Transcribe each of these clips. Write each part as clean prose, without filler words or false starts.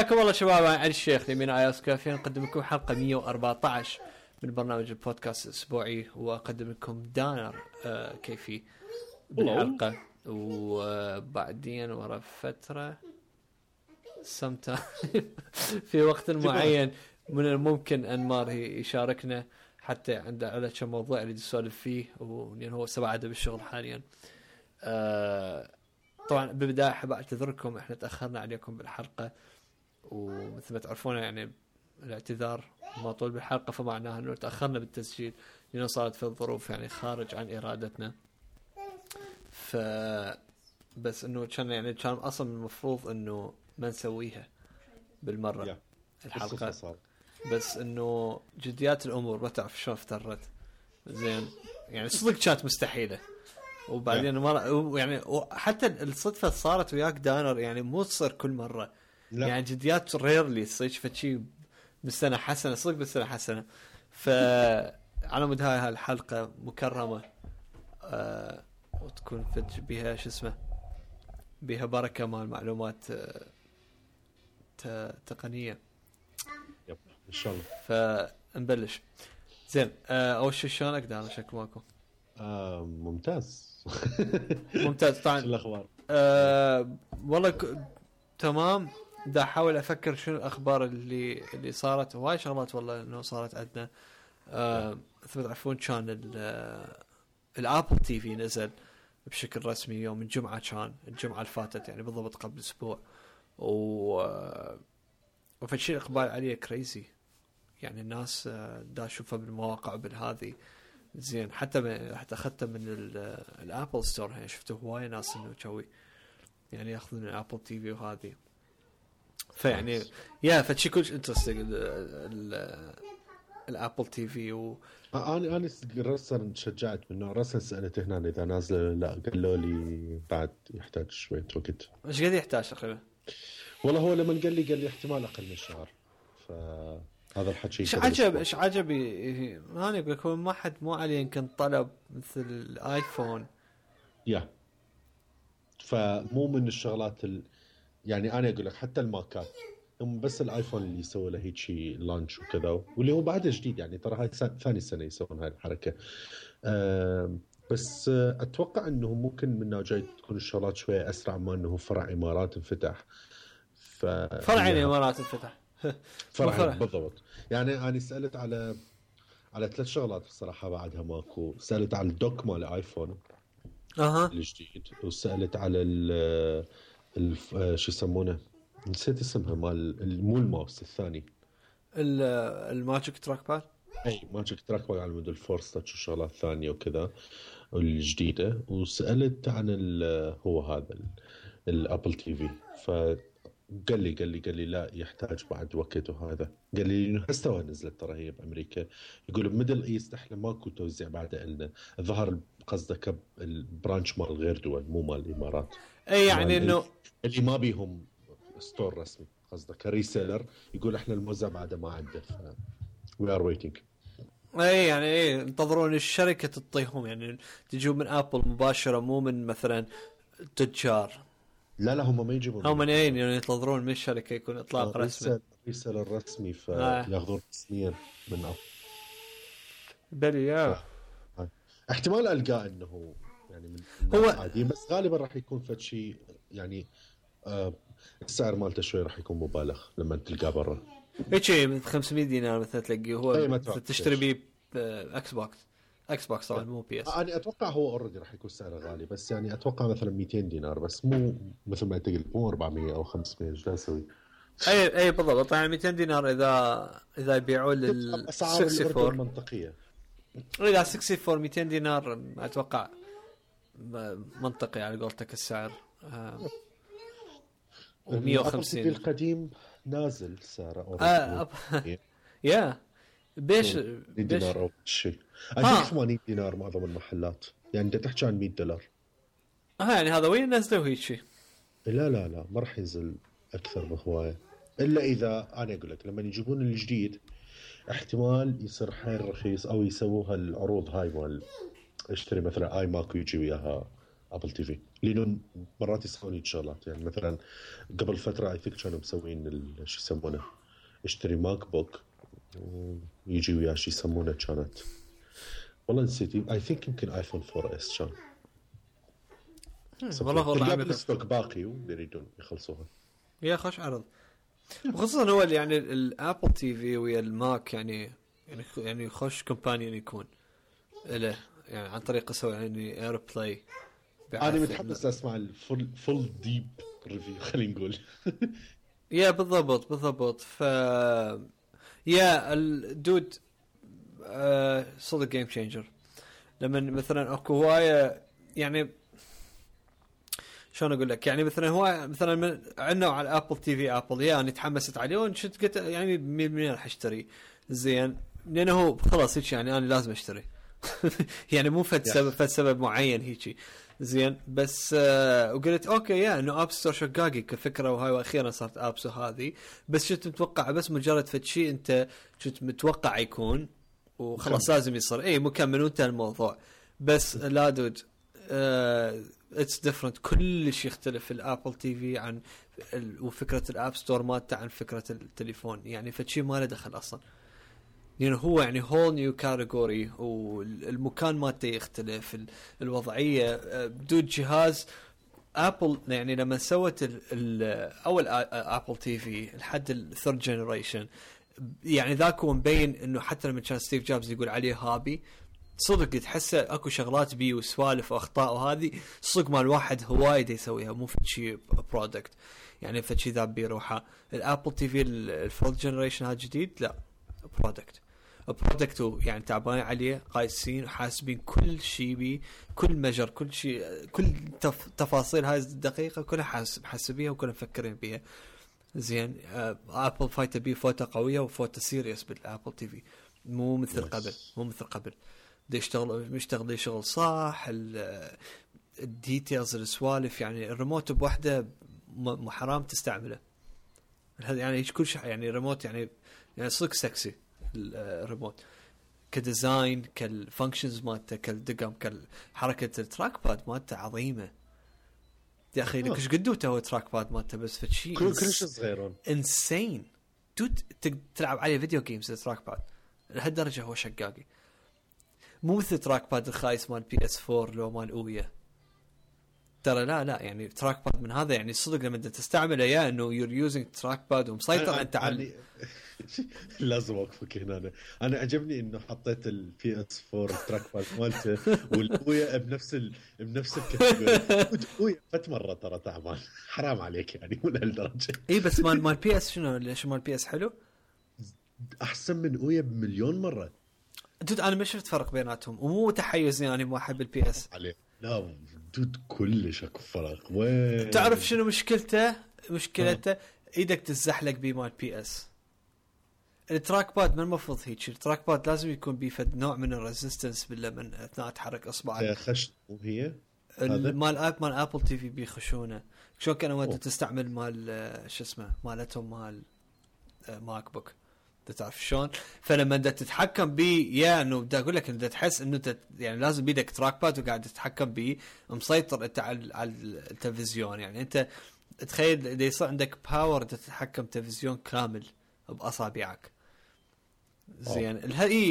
حياكم الله شباب. أنا علي الشيخ من iOS كافي، نقدم لكم حلقة 114 من برنامج البودكاست الأسبوعي، وأقدم لكم دانر كيفي بالحلقة. وبعدين ورا فترة سمتا في وقت معين من الممكن أن مار يشاركنا حتى عنده على كم موضوع اللي يسولف فيه، وين هو سبعة بالشغل حاليا. طبعا ببداية حاب أعتذركم، احنا تأخرنا عليكم بالحلقة، ومثل ما تعرفون يعني الاعتذار ما طول بالحلقة فمعناها انه تأخرنا بالتسجيل لأنه صارت في الظروف يعني خارج عن إرادتنا. بس انه كان اصلا المفروض انه ما نسويها بالمرة الحلقة، بس انه جديات الامور ما تعرف شلون افترت زين، يعني صدق كانت مستحيلة. وبعدين يعني حتى الصدفة صارت وياك دانر، يعني مو تصير كل مرة. لا. يعني جديات ريرلي تصير فشي بالسنة حسنة، صدق بالسنة حسنة. فعلى مود هاي الحلقة مكرمة وتكون فج بها شو اسمه، بها بركة مال معلومات تقنية. يب إن شاء الله. فنبلش زين. أول شيء شلونك دانر؟ شكو ماكو؟ ممتاز. ممتاز. طبعا شو الأخبار؟ والله تمام. دا احاول افكر شنو الاخبار اللي صارت. هواي شغلات والله انه صارت عندنا. مثل ما تعرفون كان الابل تي في نزل بشكل رسمي يوم الجمعه، كان الجمعه اللي فاتت يعني بالضبط قبل اسبوع، وفشي الاقبال عليه كريزي. يعني الناس دا اشوفها بالمواقع وبالهذه زين، حتى اخذته من الابل ستور. يعني شفته هواي ناس انه كوي يعني ياخذون الابل تي في وهذه. فيعني فشي كلش انترستينج الابل تي في. انا رسل شجعت منه، رسل سالت هنا اذا نازله لا، قالوا لي بعد يحتاج شويه وقت. ايش قد يحتاج تقريبا؟ والله هو لما قال لي احتمال اقل من شهر، فهذا الحكي ايش عجبي انا اقول لكم ما حد مو عليه يمكن طلب مثل الايفون. فمو من الشغلات يعني انا اقول لك حتى الماكات هم بس الايفون اللي يسوي له هيك شيء لانش وكذا، واللي هو بعده جديد. يعني ترى هاي ثاني سنه يسوون هاي الحركه. بس اتوقع انه ممكن منه جاي تكون الشغلات شويه اسرع، ما انه فرع امارات انفتح. فرع الامارات انفتح. فرع بالضبط. يعني انا سالت على 3 شغلات الصراحه بعدها ماكو. سالت على الدوك مال الايفون الجديد، وسالت على شو يسمونه، نسيت اسمها، مال مو الماوس الثاني، الماجيك تراك باد. اي ماجيك تراك باد على مود الفورس تاتش وشغلات ثانيه وكذا الجديده. وسالت عن هو هذا الابل تي في، فقال لي لا يحتاج بعد وقت. وهذا قال لي انه هسه نزلت ترى هي بامريكا، يقول بميدل ايست احنا ماكو توزيع بعد لنا. الظهر قصدك البرانش مال غير دول، مو مال الامارات. اي يعني انه اللي ما بيهم ستور رسمي، قصدك ريسيلر. يقول احنا الموزع بعده ما عنده، we are waiting. اي يعني انتظرون الشركه تعطيهم، يعني تجون من ابل مباشره، مو من مثلا تجار. لا هم ما يجيبون، هم يعني ينتظرون من الشركه يكون اطلاق رسمي، ريسيلر رسمي، فياخذون رسميا من ابل. بلي احتمال القاه انه يعني من هو عادي، بس غالبا راح يكون فد شيء يعني السعر مالته شوي راح يكون مبالغ لما تلقاه برا. هيك من 500 دينار مثلا تلاقيه هو تشتري بيه اكس بوكس طبعا مو بي اس. انا اتوقع هو اوريدي راح يكون سعره غالي، بس يعني اتوقع مثلا 200 دينار بس، مو مثل ما تقول مو 400 او 500. ايش اسوي؟ اي بالضبط. يعني 200 دينار اذا يبيعوا لل 64 منطقيه. اذا 64 200 دينار اتوقع منطقي على قولتك السعر. و150 القديم نازل سعره يا بيش دينار او شيء. انا 80 دينار معظم المحلات، يعني انت تحكي عن $100. يعني هذا وين نزلوا هيك شيء؟ لا ما راح ينزل اكثر بهوايه، الا اذا انا اقول لك لما يجيبون الجديد احتمال يصير حيل رخيص، او يسووها العروض هاي مال اشتري مثلا اي ماك ويجي وياها ابل تي في، لانه مرات يسوون شغلات. يعني مثلا قبل فتره اي ثينك كانوا مسوين شو يسمونه، اشتري ماك بوك ويجي وياه شو يسمونه، كانت والله نسيت، اي ثينك يمكن ايفون 4 اس كان. والله الستوك باقي ويريدون يخلصوها. يا خوش عرض، وخصوصا هو يعني الابل تي في ويا الماك يعني خوش كومبانيون يكون له، يعني عن طريق اسوي يعني اير بلاي. انا متحمس اسمع الفول ديب ريفيو خلينا نقول. يا بالضبط. يا الدود صدق جيم تشينجر. لما مثلا اكو هوايه يعني شلون اقول لك، يعني مثلا هو مثلا عندنا على ابل تي في ابل، يعني تحمست عليه ونشت قلت يعني من راح اشتري زين، لانه هو خلاص هيك يعني انا لازم اشتري. يعني مو فد سبب معين هيك زين، بس وقلت اوكي يا انه اب ستور شقاقي كفكره، وهاي واخيرا صارت ابس وهذه، بس شفت متوقع بس مجرد فد شيء انت شفت متوقع يكون وخلاص لازم يصير اي مكمل وانتهى الموضوع. بس لا دود اتس ديفرنت، كل شيء يختلف الابل تي في عن وفكره الاب ستور مالته عن فكره التليفون، يعني فشي ما له دخل اصلا، يعني هو يعني هول نيو كاتيجوري، والمكان مالته يختلف، الوضعيه بدون جهاز ابل. يعني لما سوت اول ابل تي في لحد الثيرد جنريشن، يعني ذاك هو مبين انه حتى لما كان ستيف جوبز يقول عليه هابي، صدق تحسه اكو شغلات بيه وسوالف واخطاء، وهذه صدق مال الواحد هواي دا يسويها، مو فشي برودكت يعني فشي ذا بيروحه. الابل تي في الفورث جنريشن هذا جديد لا برودكت يعني تعبانين عليه، قايسين وحاسبين كل شيء بيه، كل مجر كل شيء، كل تفاصيل هاي الدقيقه كلها حاسبيها وكلها مفكرين بيها زين. ابل فايته بيه فوتة قويه وفوتة سيريس بالابل تي في، مو مثل قبل دي مشتغل شغل صح، الديتيلز السوالف، يعني الريموت بوحده حرام تستعمله هذا، يعني كل شيء يعني الريموت يعني صدق سكسي الريموت كديزاين، كالفانكشنز مالته، كالدقم، كالحركه التراك باد مالته عظيمه يا اخي. ليش قدوته هو تراك باد مالته بس فشي كلش صغيرون انسين دود تلعب عليه فيديو جيمز التراك باد لهالدرجه هو شقاقي، مو مثل تراك باد الخايس مال بي اس 4 لو مال اويا ترى، لا يعني تراك باد من هذا يعني صدق لما انت تستعمله يا انه يور يوزنج تراك باد ومسيطر انت على لازم اوقفك هنا. انا عجبني انه حطيت البي اس 4 تراك باد مالته والاويا بنفس الكاتيجوري. اويا فت مره ترى تعبان، حرام عليك يعني مو لهالدرجه. اي بس مال بي اس شنو ليش مال بي اس حلو احسن من اويا بمليون مره دود. انا ما شفت فرق بيناتهم ومو تحيز يعني مو احب البي اس عليه، لا دود كلش اكو فرق. وين تعرف شنو مشكلته ايدك تزحلق بيه مال بي اس. التراك باد ما المفروض هيك، التراك باد لازم يكون بيه فد نوع من الريزيستنس باللمن اثناء تحرك اصبعك. خشن وهي مال ابل تي في بيخشونه شلون كانوا وانت تستعمل مال شو اسمه مالتهم مال ماك بوك تعرف شلون. فلما انت تتحكم بيه يا انه بدي اقول لك انت تحس انه يعني لازم بيدك تراك باد وقاعد تتحكم بيه مسيطر انت على التلفزيون. يعني انت تخيل اذا يصير عندك باور انت تتحكم تلفزيون كامل باصابعك زين.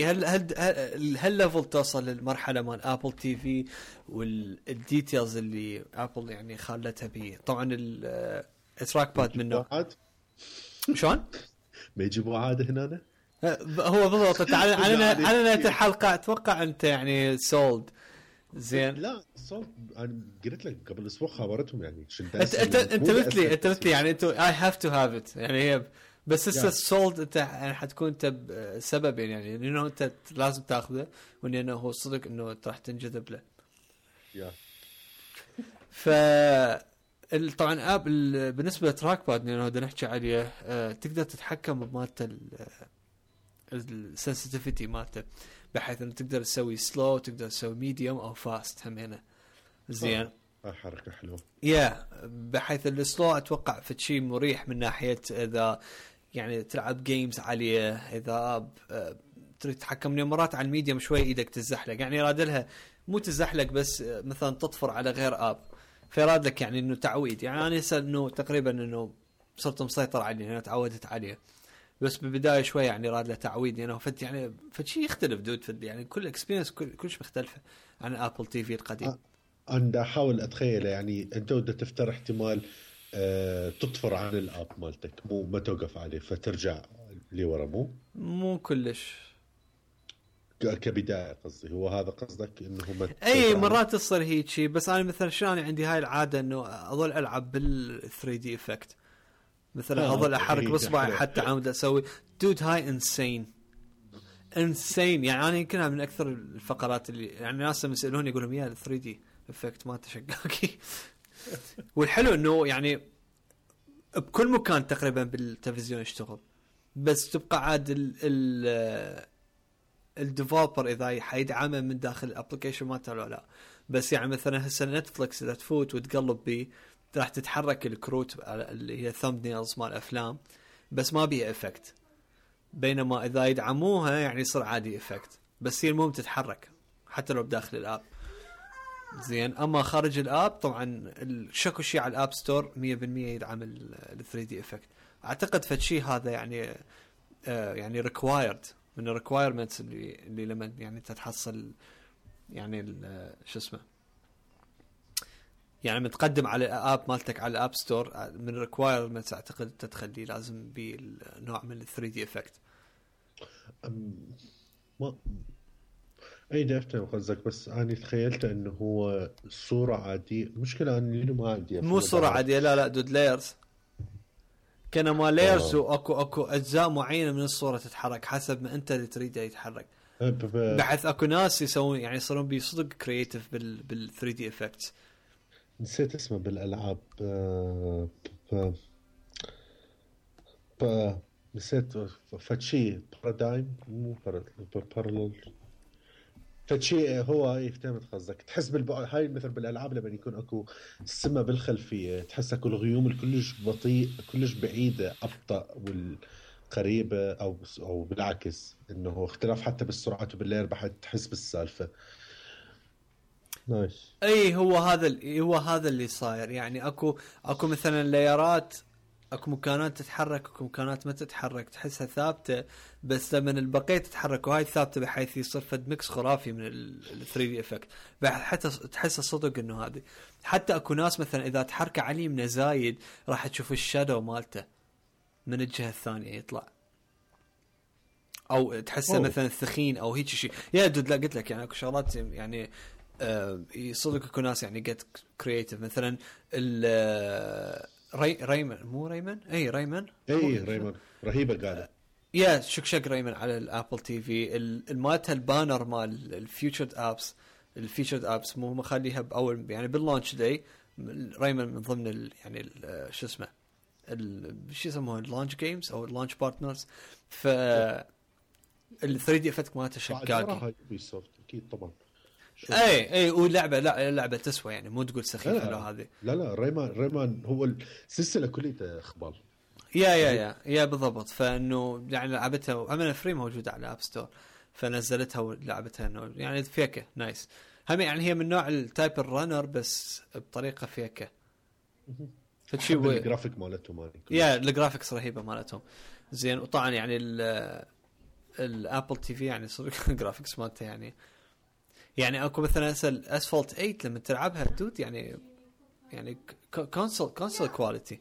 هل ليفل توصل للمرحله مال ابل تي في والديتيلز اللي ابل يعني خلتها بيه. طبعا التراك باد منه شلون ما يجيبوا عاده هنا هو بالضبط. على الحلقه اتوقع انت يعني سولد زين. لا صوت انا قلت لك قبل اسبوع خبرتهم يعني انت مثلي يعني انت اي هاف تو هاف ات يعني هي بس لسه سولد انت يعني حتكون انت بسبب يعني لانه انت لازم تاخذه وانه هو صدق انه راح تنجذب له. ف طبعا بالنسبه للتراك باد لانه بدنا نحكي عليه تقدر تتحكم بمالته السنسيتيفيتي مالته بحيث انه تقدر تسوي سلو، تقدر تسوي ميديوم او فاست همينه زين. حركه حلوه بحيث السلو اتوقع في شيء مريح من ناحيه اذا يعني تلعب جيمز عاليه، اذا تريد تتحكم مرات على الميديوم شوي ايدك تزحلق يعني راد لها مو تزحلق بس مثلا تطفر على غير اب، فيراد لك يعني انه تعويد. يعني انا يسأل انه تقريبا انه صرت مسيطر عليه، انا تعودت عليه، بس بالبدايه شوي يعني راد له تعويد يعني. فت يعني فشي يختلف دود، فد يعني كل اكسبيرينس كلش مختلفه عن ابل تي في القديم. انا احاول اتخيل يعني انت بدك تفتر احتمال تطفر عن الاب مالتك، مو ما توقف عليه فترجع لورا، مو كلش كبداية قصدي. هو هذا قصدك انه ما اي مرات تصير هيك شيء. بس انا مثلا شلون عندي هاي العاده انه اظل العب بال 3 دي افكت، مثلا اظل احرك باصبعي حتى عمود اسوي دود. هاي انسين يعني انا يمكن من اكثر الفقرات اللي يعني ناس يسالوني يقولون يا 3 دي افكت ما تشقاكي. والحلو انه يعني بكل مكان تقريبا بالتلفزيون يشتغل، بس تبقى عاد الديفلوبر اذا حيدعمه من داخل الابلكيشن مالته ولا لا. بس يعني مثلا هسه نتفلكس اذا تفوت وتقلب بيه راح تتحرك الكروت اللي هي ثامبنيلز مال افلام، بس ما بيها افكت. بينما اذا يدعموها يعني يصير عادي افكت، بس هي المهم تتحرك حتى لو بداخل الاب. زين اما خارج الاب طبعا الشكو شيء على الاب ستور 100% يدعم ال 3 دي افكت. اعتقد فشي هذا يعني يعني ريكوايرد من الريكوايرمنتس اللي لما يعني تتحصل يعني شو اسمه يعني متقدم على الاب مالتك على الاب ستور من الريكوايرمنتس. اعتقد تتخلي لازم بنوع من ال 3 دي افكت. ما اي دفتر قصدك، بس انا تخيلت انه هو صورة عادية. مشكلة انه ما عندي مو صورة عادية، لا دود لايرز. كان ما لايرز واكو اجزاء معينة من الصورة تتحرك حسب ما انت اللي تريده يتحرك. بحيث اكو ناس يسوون يعني يصيرون بصدق كرييتيف بال 3 دي افكتس. نسيت اسمه بالالعاب. نسيت فتشي بارادايم، مو بارالل فتشي. هو هاي فهمت قصدك. تحس هاي مثل بالالعاب لما يكون اكو السما بالخلفيه، تحس اكو الغيوم الكلش بطيء كلش بعيده ابطا والقريبه، او بالعكس انه اختلاف حتى بالسرعات وبالليل بحد تحس بالسالفه. نايس. اي هو هذا اللي صاير. يعني اكو مثلا لايرات، اكو مكانات تتحرك اكو مكانات ما تتحرك تحسها ثابته، بس لما البقيه تتحرك وهاي ثابته بحيث يصير فد ميكس خرافي من ال 3 دي افكت. حتى تحس صدق انه هذه. حتى اكو ناس مثلا اذا تحرك عليه من زايد راح تشوف الشادو مالته من الجهه الثانيه يطلع، او تحسه مثلا ثخين او هيك شيء. يا دود لا قلت لك يعني اكو شغلات يعني صدق اكو ناس يعني جت كرييتيف. مثلا ريمان مو ريمان اي ريمان رهيبه قاعده. يا شك ريمان على الابل تي في مالتها البانر مال الفيتشرد ابس مو مخليها باول يعني باللانش داي. ريمان من ضمن يعني شو اسمه شو يسموها اللانش جيمز او اللانش بارتنرز. ف ال 3 دي افكت مالته شقاقي اكيد طبعا. اي ولعبه لا لعبه تسوى يعني مو تقول سخيفه لو هذه. لا ريمان هو السلسله كلها اخبار. يا بالضبط. فانه يعني لعبتها وعملها فري موجوده على اب ستور، فنزلتها ولعبتها انه يعني فيكه نايس. هم يعني هي من نوع التايب الرنر بس بطريقه فيكه. فشي الجرافيك مالتهم يا الجرافيكس رهيبه مالتهم. زين وطبعا يعني الابل تي في يعني صدق الجرافيكس مالته يعني اكو مثلا اسفلت 8 لما تلعبها دود يعني كونسول كواليتي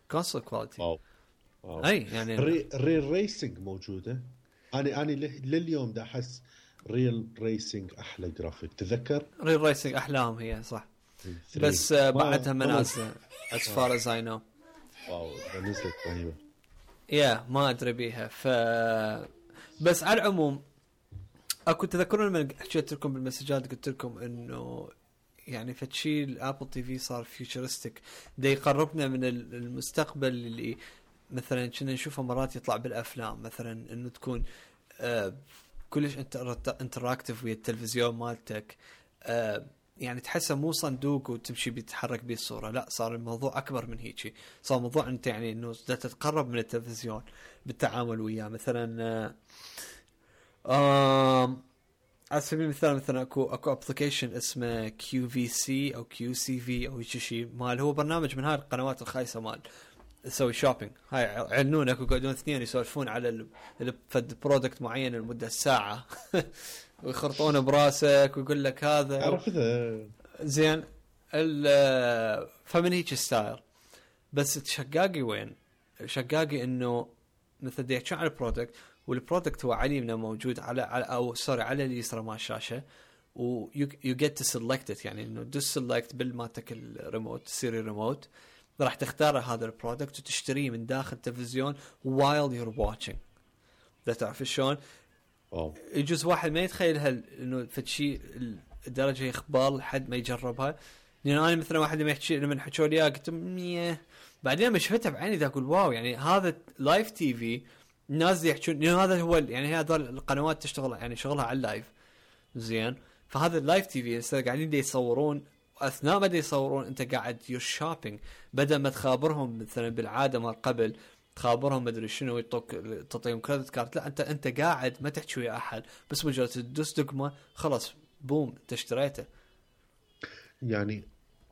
اي يعني الريل ريسنج موجوده. انا لليوم دا احس ريل ريسنج احلى جرافيك. تذكر ريل ريسنج احلاهم هي صح، بس بعدها منازل as far as I know. واو نزلت رهيبه. يا ما ادري بيها. بس على العموم اكو تذكرون لما حكيت لكم بالمسجات قلت لكم انه يعني فتشي الابل تي في صار فيوتشرستيك دا يقربنا من المستقبل اللي مثلا كنا نشوفه مرات يطلع بالافلام. مثلا انه تكون كلش انتراكتيف ويا التلفزيون مالتك، يعني تحسه مو صندوق وتمشي بيتحرك بيه الصورة. لا صار الموضوع اكبر من هيك. صار موضوع انت يعني انه تتقرب من التلفزيون بالتعامل وياه. مثلا على سبيل المثال مثلا اكو ابلكيشن اسمه كيو في سي او كيو سي في او شيء مال، هو برنامج من هاي القنوات الخايسه مال تسوي شوبينج. هاي يعلنونك ويقعدون اثنين يسولفون على فد برودكت معين لمده ساعه ويخرطونه براسك ويقول لك هذا عرفته زين. فمن هيك ستايل. بس الشقاقي وين؟ الشقاقي انه مثل دي يحكون على البرودكت، والبرودكت هو علينا موجود على او سوري على اليسرى مال الشاشه، و you get to select it، يعني انه do select بالماتك الريموت سيري ريموت راح تختار هذا البرودكت وتشتريه من داخل التلفزيون while you're watching. ده تعرف شلون؟ يجوز واحد ما يتخيل انه فشي الدرجه يخبال حد ما يجربها. لان انا مثلا واحد لما يحكي لما حكوا لي قلت بعدين لما شفتها بعيني دا اقول واو، يعني هذا لايف تي في الناس يحكون هذا هو يعني هذول القنوات تشتغل يعني شغلها على اللايف زين. فهذا اللايف تي في هسه قاعدين يصورون، اثناء ما يصورون انت قاعد يور شوبينج، بدل ما تخابرهم مثلا بالعاده ما قبل تخابرهم مدري شنو يعطوك تعطيهم كريدت كارد، لا انت قاعد ما تحكي ويا احد، بس مجرد تدوس دقمه خلاص بوم انت اشتريته. يعني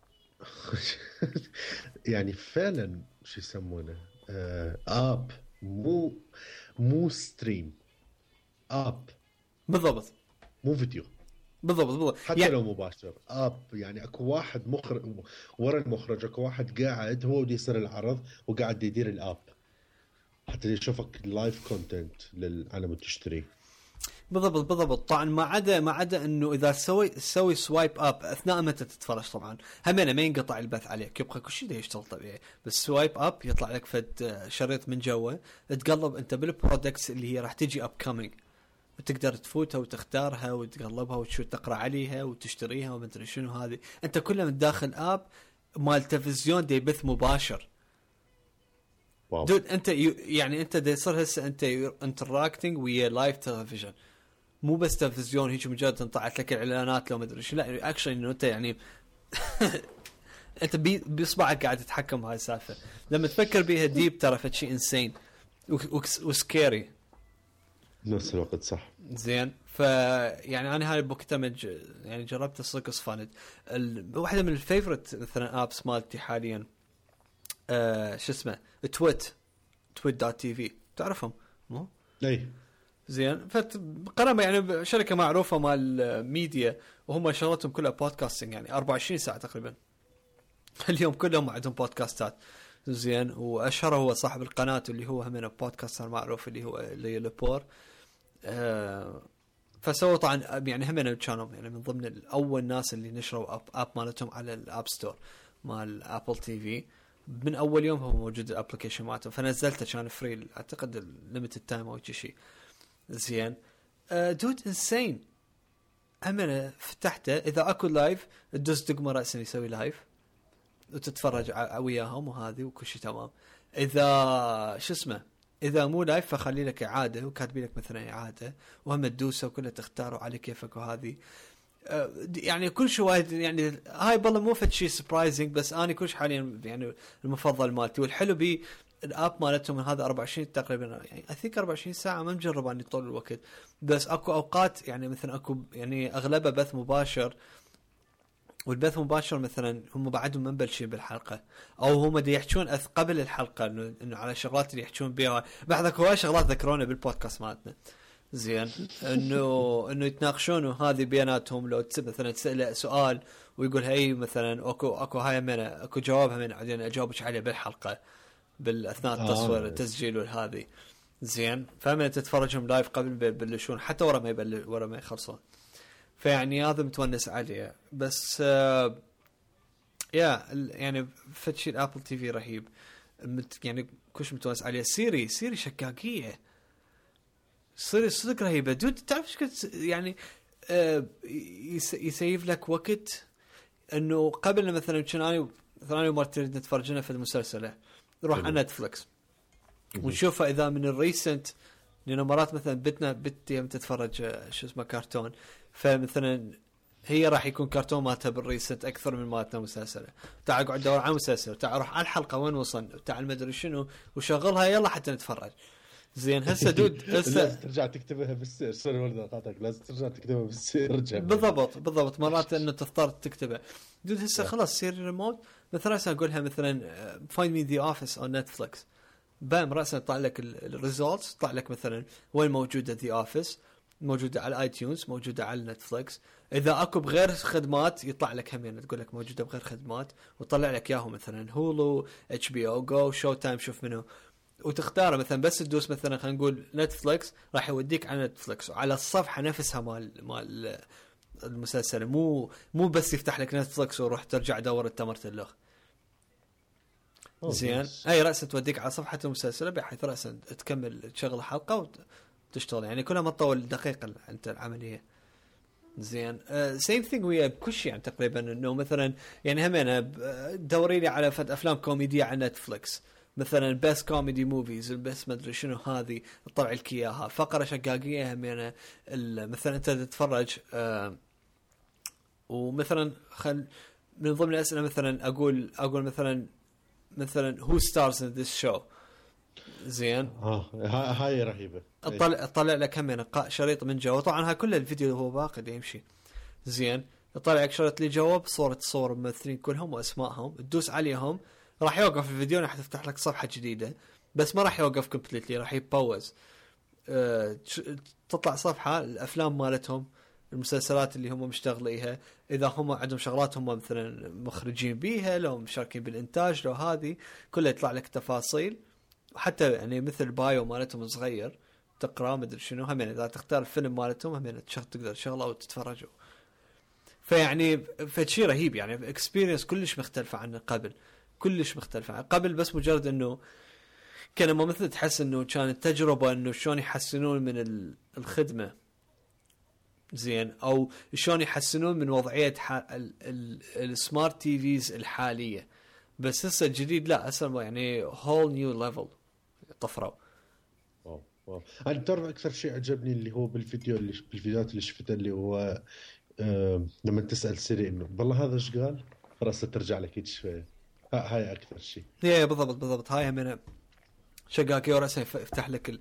يعني فعلا شو يسمونه اب مو ستريم، اب بالضبط مو فيديو بالضبط حتى يعني لو مباشر اب. يعني اكو واحد مخرج ورا المخرج، اكو واحد قاعد هو بده يصير العرض وقاعد يدير الاب حتى يشوفك اللايف كونتنت للعالم تشتري. بالضبط. طبعا ما عدا انه اذا تسوي سوايب اب اثناء ما تتفرج، طبعا همينه ما ينقطع البث عليك، يبقى كل شيء يشتغل طبيعي، بس سوايب اب يطلع لك فد شريط من جوا تقلب انت بالبرودكتس اللي هي راح تجي اب كامينج، وتقدر تفوتها وتختارها وتقلبها وتشوف تقرا عليها وتشتريها وما ادري شنو. هذه انت كلها من داخل اب مال تلفزيون دي بث مباشر. دود انت يعني انت دي صار هسه انت انتراكتنج ويا لايف تلفزيون، مو بس تلفزيون هيك مجرد طلعت لك الاعلانات لو ما ادري شو، لا اكشن انه انت يعني انت باصبعك قاعد تتحكم بهاي السالفه. لما تفكر بيها ديب ترى فشي انسين وسكيري نفس الوقت صح زين. يعني انا هاي بوكتمج يعني جربت السكس فاند. واحده من الفيفورت مثلا ابس مالتي حاليا شو اسمه تويت.tv تعرفهم مو؟ اي زين. فقناه يعني شركه معروفه مال ميديا، وهم شغلتهم كلها بودكاستنج، يعني 24 ساعه تقريبا اليوم كلهم عندهم بودكاستات زين. واشهر هو صاحب القناه اللي هو هم بودكاستر معروف اللي هو ليبور. فسووا طبعا يعني هم كانوا يعني من ضمن الاول ناس اللي نشروا اب مالتهم على الاب ستور مال ابل تي في. من اول يوم هو موجود الابلكيشن مالته، فنزلته كان فري اعتقد ليميتد تايم او شيء زين. دود انسين. انا فتحته اذا اكو لايف تدوس دقمه راسا يسوي لايف وتتفرج وياهم وهذه وكل شيء تمام. اذا شو اسمه اذا مو لايف فخلي لك اعاده وكاتبين لك مثلا اعاده وهم تدوسه وكله تختاروا على كيفك. وهذه يعني كل شيء وايد يعني هاي بالله مو فد شيء سربرايزنج، بس انا كلش حاليا يعني المفضل مالتي. والحلو بي الاب مالتهم من هذا 24 تقريبا يعني اثيك 24 ساعه ما مجرب اني طول الوقت، بس اكو اوقات يعني مثلا اكو يعني اغلبها بث مباشر. والبث مباشر مثلا هم بعدهم ما مبلشين بالحلقه او هم دي يحكون قبل الحلقه انه على شغلات اللي يحكون بيها. بعدك هواي شغلات ذكرونا بالبودكاست مالتنا زين، انه يتناقشون وهذه بيناتهم. لو مثلا تسأله سؤال ويقول هي مثلا اكو هاي من اكو جوابها من بعدين اجاوبك عليه بالحلقه بالاثناء التصوير التسجيل والهذه زين. فمن تتفرجهم لايف قبل بيبلشون حتى ورا ما يخلصون. فيعني هذا متونس عليه. بس يعني فتشي الابل تي في رهيب يعني كلش متونس عليه. سيري شكاكيه صير صدق رهيبه دود. تعرف ايش كنت يعني يسيف لك وقت انه قبل مثلا كنا انا ومرتي نتفرجنا في المسلسل نروح على نتفلكس ونشوفها اذا من الريسنت، لأنه مرات مثلا بنتي يوم تتفرج شو اسمه كرتون، فمثلا هي راح يكون كرتون مالتها بالريسنت اكثر من مالتنا مسلسله. تعال اقعد ادور على مسلسل، تعال اروح على الحلقه وين وصل، تعال ما ادري شنو وشغلها يلا حتى نتفرج زين هسه دود لازم ترجع تكتبها بالسير. سوري ورده قاطعك، لازم ترجع تكتبها بالسير. بالضبط مرات انه تضطر تكتبه دود. هسه خلاص سير ريموت مثلا راسا اقولها مثلا فايند مي ذا اوفيس اون نتفليكس، بام راسا يطلع لك الريزولتس، يطلع لك مثلا وين موجوده ذا اوفيس، موجوده على اي تيونز، موجوده على نتفليكس. اذا اكو بغير خدمات يطلع لك هم يعني تقول لك موجوده بغير خدمات، وطلع لك اياهم مثلا هولو، اتش بي او جو، شو تايم، شوف منه وتختاره. مثلا بس تدوس مثلا خلينا نقول نتفليكس راح يوديك على نتفليكس وعلى الصفحه نفسها مال المسلسل، مو بس يفتح لك نتفليكس وروح ترجع دور التمرت اللغ. زين اي راسا توديك على صفحه المسلسل بحيث راسا تكمل تشغل حلقه وتشتغل، يعني كلها ما تطول دقيقه انت العمليه. زين سيم ثينج ويا بكل شيء يعني تقريبا، انه مثلا يعني همينه دوري لي على فد افلام كوميديه على نتفليكس مثلا بس كوميدي موفيز بس ما ادري شنو هذه، طلع لك اياها فقره شقاقيه همينه. مثلا انت تتفرج ومثلا من ضمن الاسئله مثلا اقول مثلا who stars in this show. زين هاي رهيبه. اطلع لك هم شريط من جواب، طبعا هاي كل الفيديو هو باقي دا يمشي. زين يطلع لك شريط لي جواب، صور ممثلين كلهم واسمائهم، تدوس عليهم راح يوقف الفيديو، راح تفتح لك صفحه جديده بس ما راح يوقف كومبليتلي، راح يبوز. تطلع صفحه الافلام مالتهم، المسلسلات اللي هم مشتغليها، اذا هم عندهم شغلات هم مثلا مخرجين بيها، لو مشاركين بالانتاج، لو هذه كلها يطلع لك تفاصيل. وحتى يعني مثل بايو مالتهم صغير تقرا مدري شنو، هم يعني اذا تختار الفيلم مالتهم هم يعني تقدر تشغله او تتفرجوا. فيعني فشي رهيب يعني اكسبيرينس كلش مختلفه عن قبل، كلش مختلفه عن قبل. بس مجرد انه كان ما مثل تحس انه كانت تجربه انه شلون يحسنون من الخدمه، زين، او شلون يحسنون من وضعيه السمارت تي فيز الحاليه. بس هسه الجديد لا هسه يعني هول نيو ليفل طفروا. واو انا تعرف اكثر شيء عجبني اللي هو بالفيديوهات اللي شفتها اللي هو لما تسال سيري انه والله هذا ايش قال، خلاص ترجع لك هيك شويه. هاي اكثر شيء. بالضبط هاي من شقاقي وراسه يفتح لك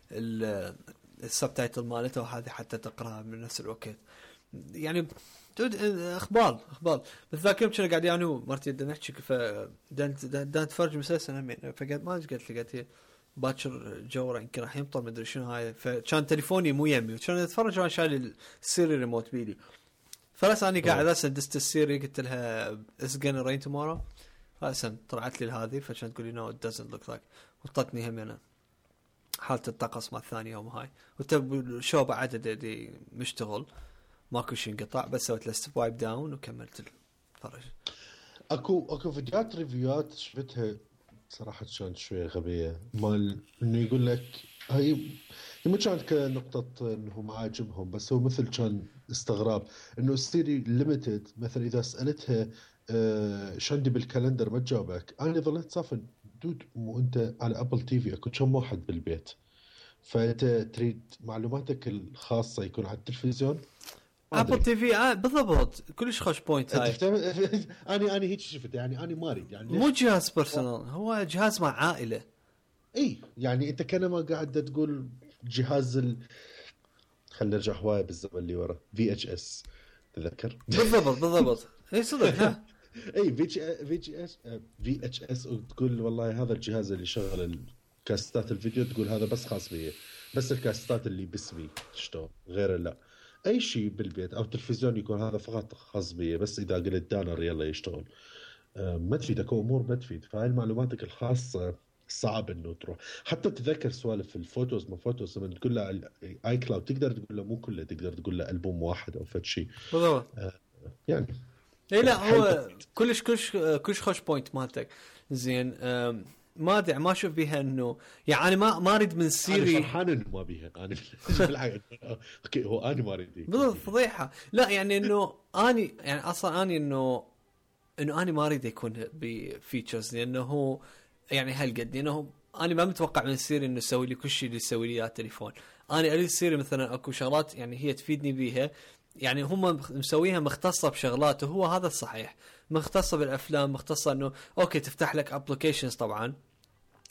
السبتايتل مالته وهذه حتى تقراها من نفس الوقت. يعني اخبار بس ذاك يوم كنا قاعد يعني مرتي نحكي كيف دان تفرج مسلسل همين، فقالت ما قلت لي قالت باكر جوره يمكن راح يمطر ما ادري شنو هاي، فكان تليفوني مو يمي وكان اتفرج وانا شايل السيري ريموت بيدي. فراس اني قاعد دست السيري قلت لها اس جن رين تومورو، راسا طلعت لي هذه فكانت تقول لي نو ات دازنت لوك لايك، وطتني هم انا حالة الطقس مع الثانية يوم هاي، وتب شو بعد دي مشتغل ماكو شيء انقطع، بس سويت له وايب داون وكملت الفرج. اكو فيديوهات ريفيوات شفتها صراحة كانت شوية غبية، مال انه يقول لك هي مو كانت كنقطة انه ما عاجبهم، بس هو مثل كان استغراب انه السيري ليميتد. مثلا اذا سألتها شو عندي بالكالندر ما تجاوبك، انا ظلت صافن دود مو انت على ابل تي في اكو كم واحد بالبيت، فانت تريد معلوماتك الخاصة يكون على التلفزيون. ابل تي في بالضبط كلش خوش بوينت هاي. انا هيك شفت يعني انا ما اريد يعني مو جهاز بيرسونال، هو جهاز مع عائله. اي يعني انت كانما قاعد تقول جهاز خلينا نرجع هوايه بالزمن اللي ورا VHS تذكر. بالضبط اي صدق اي VHS وتقول والله هذا الجهاز اللي شغل الكاستات الفيديو، تقول هذا بس خاص بي، بس الكاستات اللي باسمي تشتغل غير لا اي شيء بالبيت او تلفزيون يكون هذا فقط خاص بي، بس اذا قلت دانر يلا يشتغل. ما تفيدك امور ما تفيد، فهاي معلوماتك الخاصه صعب انه تروح. حتى تذكر سوالف الفوتوز ما فوتوز لما تقول له اي كلاود تقدر تقول له مو كله، تقدر تقول له البوم واحد او فد شيء بالضبط. يعني اي لا هو كلش خوش بوينت مالتك. زين ما ادري ما اشوف بيها انه يعني انا ما اريد من سيري. انا فرحان انه ما بيها انا بالعكس اوكي هو انا ما اريد بالضبط فضيحه. لا يعني انه اني يعني اصلا اني انه اني ما اريد يكون بفيتشرز، لانه هو يعني هالقد انه انا ما متوقع من سيري انه يسوي لي كل شيء اللي يسوي لي على التليفون. انا اريد سيري مثلا اكو شغلات يعني هي تفيدني بيها، يعني هم مسويها مختصه بشغلات، وهو هذا الصحيح، مختصه بالافلام، مختصه انه اوكي تفتح لك ابلكيشنز طبعا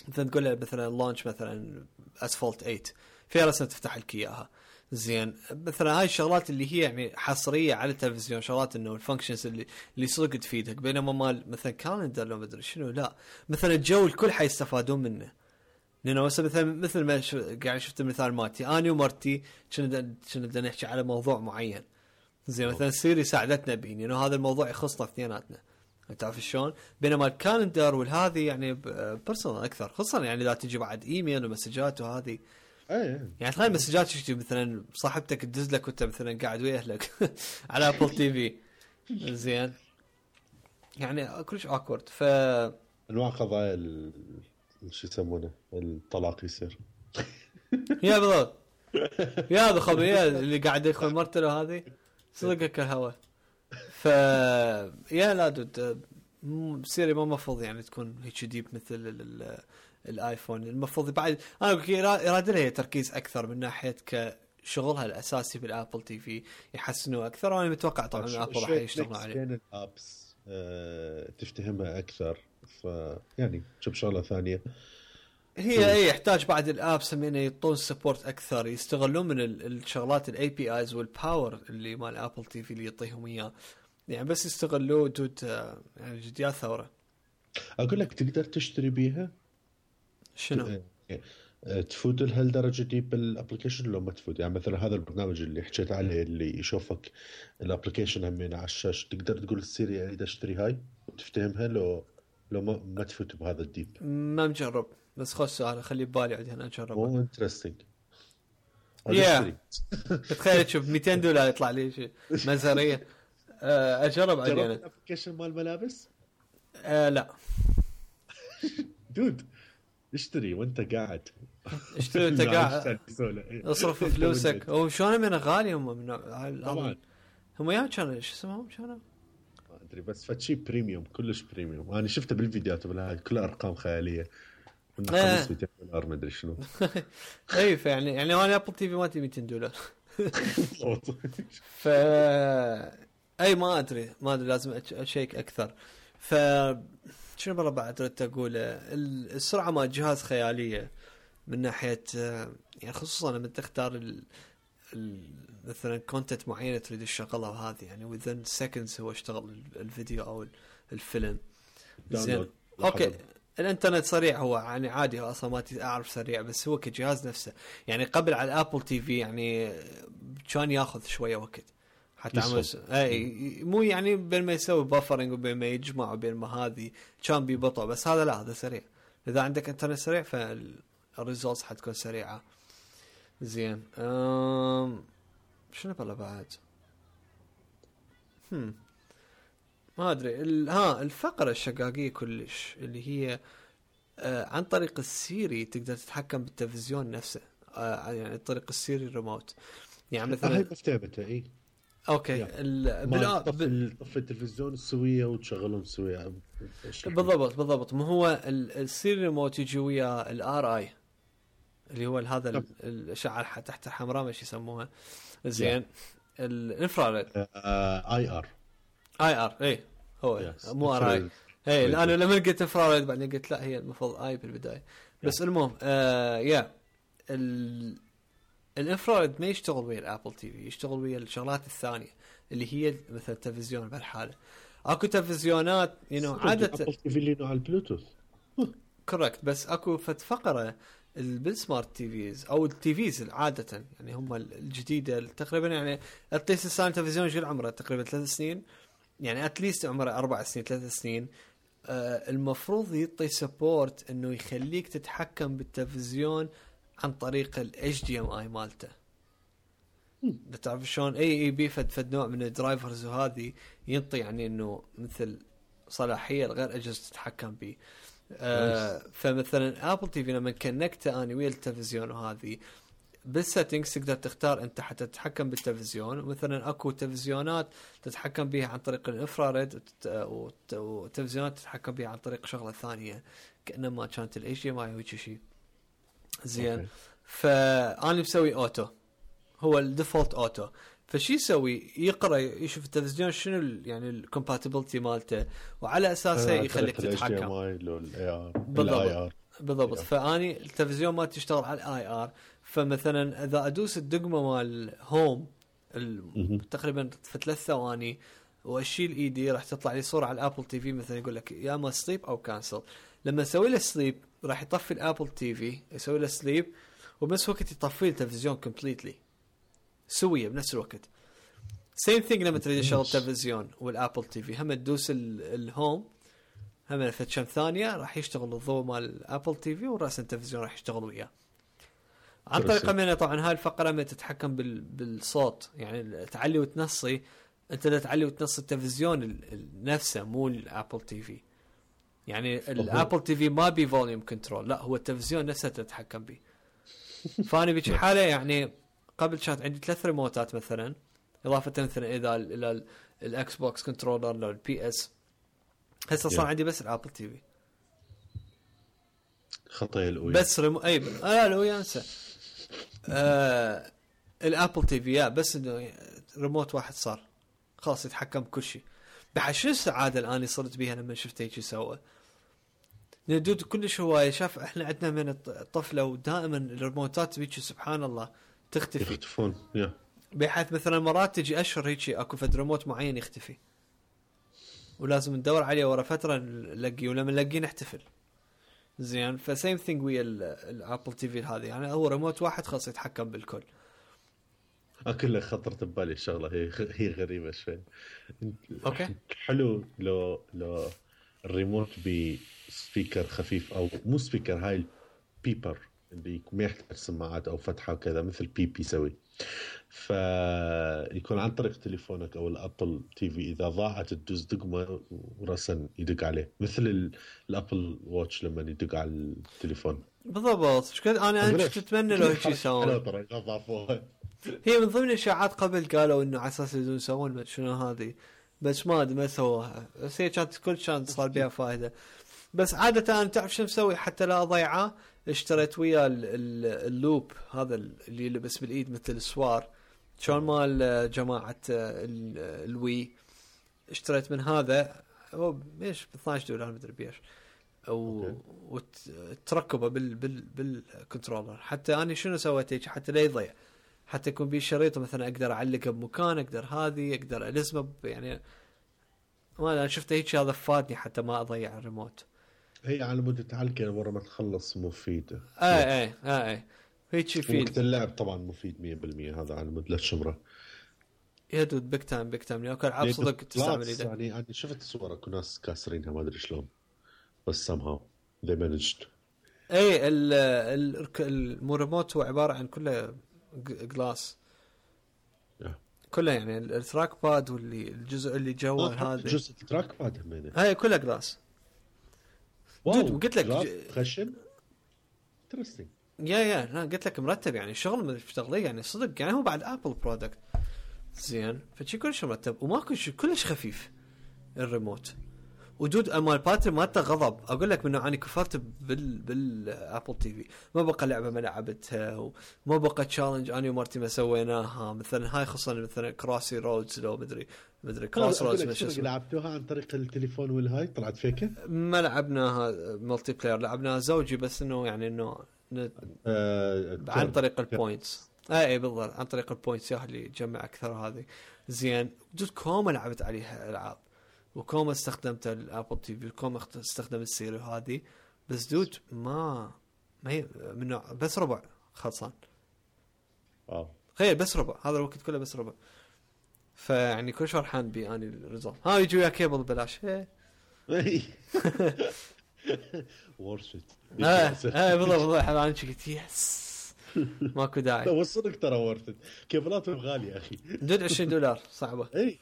مثلا تقول له مثلا لونش مثلا اسفلت 8 في رسمه تفتح لك اياها زين. مثلا هاي الشغلات اللي هي يعني حصريه على التلفزيون، شغلات انه الفانكشنز اللي صدق تفيدك، بينما مال مثلا كالندر لو مدري شنو لا، مثلا الجو الكل حيستفادون منه. لانه مثل ما قاعد شفت المثال مالتي اني ومرتي كنا نحكي على موضوع معين زين، مثلا سيري ساعدتنا بين انه هذا الموضوع يخصنا اثنيناتنا، تعرف شلون. بينما الكالندر والهذه يعني بيرسونال اكثر، خصوصا يعني اذا تجي بعد ايميل ومسجات وهذه. يعني تخيل مسجات تجي مثلا صاحبتك تدز لك وانت مثلا قاعد ويا اهلك على ابل تي في زين، يعني كلش اوكورد. ف انواع قضايا شو يسمونه الطلاق يصير يا بالضبط يا هذا خبيث اللي قاعد يدخل مرته هذه صدقك الهوا. ف يا لا دود سيري ما مفروض يعني تكون هيك ديب مثل الايفون. المفروض بعد انا اقول يراد لها تركيز اكثر من ناحيه كشغلها الاساسي بالابل تي في يحسنوا اكثر، وانا متوقع طبعا ابل راح يشتغلوا عليه. بين الابس تفتهمها اكثر، فيعني شوف شغله ثانيه هي يحتاج بعد الابس من يعطون سبورت اكثر، يستغلون من الشغلات الاي بي ايز والباور اللي مال ابل تي في اللي يعطيهم اياه، يعني بس يستغلوه دود يعني جديات ثوره. اقول لك تقدر تشتري بيها شنو تفوت لهالدرجه دي بالابلكيشن لو ما تفوت. يعني مثلا هذا البرنامج اللي حكيت عليه اللي يشوفك الابلكيشن همين على الشاشه، تقدر تقول السيري اريد اشتري هاي وتفتهمها لو ما تفوت بهذا الديب. ما مجرب بس خوش سؤال خلي ببالي عندي انا اجربه. مو انترستنج تخيل تشوف $200 يطلع لي شيء مزاريه. اجرب عادي انا الابلكيشن مال ملابس. لا دود اشتري وانت قاعد اشتري وانت قاعد اصرف فلوسك. او شلون من غالي هم من طبعا هم يا كانوا شو اسمهم شلون ما ادري، بس فتشي بريميوم كلش بريميوم. انا شفته بالفيديوهات بالهاي كلها ارقام خياليه من $500 ما ادري شنو. اي فيعني انا ابل تي في مالتي $200 ف اي ما ادري لازم اشيك اكثر. ف شنو برا بعد ردت اقول السرعه مال الجهاز خياليه من ناحيه يعني خصوصا لما تختار مثلا كونتنت معينه تريد تشغلها وهذه يعني within seconds هو اشتغل الفيديو او الفيلم زين. اوكي الانترنت سريع هو يعني عادي، هو اصلا ما اعرف سريع، بس هو كجهاز نفسه يعني قبل على الابل تي في يعني كان ياخذ شويه وقت حتى عمل اي مو يعني بين ما يسوي بافرنج وبين ما يجمع وبين ما هذه كان ببطء، بس هذا لا هذا سريع. اذا عندك انترنت سريع فالريزولتس حتكون سريعه زين. شنو بلا بعد ما ادري الفقره الشقاقيه كلش اللي هي عن طريق السيري تقدر تتحكم بالتلفزيون نفسه يعني عن طريق السيري ريموت. يعني مثلا هاي مفتابته اي اوكي طفي التلفزيون السويه وتشغلون سويه بالضبط. ما هو السيري ريموت يجي ويا الار اي اللي هو هذا الاشعه تحت الحمراء ما يسموها زين. الانفراريد اي ار اي هو مو ار اي. اي انا لما قلت انفراريد بعدين قلت لا هي المفروض اي بالبدايه بس المهم الانفراريد ما يشتغل ويا الابل تي في، يشتغل ويا الشغلات الثانيه اللي هي مثل التلفزيون بالحاله. اكو تلفزيونات عاده ابل تي في اللي على البلوتوث كوركت، بس اكو فقره بالسمارت تي فيز او التي فيز عاده يعني هم الجديده تقريبا يعني اتليست السنه تلفزيون شو عمره تقريبا 3 سنين يعني اتليست عمره 4 سنين 3 سنين. المفروض يعطي سبورت انه يخليك تتحكم بالتلفزيون عن طريق الاتش دي ام اي مالته. تعرف شلون اي بي فد نوع من الدرايفرز وهذه ينطي يعني انه مثل صلاحيه غير اجهزه تتحكم به. فمثلا ابل تي في لما كونكته اني ويا التلفزيون وهذه بالسيتنجز تقدر تختار انت حتى تتحكم بالتلفزيون. ومثلا اكو تلفزيونات تتحكم بها عن طريق الانفراريد وتلفزيونات تتحكم بها عن طريق شغله ثانيه كانما كانت الاتش دي ام اي وهيك شيء زين. فانا مسوي اوتو هو الديفولت اوتو. فشي يسوي يقرأ يشوف التلفزيون شنو يعني الكومباتيبلتي مالته وعلى اساسه يخليك تتحكم بالضبط بالضبط. فاني التلفزيون ما تشتغل على الاي ار، فمثلا اذا ادوس الدقمه مال هوم تقريبا في 3 ثواني واشيل ايدي راح تطلع لي صوره على الابل تي في، مثلا يقول لك يا اما سليب او كانسل. لما اسوي له سليب راح يطفي الابل تي في، يسوي له سليب وبنفس الوقت يطفي التلفزيون كومبليتلي سويه بنفس الوقت. سيم ثينج لما تريد تشغل التلفزيون والابل تي في، هم تدوس الهوم هم في كم ثانيه راح يشتغل الضوء مال الابل تي في وراس التلفزيون راح يشتغل وياه عن طريقه من. طبعا هاي الفقره ما تتحكم بالصوت، يعني تعلي وتنصي، انت لا تعلي وتنصي التلفزيون نفسه مو الابل تي في. يعني الابل تي في ما بي فوليوم كنترول، لا هو التلفزيون نفسه تتحكم به. فاني بيجي حاله يعني قبل كانت عندي 3 ريموتات مثلا، اضافه مثلا اذا الى الاكس بوكس كنترولر لو البي اس، هسه صار عندي بس الابل تي في. خطيه الأويا بس اي لا الأويا انسى. الابل تي في بس انه ريموت واحد صار خلاص يتحكم بكل شيء. بحش السعاده الان اللي صرت بيها لما شفت هيك يسوى. ندود كلش هوايه. شاف احنا عندنا من الطفله ودائما الريموتات بيجي سبحان الله تختفي، يختفون بحيث مثلا مرات تجي اشهر هيك اكو فد ريموت معين يختفي ولازم ندور عليه ورا فتره نلاقيه، ولما نلاقيه نحتفل. زين فسيم ثينج ويا الابل تي في هذه، يعني هو ريموت واحد خاص يتحكم بالكل. كله خطرت ببالي الشغله هي غريبه شوي. اوكي حلو لو الريموت بسبيكر خفيف او مو سبيكر، هاي البيبر اللي ما يحتاج سماعات او فتحه كذا مثل بيبي يسوي، فيكون عن طريق تليفونك او الابل تي في اذا ضاعت تدوس دقمه ورسن يدق عليه مثل الابل واتش لما يدق على التليفون. بالضبط. انا كنت اتمنى لو هيك يسوون. هي من ضمن الاشاعات قبل قالوا انه على اساس يسوون شنو هذه، بس ما سووها. بس هي كانت كل شان صار بها فائده. بس عاده انا تعرف شو مسوي حتى لا اضيعه؟ اشتريت ويا اللوب هذا اللي يلبس بالايد مثل السوار، شلون مال جماعه الوي. اشتريت من هذا هو ايش ب $12 مدري بيش، وتركبه بالكنترولر. حتى انا شنو سويت هيك حتى لا يضيع، حتى يكون بيه شريطه مثلا اقدر اعلقه بمكان، اقدر هذه اقدر الزمه يعني. ما انا شفت هيك هذا فادني حتى ما اضيع الريموت. هي على مود تعلقه ورا ما تخلص مفيده. اي هيك يفيد. وقت اللعب طبعا مفيد 100%. هذا على مود لا الشمره يدود بيك تايم يعني العاب صدق تستعمل ايده. يعني انا شفت صور اكو ناس كاسرينها ما ادري شلون، بس somehow they managed. اي الريموت هو عباره عن كله جلاس كله، يعني التراك باد واللي الجزء اللي جوا هذا جزء التراك باد همينه هاي كلها جلاس. دود قلت لك خشن انترستينج. يا لا قلت لك مرتب، يعني الشغل مشتغليه يعني صدق، يعني هو بعد ابل برودكت زين، فشي كلش مرتب وماكو شيء كلش خفيف الريموت. ودود مال باتري مالته غضب. اقول لك منه اني كفرت بالابل تي في، ما بقى لعبه ما لعبتها وما بقى تشالنج اني ومرتي ما سويناها. مثلا هاي خصوصا مثلا كراسي رودز لو مدري كراس رودز مش لعبتوها عن طريق التليفون والهاي طلعت فيكه. ما لعبناها ملتي بلاير، لعبناها زوجي بس انه يعني انه عن طريق البوينتس. اي بالضبط عن طريق البوينتس يا اللي تجمع اكثر. هذه زين. دود كوما لعبت عليها العاب، وكوما استخدمت الابل تي في، وكوما استخدم السيري هذه. بس دود ما منه بس ربع خلصان. غير بس ربع، هذا الوقت كله بس ربع. فيعني كل فرحان بي اني الريزولف. ها يجي ويا كيبل ببلاش. ورشت بالضبط. انا قلت يس ماكو داعي. وصلك ترى ورثت كيبلاتهم غاليه اخي. دود $20 صعبه. اي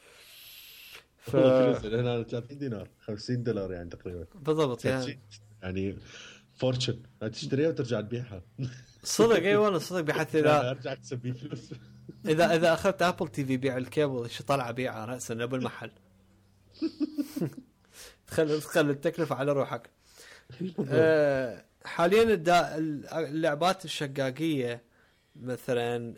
هنا $30 $50 يعني تقريبا. بالضبط يعني فورتشن تشتريها وترجع تبيعها. صدق اي والله صدق. بحث اذا ارجع اكسب بيه فلوس. اذا اخذت ابل تي في بيع الكيبل شو طالع بيعه راسا ابو المحل. تخلي التكلفه على روحك. حاليا اللعبات الشقاقيه مثلا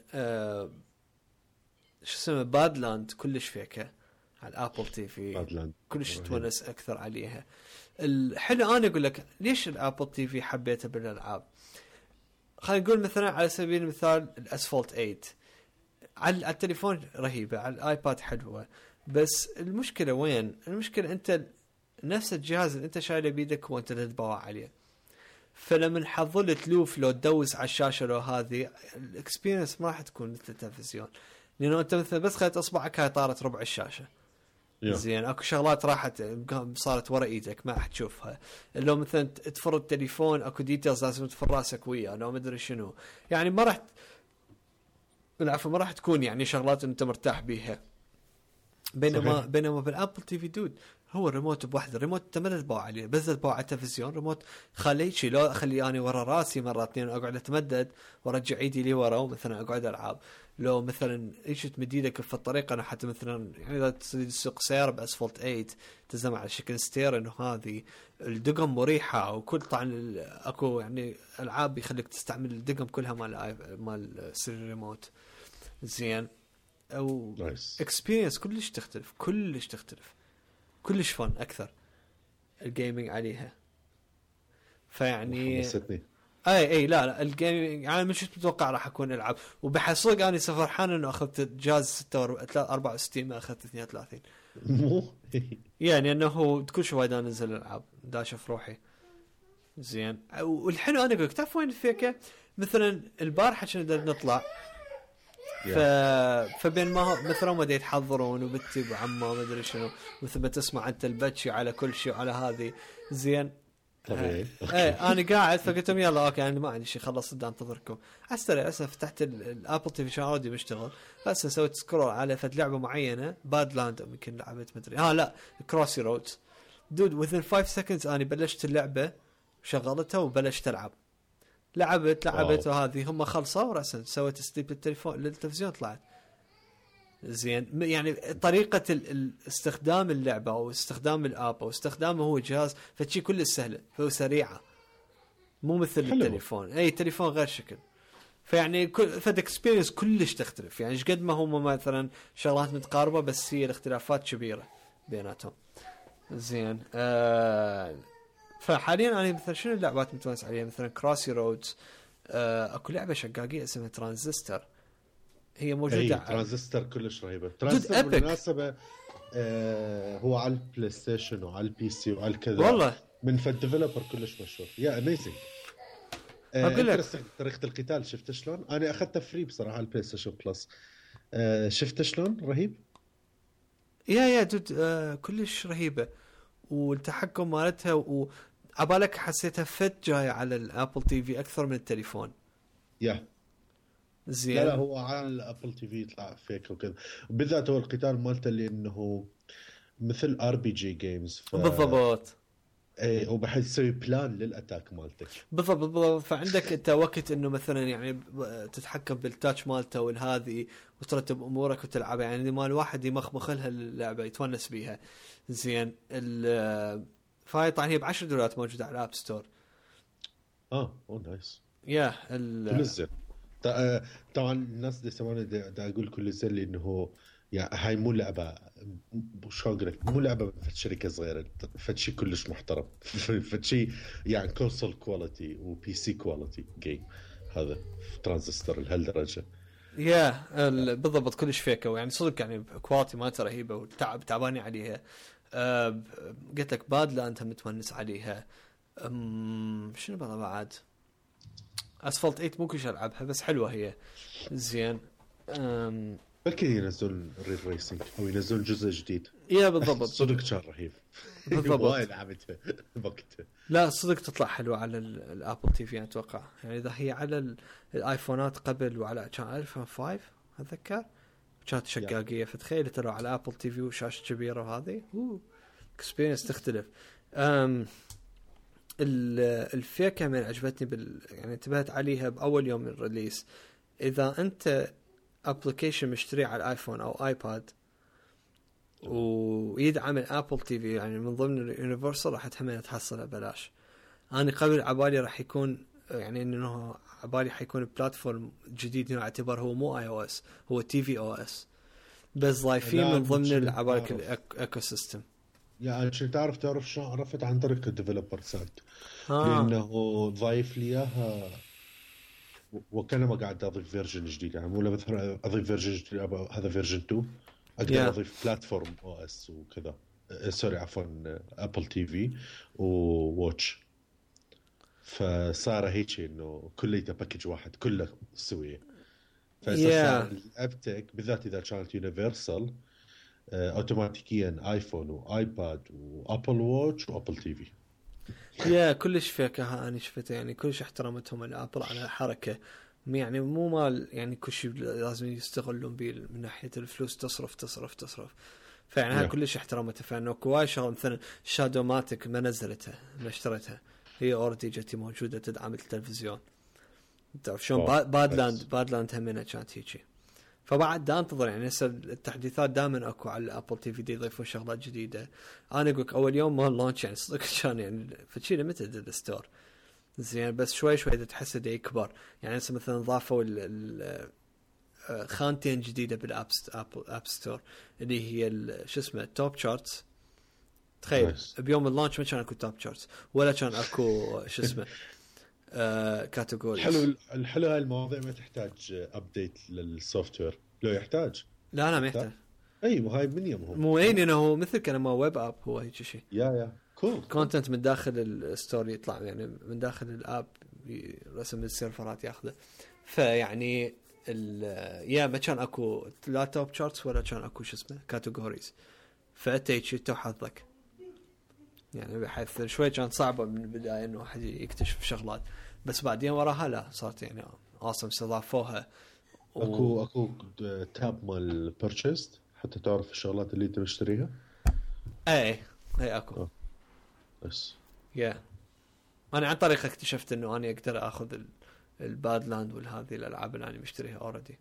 شو اسمه بادلاند كلش فيكه على الابل تي في، كلش تونس اكثر عليها. الحلو انا اقول لك ليش الابل تي في حبيته بالالعاب. خلينا نقول مثلا على سبيل المثال الاسفلت 8 على التليفون رهيبه، على الايباد حلوه، بس المشكله وين؟ المشكله انت نفس الجهاز اللي انت شايله بيدك وانت تتبوع عليه، فلما حظل تلوف لو تدوس على الشاشه لو هذه الاكسبيرينس ما راح تكون مثل التلفزيون، لانه انت مثلا بس خليت اصبعك هاي طارت ربع الشاشه. زين اكو شغلات راحت صارت ورا ايدك ما راح تشوفها. لو مثلا تفر التليفون اكو ديتيلز لازم تفر راسك وياه لو ما ادري شنو، يعني ما راح بالعفو ما راح تكون يعني شغلات انت مرتاح بيها. بينما بالابل تي في دود هو الريموت بوحده، الريموت انت ما تتباوع عليه، بس تتباوع على التلفزيون ريموت خليه شي، لو اخلي اني ورا راسي مرات اثنين اقعد اتمدد وارجع ايدي لي ورا ومثلا اقعد العب. لو مثلا ايش تمد ايدك في الطريقه انا حتى مثلا يعني اذا تسوق سياره باسفلت 8 تزم على شكل ستيرن وهذه الدقم مريحه، وكل طبعا اكو يعني العاب يخليك تستعمل الدقم كلها مال سير ريموت. زين او اكسبيرينس كلش تختلف كلش فن اكثر الجيمنج عليها. فيعني اي لا الجيمنج يعني مش متوقع راح اكون العب، وبحصق اني فرحان انه اخذت جهاز 64 ما اخذت 32 يعني انه كل شوي دا انزل العاب دا اشوف روحي. زين والحلو انا اقول تعرف وين الفكره؟ مثلا البارحه كنا نطلع فبين ما مثلا ما يتحضرون وبنتي وعمه ما ادري شنو، وثم تسمع انت البتشي على كل شيء على هذه. زين طبيعي انا قاعد فقلت لهم يلا اوكي انا ما عندي شيء خلص دا انتظركم. استري فتحت الابل تي في عشان اودي بشتغل، بس سويت سكرول على فد لعبه معينه بادلاند يمكن لعبت مدري لا كروسي رودز دود within 5 seconds انا بلشت اللعبه شغلتها وبلشت العب. لعبت وهذه هم خلصوا ورأسا سويت ستيب للتلفزيون طلعت. زين يعني طريقة استخدام اللعبة أو استخدام الآب أو استخدامه هو جهاز فشي كله سهلة وسريعة مو مثل التليفون. أي تليفون غير شكل، فيعني فد اكسبيرينس كلش تختلف. يعني قد ما هم مثلا شغلات متقاربة بس هي الاختلافات كبيرة بيناتهم. زين فحاليا انا مثلا شنو اللعبات متونس عليها؟ مثلا كراسي رودز، اكو لعبه شقاقيه اسمها ترانزستور هي موجوده ترانزستور كلش رهيبه. ترانزستور بالمناسبه هو على البلاي ستيشن وعلى البي سي وعلى كذا والله من فد ديفلوبر كلش مشهور يا اميزنج. اقول لك طريقه القتال شفت شلون؟ انا اخذته فري بصراحه على البلاي ستيشن بلس. شفت شلون رهيب يا دود كلش رهيبه، والتحكم مالتها وعبالك حسيتها فت جاي على الابل تي في اكثر من التليفون. زين لا هو على الابل تي في يطلع فيك وكذا، بالذات هو القتال مالته لانه مثل ار بي جي جيمز بالضبط. اي وبحيث تسوي بلان للاتاك مالتك بالضبط. فعندك انت وقت انه مثلا يعني تتحكم بالتاتش مالته والهذه وترتب امورك وتلعب، يعني مال واحد يمخمخ لها اللعبه يتونس بيها. زين فاي طبعا هي $10 موجوده على الاب ستور. نايس كل زين. طبعا الناس اللي يسمونه دا اقول كل زين لانه يعني هاي مو لعبه شو اقول لك، مو لعبه في شركه صغيره، فشي كلش محترم فشي يعني كونسول كواليتي وبي سي كواليتي جيم. هذا ترانزستور لهالدرجه بالضبط كلش فيكه، يعني صدق يعني كواليتي مالته رهيبه وتعباني عليها. قلت لك بادلا انت متونس عليها. شنو بقى بعد؟ اسفلت 8 مو كلش العبها بس حلوه هي. زين بلكي ينزلون ريل ريسنج او ينزلون جزء جديد. بالضبط صدق كان رهيب بالضبط. وايد لعبتها وقتها. لا صدق تطلع حلوه على الابل تي في اتوقع، يعني اذا هي على الايفونات قبل وعلى كان ايفون 5 اتذكر كانت شقاقيه، فتخيل ترى على ابل تي في وشاشه كبيره وهذه اكسبيرينس تختلف. الفكره من عجبتني يعني انتبهت عليها باول يوم من الريليس، اذا انت ابلكيشن مشتري على الايفون او ايباد ويدعم الابل تي في يعني من ضمن اليونيفرسال راح تحمل تحصله ببلاش. انا قبل عبالي راح يكون يعني انه عبالي حيكون بلاتفورم جديد يعتبر هو مو اي او اس، هو تي في او اس بس ضايفين من ضمن عبالك الايكو سيستم. يعني عشان تعرف شلون عرفت عن طريق الديفلوبر سايت لانه ضايف لي اياها وكان ما قاعد اضيف فيرجن جديد يعني مو مثلا اضيف فيرجن جديد هذا فيرجن 2 اقدر اضيف بلاتفورم او اس وكذا سوري عفوا ابل تي في وواتش فصار هيك انه كله باكج واحد كله سويه فصار الابتك بالذات اذا كانت يونيفرسال اوتوماتيكيا ايفون وايباد وابل واتش وابل تي في يا كلش فيكها انا شفته يعني كلش احترمتهم الابل على الحركه يعني مو مال يعني كل شيء لازم يستغلون به من ناحيه الفلوس تصرف فيعني كلش احترمته فانه كواي شغل مثلا شادو ماتك ما نزلتها ما اشتريتها هي اوريدي جتي موجوده تدعم التلفزيون تعرف شلون بادلاند همينه كانت هيجي فبعد دا انتظر يعني هسه التحديثات دائما اكو على الابل تي في دي يضيفون شغلات جديده انا اقولك اول يوم مال لونش يعني صدق كان يعني فشي ليمتد الستور زين بس شوي تحس ده يكبر يعني هسه مثلا ضافوا خانتين جديده بالاب اب ستور اللي هي شو اسمه توب شارتس تخيل بيوم اللانش ما كان اكو توب شارتس ولا كان اكو شو اسمه كاتيجوري الحلو هاي المواضيع ما تحتاج ابديت للسوفت وير لو يحتاج لا ما يحتاج اي مو هاي من يومهم مو انه مثل كان ما ويب اب هو هيك شيء يا كول كونتنت من داخل الستوري يطلع يعني من داخل الاب رسم السيرفرات ياخذه فيعني يا ما كان اكو لا توب شارتس ولا كان اكو شو اسمه كاتيجوريز فانت هيك حظك يعني بحيث شوي كانت صعبه من البدايه انه واحد يكتشف شغلات بس بعدين وراها لا صارت يعني اصلا استضافوها اكو تاب مال بيرتشيست حتى تعرف الشغلات اللي انت بتشتريها اي اكو بس انا عن طريق اكتشفت انه انا اقدر اخذ البادلاند والهذه الالعاب اللي انا مشتريها اوريدي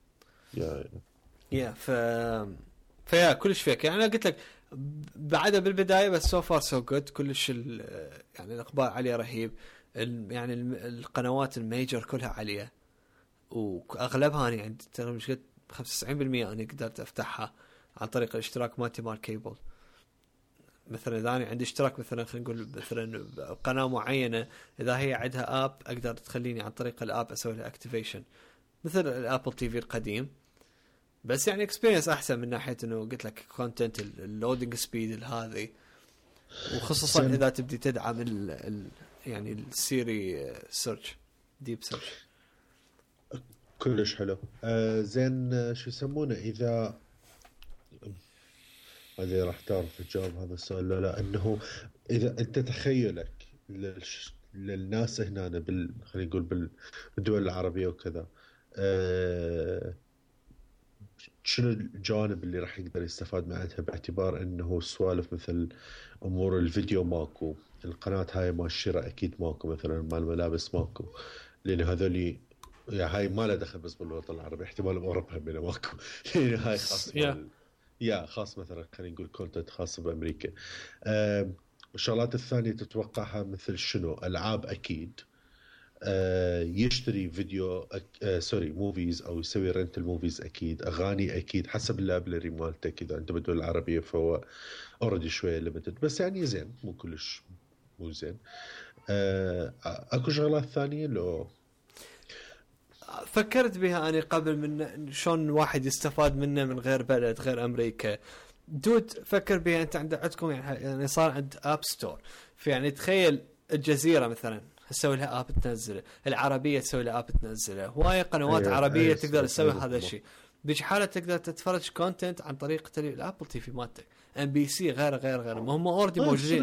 فيا كلش فيك يعني انا قلت لك بعدها بالبدايه بس سو فار سو جود كلش يعني الاقبال عليه رهيب يعني القنوات الميجر كلها عاليه واغلبها انا يعني مش قد 95% انا قدرت افتحها عن طريق الاشتراك مالتي مال كيبل مثلا اذا انا عندي اشتراك مثلا خلينا نقول مثلا قناه معينه اذا هي عندها اب اقدر تخليني عن طريق الاب اسوي لها اكتيفيشن مثل الابل تي في القديم بس يعني اكسبيرينس احسن من ناحيه انه قلت لك كونتنت اللودينج سبيد هذه وخصوصا اذا تبدي تدعم يعني السيري سيرش ديب سيرش كلش حلو زين شو يسمونه اذا هذه راح تعرف تجاوب هذا السؤال لا انه اذا انت تخيلك للناس هنا خلينا نقول بالدول العربيه وكذا شنو الجانب اللي راح يقدر يستفاد منها باعتبار انه سوالف مثل امور الفيديو ماكو القناه هاي مال الشراء اكيد ماكو مثلا مال الملابس ماكو لان هذولي يعني هاي ما له دخل بس بالوطن العربي احتمال باوروبا هم ماكو لان هاي خاص خاص مثلا خلينا نقول كونتنت خاص بامريكا الشغلات الثانيه تتوقعها مثل شنو العاب اكيد يشتري فيديو سوري موفيز او يسوي رنت الموفيز اكيد اغاني اكيد حسب اللابلري مالتك اذا انت بالدول العربيه فهو اوريدي شويه ليميتد بس يعني زين مو كلش مو زين اكو شغلات ثانيه لو فكرت بها أنا قبل من شلون واحد يستفاد منه من غير بلد غير أمريكا دود فكر بها أنت عندكم يعني صار عند أب ستور في يعني تخيل الجزيرة مثلا تسوي لها اب تنزله العربيه تسوي لها اب تنزله هوايه قنوات عربيه تقدر تسوي هذا الشيء بيجي حاله تقدر تتفرج كونتنت عن طريق الابل تي في مالتك ام بي سي غير هم اوريدي موجودين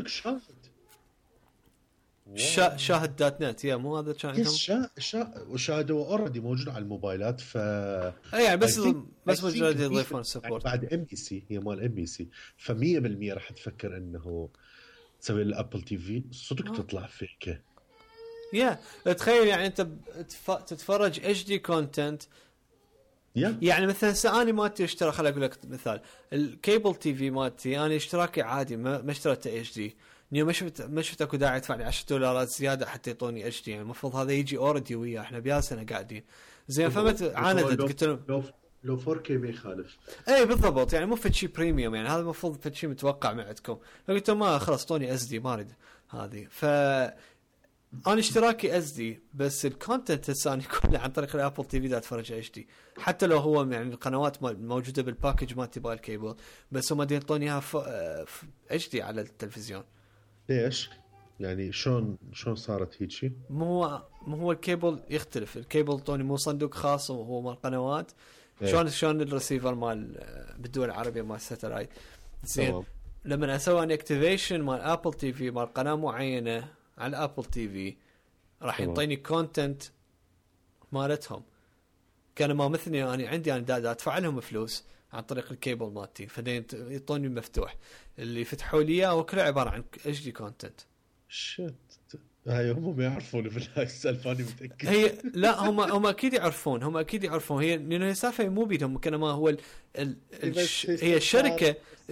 شاهد دوت نت يا مو هذا كان وشاهدوا اوريدي موجود على الموبايلات ف يعني بس موجود يضيفون سبورت بعد ام بي سي هي مال ام بي سي ف 100% راح تفكر انه تسوي الابل تي في صدق تطلع فيك تخيل يعني انت تتفرج اتش دي كونتنت يعني مثلا ساني مالتي اشترى خليني اقول لك مثال الكيبل تي في مالتي يعني اشتراكي عادي ما اشتريته اتش دي ما شفت اكو داعي ادفع لي $10 زياده حتى يعطوني اتش دي يعني المفروض هذا يجي اوريدي وياه احنا بيا سنه قاعدين زين فهمت عاندت قلت لو 4K ما يخالف. اي بالضبط، يعني مو فشي بريميوم، يعني هذا المفروض فشي متوقع من عندكم. قلت ما خلاص طوني اس دي ما اريد هذه. ف انا اشتراكي اس دي، بس الكونتنت الثاني كله عن طريق الابل تي في دا اتفرج اتش دي، حتى لو هو يعني القنوات موجوده بالباكج ما تبغى الكيبل، بس هم يعطوني اياها اتش دي على التلفزيون. ليش يعني شلون صارت هيك شيء؟ مو هو الكيبل يختلف، الكيبل طوني مو صندوق خاص وهو مال قنوات. شلون الريسيفر مال بالدول العربيه مال ساتلايت زين. لما اسوي ان اكتيفيشن مال ابل تي في مال قناه معينه على ابل تي في، راح يعطيني كونتنت مالتهم. كان ما مثلني انا عندي انا ادفع لهم فلوس عن طريق الكيبل مالتي، فدين يعطوني مفتوح اللي فتحوا لي اياه وكله عباره عن اتش دي كونتنت. شت هاي هم ما يعرفون في هاي السالفه، انا متاكد. هي لا هم اكيد يعرفون، هي لانه هي سالفه مو بيدهم، كانما هو هي الشركه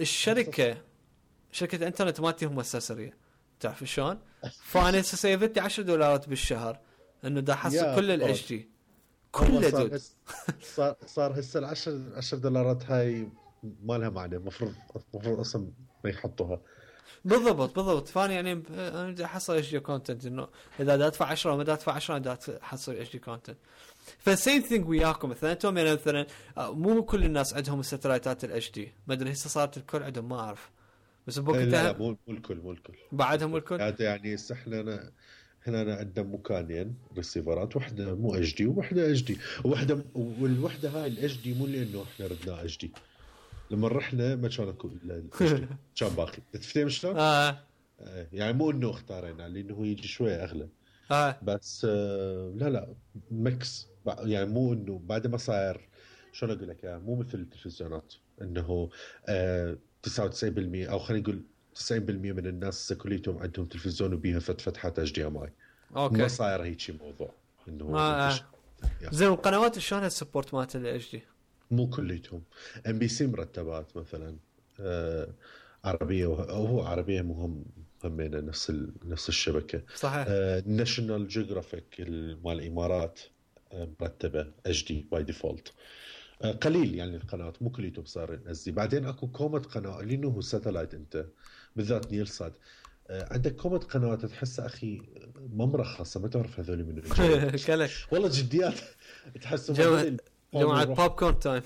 شركه الانترنت مالتي هم الساسريه، تعرف شلون؟ فانا سيفتي $10 بالشهر انه دا حصل كل الاتش دي كله. صار هسه $10 هاي ما لها معنى، المفروض اصلا ما يحطوها. بالضبط. فاني يعني انا بدي احصل اتش دي كونتنت، انه اذا دا ادفع 10 وما دا ادفع 10 دا احصل اتش دي كونتنت. فسيم ثينج وياكم مثلا انتم، يعني مثلا مو كل الناس عندهم الستلايتات الاتش دي، ما ادري هسه صارت الكل عندهم ما اعرف، بس لا مو الكل بعدهم الكل. هذا يعني احنا هنا عندنا مكانين ريسيفرات، واحده مو اتش دي وواحده اتش دي، والوحده هاي الاتش دي مو لانه احنا ردنا اتش دي، لما رحنا ما كان اكو كان باقي. تفهم شلون؟ يعني مو انه اختارينا لانه هو يجي شويه اغلى. بس لا ميكس، يعني مو انه بعد ما صاير شلون اقول لك، مو مثل التلفزيونات انه 99% او خلينا نقول 90% من الناس كليتهم عندهم تلفزيون وبيها فتحات اتش دي ام اي. ما صاير هيك شيء موضوع انه زين. القنوات شلون السبورت مالت الاتش دي؟ مو كليتهم. ام بي سي مرتبات مثلا عربيه، وهو عربيه مهم همينه نفس الشبكه. صحيح. ناشونال جيوغرافيك مال الامارات مرتبه اتش دي باي ديفولت. قليل يعني القنوات مو كليتهم صار نزي. بعدين اكو كومة قناه لانه هو ساتلايت، انت بالذات نيل سات عندك كومة قنوات تحس اخي ما مرخصه، ما تعرف هذول من كلك والله جديات تحس جماعة بوب كورن تايم.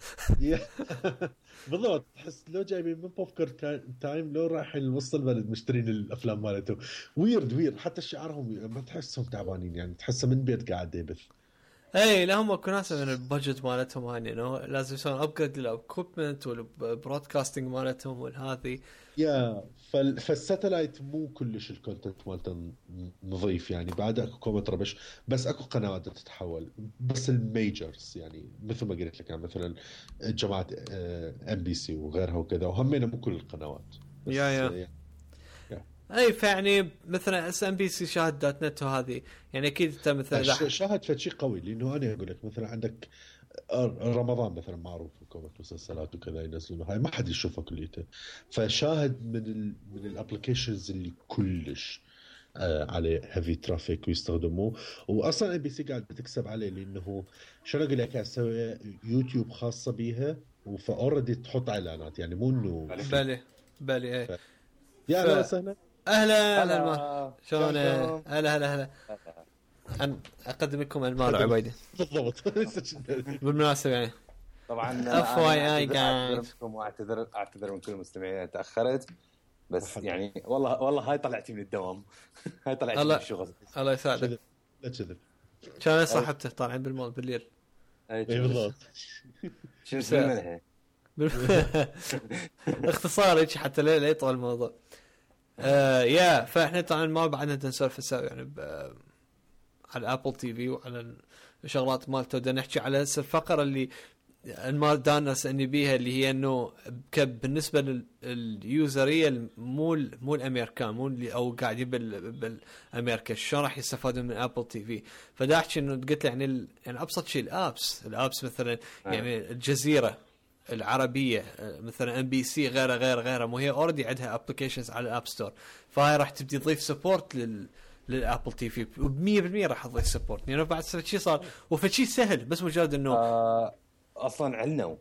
بالضبط، تحس لو جايبين من بوب كورن تايم لو رايحين وسط البلد مشترين الافلام مالتهم. ويرد حتى شعارهم ما تحسهم تعبانين، يعني تحسه من بيت قاعد يبث. اي لا هم كناسه من البادجت مالتهم هاني، انه لازم يسوون ابجريد للاكويبمنت والبرودكاستنج مالتهم والهذه. فالساتلايت مو كلش الكونتنت مالته نظيف، يعني بعد اكو كومنت ربش، بس اكو قنوات تتحول، بس الميجرز يعني مثل ما قلت لك، يعني مثلا جماعه ام بي سي وغيرها وكذا، وهمينا مو كل القنوات. يا اي فيعني مثلا اس ام بي سي شاهد دوت نت وهذه، يعني اكيد انت مثلا شاهد فشي قوي، لانه انا اقول لك مثلا عندك رمضان مثلا معروف كومة مسلسلات وكذا ينزلون، هاي ما حد يشوفها كليته. فشاهد من الابلكيشنز اللي كلش عليه هيفي ترافيك ويستخدموه، واصلا ام بي سي قاعد بتكسب عليه، لانه شلون اقول لك اسوي يوتيوب خاصه بيها وفاوريدي تحط اعلانات، يعني مو انه بالي اي يا اهلا وسهلا. اهلا شلون؟ هلا أن أقدم لكم المال عبيدي. بالضبط. بالمناسبة يعني طبعا أعتذر من كل المستمعين تأخرت، بس يعني والله هاي طلعتي من الدوام. هاي طلعتي من الشغل. الله يساعدك. لا كذب. كان صاحبته طالعين بالمول بالليل. اي بالضبط. شنو اسمها؟ اختصار هيك حتى لا يطول الموضوع. يا فاحنا طبعا ما بعدنا نسولف يعني على ابل تي في وعلى الشغلات مالته. بدنا نحكي على الفقره اللي المال دانس اني بيها، اللي هي انه بالنسبه لليوزريه مو الامريكان، مو اللي او قاعدين بالامريكا، شلون راح يستفادون من ابل تي في. فدا احكي انه قلت يعني ابسط شيء الابس مثلا، يعني الجزيره العربيه مثلا ام بي سي غيره مو هي اوريدي عندها ابلكيشنز على الاب ستور، فهاي راح تبدي تضيف سبورت للابل تي في، و100% راح تضيف سبورت، يعني بعد شيء صار وفشي سهل، بس مجرد انه اصلا علنوا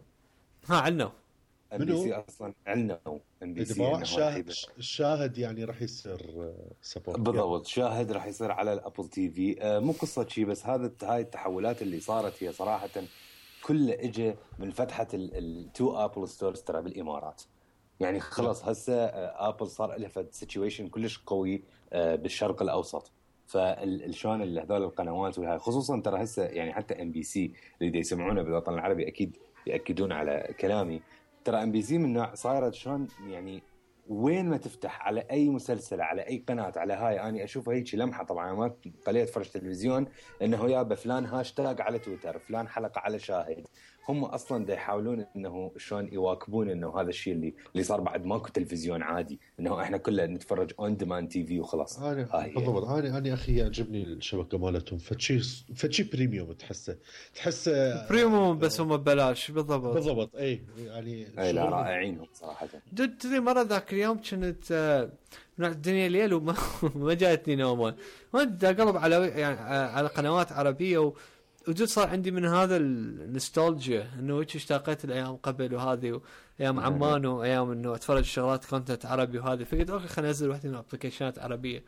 ام بي سي اصلا علنوا ام بي سي الشاهد يعني راح يصير سبورت بالضبط. شاهد راح يصير على الابل تي في. مو قصه شيء بس هاي التحولات اللي صارت هي صراحه كل اجى من فتحه التو ابل ستورز ترى بالامارات. يعني خلاص هسه ابل صار لها سيتويشن كلش قوي بالشرق الاوسط. فالشان اللي هذول القنوات وهاي خصوصا ترى هسه يعني حتى ام بي سي اللي يسمعونه بالوطن العربي اكيد ياكدون على كلامي. ترى ام بي سي من نوع صايره شلون يعني وين ما تفتح على اي مسلسل على اي قناه على هاي اني اشوفها هيك لمحه. طبعا ما قليت فرج تلفزيون انه يابا فلان هاشتاج على تويتر فلان حلقه على شاهد. هم اصلا دا يحاولون انه شلون يواكبون انه هذا الشيء اللي صار بعد ماكو تلفزيون عادي انه احنا كلنا نتفرج اون ديماند تي في وخلاص. بالضبط. انا اخي يعجبني الشبكه مالتهم فتشي بريميوم تحسه بريميوم بس هم ببلاش. بالضبط اي يعني لا رائعين هم صراحه. تدري مره ذاك اليوم كنت الدنيا ليل وما جاتني نومه وانت اقلب على يعني على قنوات عربيه وجد صار عندي من هذا النوستالجيا انه وش اشتاقت الايام قبل وهذه ايام عمان وايام انه اتفرج شغلات كونتنت عربي وهذه. فقلت اوكي خلينا انزل واحده من الابلكيشنات عربيه.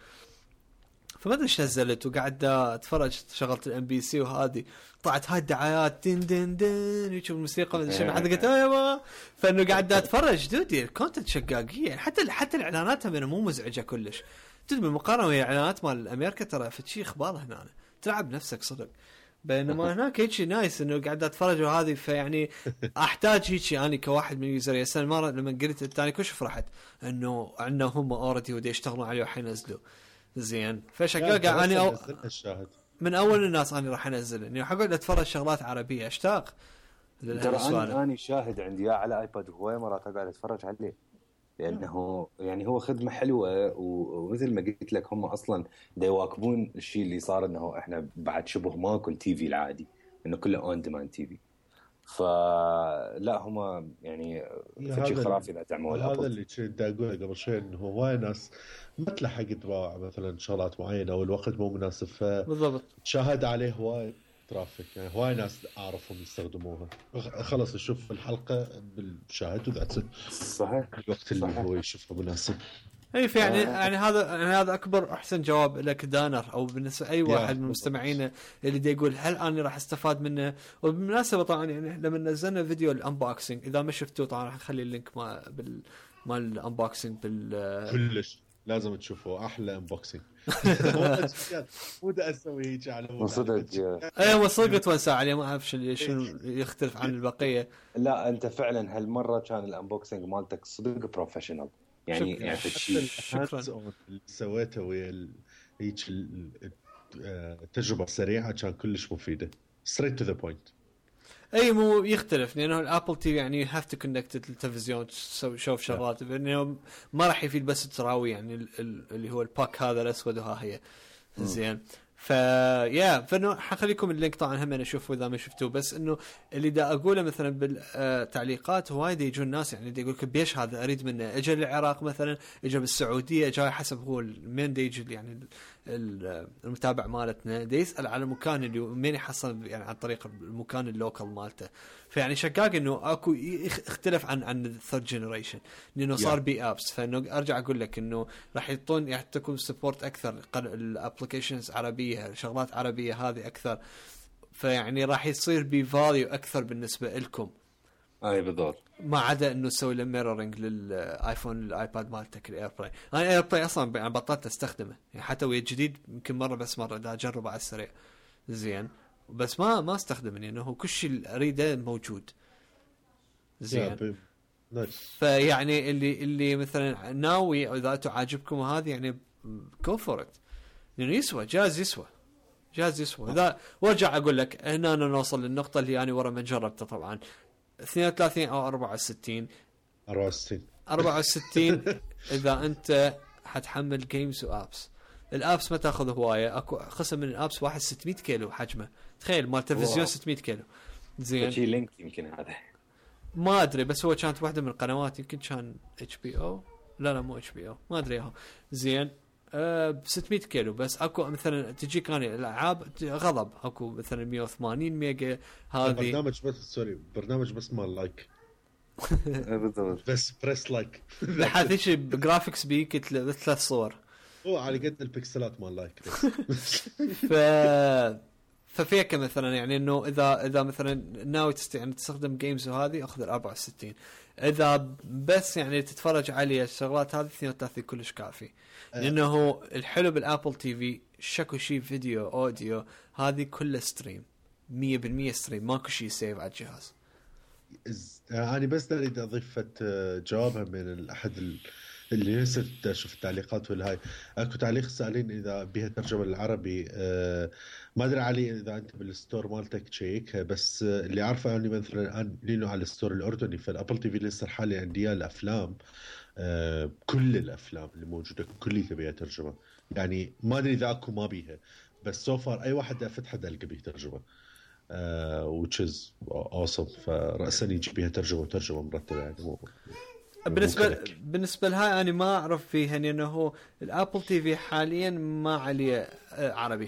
فما ادري ايش نزلت وقاعد اتفرج شغلت الام بي سي وهذه طلعت هاي الدعايات دين دين دين ويشوف الموسيقى ما ادري حد قلت ايوه. فانه قاعد اتفرج دودي الكونتنت شقاقيه حتى الاعلانات هم مو مزعجه كلش. تدري بالمقارنه ويا الاعلانات مال امريكا ترى فتشي اخبار هنا تلعب نفسك صدق. بينما هناك هيك نايس انه قاعد اتفرج وهذه. فيعني احتاج هيك اني كواحد من اليوزر السنه مره لما قلت الثاني كل فرحت انه عندنا هم اوريدي ودي يشتغلون عليه وحين ينزلوا زين. فشقاق انا من اول الناس انا راح انزل اني حقعد اتفرج شغلات عربيه اشتاق. ترى انا شاهد عندي على ايباد هواي مرات اقعد اتفرج عليه لانه يعني هو خدمه حلوه. ومثل ما قلت لك هم اصلا دا يواكبون الشيء اللي صار انه احنا بعد شبه ماكو التي في العادي انه كله اون ديماند تي في. فلا هم يعني شيء خرافي اذا تعملوا هذا اللي كنت اقوله قبل شوي انه هواي ناس ما تلحق تباع مثلا شغلات معينه او الوقت مو مناسب بالضبط تشاهد عليه هواي ترافيك. يعني هواي ناس اعرفهم يستخدموها خلص يشوف الحلقه بالشاهد وذاتس صحيح الوقت اللي هو يشوفه مناسب. اي يعني هذا اكبر احسن جواب لك دانر او بالنسبه اي واحد من مستمعينا اللي دا يقول هل انا راح استفاد منه. وبالمناسبه طبعا يعني لما نزلنا فيديو الانبوكسنج اذا ما شفتوه طبعا راح نخلي اللينك مال الانبوكسنج كلش لازم تشوفوه احلى انبوكسنج. مو دا اسوي هيك على صدق. ايوه صدق توسع عليه ما اعرف شنو يختلف عن البقيه. لا انت فعلا هالمره كان الانبوكسنج مالتك صدق بروفيشنال يعني شكرا اللي سويته ويا هيك التجربه السريعه كان كلش مفيده straight to the point. اي مو يختلف لانه الابل تي في يعني هاف تو كونكت التلفزيون تشوف شغلات لانه ما راح يفيد بس تراوي يعني اللي هو الباك هذا الاسود وها هي زين. فانه حخليكم اللينك طبعا هم اشوفوا اذا ما شفتوه. بس انه اللي دا اقوله مثلا بالتعليقات وايد يجون الناس يعني دا يقول لك بيش هذا اريد منه اجى للعراق مثلا اجى بالسعوديه جاي حسب هو المين يجي يعني المتابع مالتنا دا يسال على المكان اللي مين يحصل يعني عن طريق المكان اللوكال مالته. فيعني شقاق انه اكو اختلف عن الثيرد جنريشن لانه صار بي ابس. فانه ارجع اقول لك انه راح يعطون يعطيكم سبورت اكثر الابلكيشنز عربيه شغلات عربيه هذه اكثر. فيعني راح يصير بفاليو اكثر بالنسبه لكم. اي بالضبط. ما عدا انه تسوي له ميرورينج للايفون الايباد مالتك الاير بلاي. انا الاير بلاي اصلا يعني بطلت استخدمه يعني حتى ويا الجديد يمكن مره دا اجربه على السريع زين. بس ما استخدمه لانه كل شيء اريده موجود زين. فيعني اللي مثلا ناوي او اذا تعجبكم هذه يعني جو فور ات لانه يسوى جاز يسوى. اذا وارجع اقول لك هنا نوصل للنقطه اللي انا ورا ما جربته طبعا 32 او 64 اذا انت حتحمل جيمز وابس. الابس ما تاخذ هوايه اكو قسم من الابس واحد 600 كيلو حجمه. تخيل مال تلفزيون 600 كيلو زين. شيء لينك يمكن هذا ما ادري بس هو كانت واحده من القنوات يمكن كان اتش بي او لا مو اتش بي او ما ادري اهو زين. ب 600 كيلو. بس اكو مثلا تجيك اني الالعاب غضب اكو مثلا 180 ميجا هذه برنامج بس سوري برنامج بس مال لايك بالضبط بس بريس لايك لحد شيء جرافيكس بيك 3 صور هو على قد البكسلات مال لايك ف ففيك مثلا يعني انه اذا مثلا ناوي يعني تستخدم جيمز وهذه اخذ ال 64. اذا بس يعني تتفرج عليه الشغلات هذه 32 كلش كافي. لانه الحلو بالابل تي في شكو شيء فيديو اوديو هذه كله ستريم 100% ستريم ماكو شيء سيف على الجهاز. انا بس اريد اضيف جوابها من احد اللي نسيت اشوف التعليقات والهاي. اكو تعليق سالين اذا بيها ترجمه للعربي. ما ادري علي اذا انت بالستور مالتك تشيك. بس اللي عارفه اني مثلا لينو على الستور الاردني فالابل تي في لسه حالي عندي الافلام. كل الافلام اللي موجوده كلها تبيها ترجمه. يعني ما ادري اذا اكو ما بيها بس سوفر اي واحد افتحه القى بيه ترجمه. which is awesome. فرأسا يجي بيها ترجمه مرتبه يعني بالنسبه لهاي انا ما اعرف فيها لانه هو الابل تي في حاليا ما عليه عربي.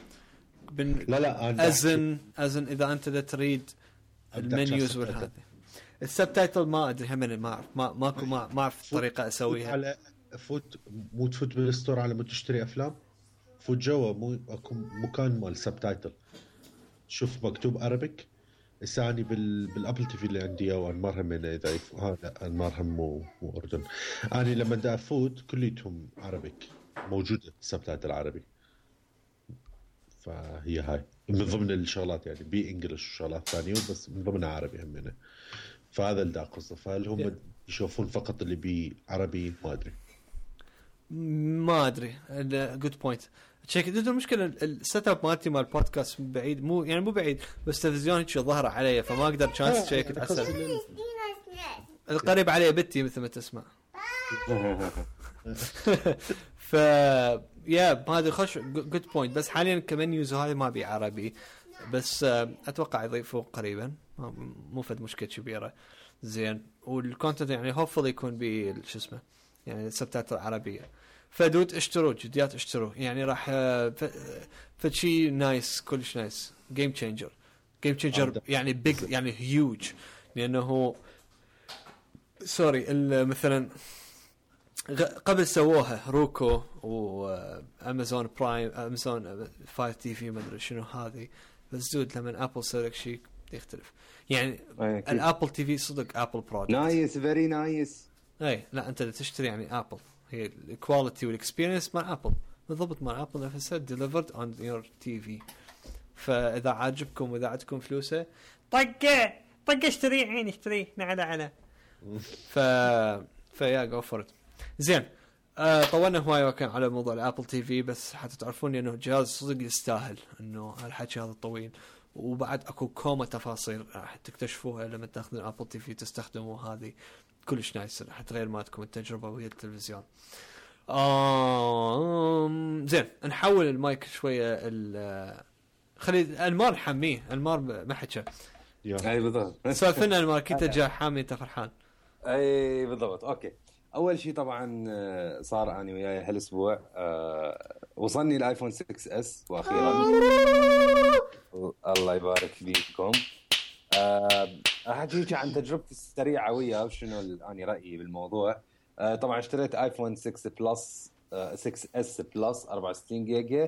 لا ازن اذا انت تريد المنيوز والهذا السبتايتل ما ادري هم ما اعرف ماكو ما اعرف طريقه اسويها. على فوت بالستور على ما تشتري افلام فوت جوا مو اكو مكان مال سبتايتل شوف مكتوب عربيك. الثاني بالابل تي في اللي عندي او انمار هم اذا لا انمار هم مو اردن. انا لما دا افوت كليتهم عربيك موجوده سبتايتل العربي. فهي هاي من ضمن الشغلات يعني بي انجلش وشغلات ثانيه بس من ضمنها عربي همنا. فهذا اللي دا قصه. فهل هم يشوفون فقط اللي بي عربي ما ادري جود بوينت. تشيك المشكله السيت اب مالتي مال البودكاست بعيد مو بعيد بس تلفزيون هيك ظهر علي فما اقدر تشانس تشيك تحسن القريب علي بنتي مثل ما تسمع. ف يا هذا خوش جود بوينت. بس حاليا كمنيوز هذه ما بي عربي بس اتوقع يضيفوه قريبا مو فد مشكله كبيره زين. والكونتنت يعني هوفلي يكون شو اسمه يعني سبتايتل عربيه. فدود اشتروا جديات اشتروا يعني راح فشي نايس كلش نايس جيم تشينجر يعني بيج يعني هيوج. لانه سوري مثلا قبل سووها روكو وامازون برايم امازون فاير تي في ما ادري شنو هذه. بس دود لما ابل سوى شيء يختلف يعني الابل تي في صدق ابل برودكت نايس فيري نايس. اي لا انت تشتري يعني ابل هي الكواليتي والاكسبيرينس مال ابل بالضبط مال ابل نفسها ديليفرد اون يور تي في. فاذا عاجبكم واذا عندكم فلوسه طق اشتري عين اشتري على فيا جو فور ات. زين طولنا هواي وكان على موضوع الابل تي في بس حتى تعرفون انه جهاز صدق يستاهل انه هالحكي هذا الطويل. وبعد اكو كومه تفاصيل راح تكتشفوها لما تاخذون الابل تي في تستخدموا هذه كلش نايس راح تغير مالتكم التجربه ويا التلفزيون. زين نحول المايك شويه خلي انمار حميه انمار ما حكى. اي بالضبط سولفنا انمار كنت جا حامي انت فرحان. اي بالضبط اوكي. اول شيء طبعا صار اني وياي هالاسبوع وصلني الايفون 6 اس واخيرا الله يبارك فيكم. احكي عن تجربتي السريعه وياه وشنو اني رايي بالموضوع. طبعا اشتريت ايفون 6 بلس 6 اس بلس 64 جيجا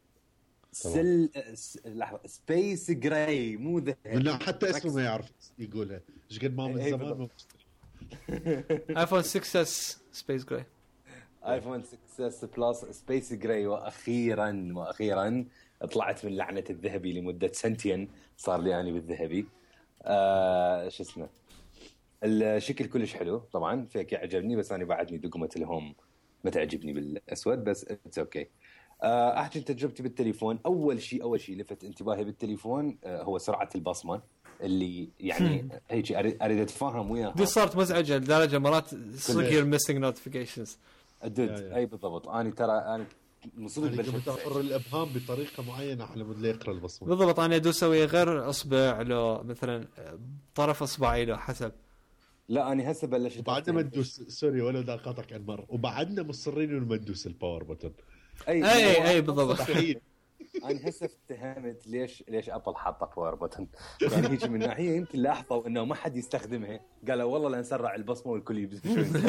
لحظه سبيس جراي مو ذهب حتى اسمه ما يعرف يقولها ايش قد ما من زمان ما ايفون 6 اس سبيس جراي ايفون 6 اس بلس سبيس جراي. واخيرا طلعت من لعنه الذهبي لمده سنتين صار لي اني بالذهبي. شو اسمه الشكل كلش حلو طبعا فيك يعجبني بس انا بعدني دقمه الهوم ما تعجبني بالاسود بس اتس اوكي. احكي تجربتي بالتليفون. اول شيء لفت انتباهي بالتليفون هو سرعه البصمه اللي يعني هيك اريد اتفاهم وياها. دي صارت مزعجه لدرجه مرات صير ميسنج نوتيفيكيشنز اي بالضبط. انا مصدق بتغفر الابهام بطريقه معينه على مود يقرا البصمه بالضبط. انا ادوس اسوي غير اصبع لو مثلا طرف اصبعي لو حسب لا انا هسه بلشت وبعدنا ما ندوس سوري ولا دا قطعك انمر وبعدنا مصرين انه ما ندوس الباور بوتن. اي بالضبط. انا هسه افتهمت ليش ابل حاطه باور بوتن. يعني هيك من ناحيه يمكن لاحظوا انه ما حد يستخدمها، قالوا والله لا نسرع البصمه والكل يبدأ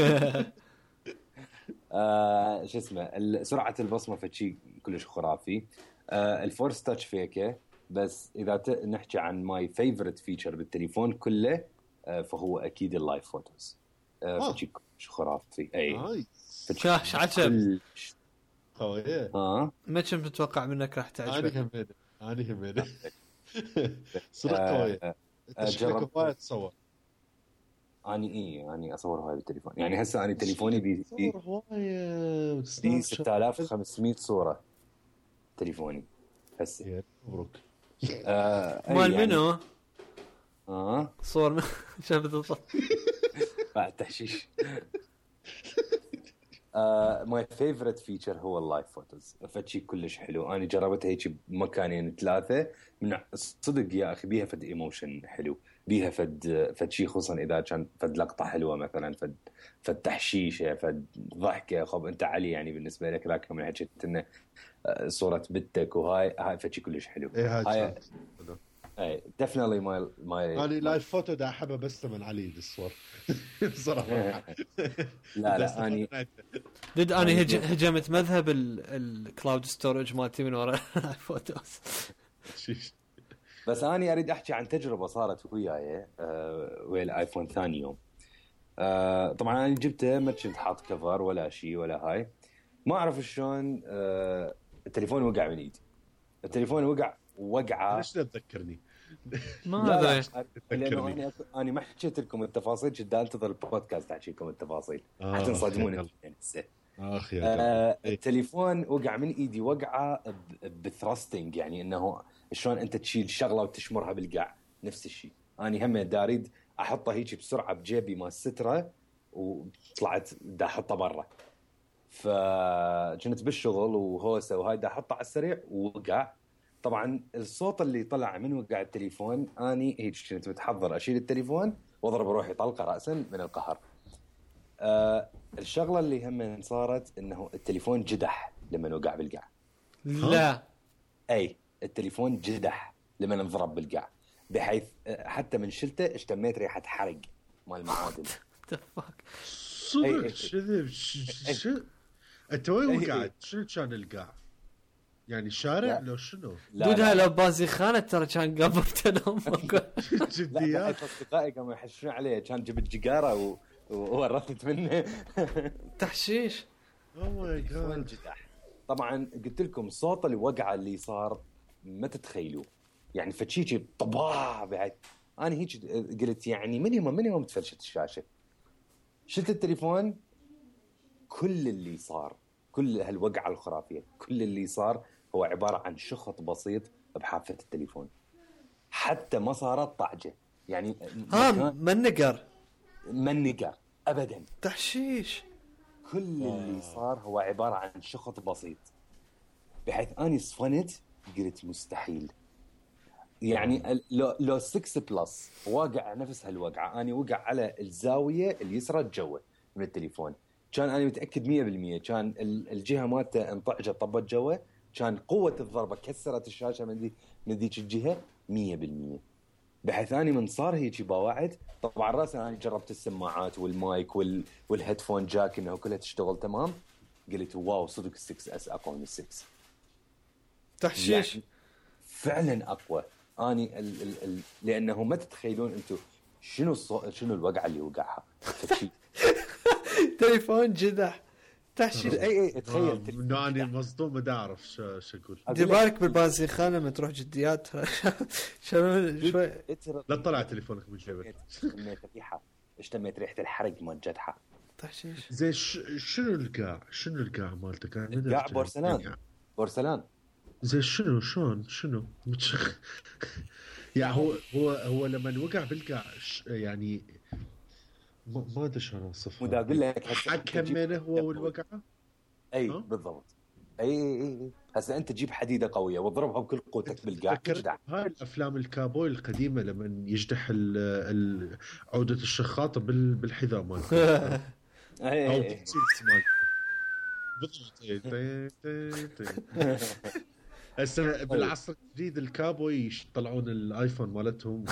شو اسمه سرعه البصمه فشي كلش خرافي. الفورس تاتش فيكه، بس اذا نحكي عن ماي فيفورت فيتشر بالتليفون كله فهو اكيد اللايف فوتوز. فشي كلش خرافي. اي شاش عجب قوية. ما كنت متوقع منك راح تعجبك. أنا هم صدق قوية. جربت هواي تصور. أني أصور هاي بالتليفون. يعني هسه أنا تليفوني بصور هواي 6500 صورة تليفوني هسه. مبروك. مال يعني منو؟ صور شافت بعد تحشيش. ماي فيفورت فيتشر هو اللايف فوتوز. فشي كلش حلو. أنا جربتها هيك بمكانين 3 من صدق يا أخي. بيها فد إيموشن حلو، بيها فد شي خصوصا إذا كان فد لقطة حلوة مثلا، فد تحشيشة، فد ضحكة. خب أنت علي يعني بالنسبة لك لكن من حكيت إنه صورة بنتك وهاي فشي كلش حلو. هاي اي ديفينتلي ماي انا لايف فوتو دا احبه بس من علي الصور بصراحه. لا اني هجمت مذهب الكلاود ستورج مالتي من وراء الفوتوز. بس اني اريد احكي عن تجربه صارت وياي ويا الايفون ثاني يوم. طبعا انا جبته ما كنت حاط كفر ولا شيء ولا هاي، ما اعرف شلون التليفون وقع من ايدي. التليفون وقعه ليش تذكرني؟ ما ادري لانه انا ما حكيت لكم التفاصيل، كنت انتظر البودكاست احكي لكم التفاصيل حتى تصدمون يعني. التليفون وقع من ايدي وقعه بثرستنج، يعني انه شلون انت تشيل شغله وتشمرها بالقاع نفس الشيء. انا هم دا اريد احطه هيك بسرعه بجيبي مال الستره وطلعت دا احطه برا، فكنت بالشغل وهوسه وهاي دا احطه على السريع ووقع. طبعا الصوت اللي طلع من وقع التليفون اني هيك كنت متحضر اشيل التليفون واضرب روحي طلقه راسا من القهر. الشغله اللي هم صارت انه التليفون جدح لما وقع بالقاع. لا اي التليفون جدح لما انضرب بالقاع، بحيث حتى من شلته اشتميت ريحه حرق مال المعادن. صدق شو انت وين وقعت؟ شنو كان القاع؟ يعني شارع لو شنو؟ دودها لو بازيخانه ترى كان قبل تنام. جديات اصدقائي قاموا يحشون عليه، كان جبت جيجاره وورثت منه تحشيش. اوه ماي جاد. طبعا قلت لكم صوت الوقعه اللي صار ما تتخيلوا، يعني فشيكي طباع بعد. انا هيك قلت يعني مينيمم تفلشت الشاشه. شلت التليفون، كل اللي صار، كل هالوقعه الخرافيه، كل اللي صار هو عباره عن شخط بسيط بحافه التليفون، حتى ما صارت طعجه يعني. ما نقر ابدا. تحشيش. كل اللي صار هو عباره عن شخط بسيط، بحيث اني صفنت قلت مستحيل. يعني لو 6 بلس واقع نفس هالوقعه، اني وقع على الزاويه اليسرى الجوه من التليفون، كان انا متاكد 100% كان الجهه مالته انطعجت طبت جوه، كان قوه الضربه كسرت الشاشه من ذيك الجهه 100%. بحيث اني من صار هيك باوعد. طبعا راسا انا جربت السماعات والمايك والهيدفون جاك انه كلها تشتغل تمام، قلت واو صدق 6 اس اقوى من 6. تحشيش يعني فعلا اقوى. اني لانه ما تتخيلون انتم شنو الوقعه اللي وقعها. تليفون جدح تحشيش. اي تخيل. اني مصدوم ما اعرف شو اقول. دبالك بالبازيخانه لما تروح جديات شوي لا طلع تليفونك من جيبك. اشتميت ريحه الحرق مال جدحه. تحشيش. زين شنو القاع مالتك؟ القاع بورسلان. زين شنو يعني هو لما وقع بالقاع يعني ما ادري شلون اوصفها. ودا اقول لك حكم منه هو والوقعه. اي بالضبط. اي هسه انت تجيب حديده قويه واضربها بكل قوتك بالقاع تجدع. هاي الافلام الكابوي القديمه لما يجدح عوده الشخاطه بالحذاء مالته او هسه بالعصر الجديد الكابوي يطلعون الايفون مالتهم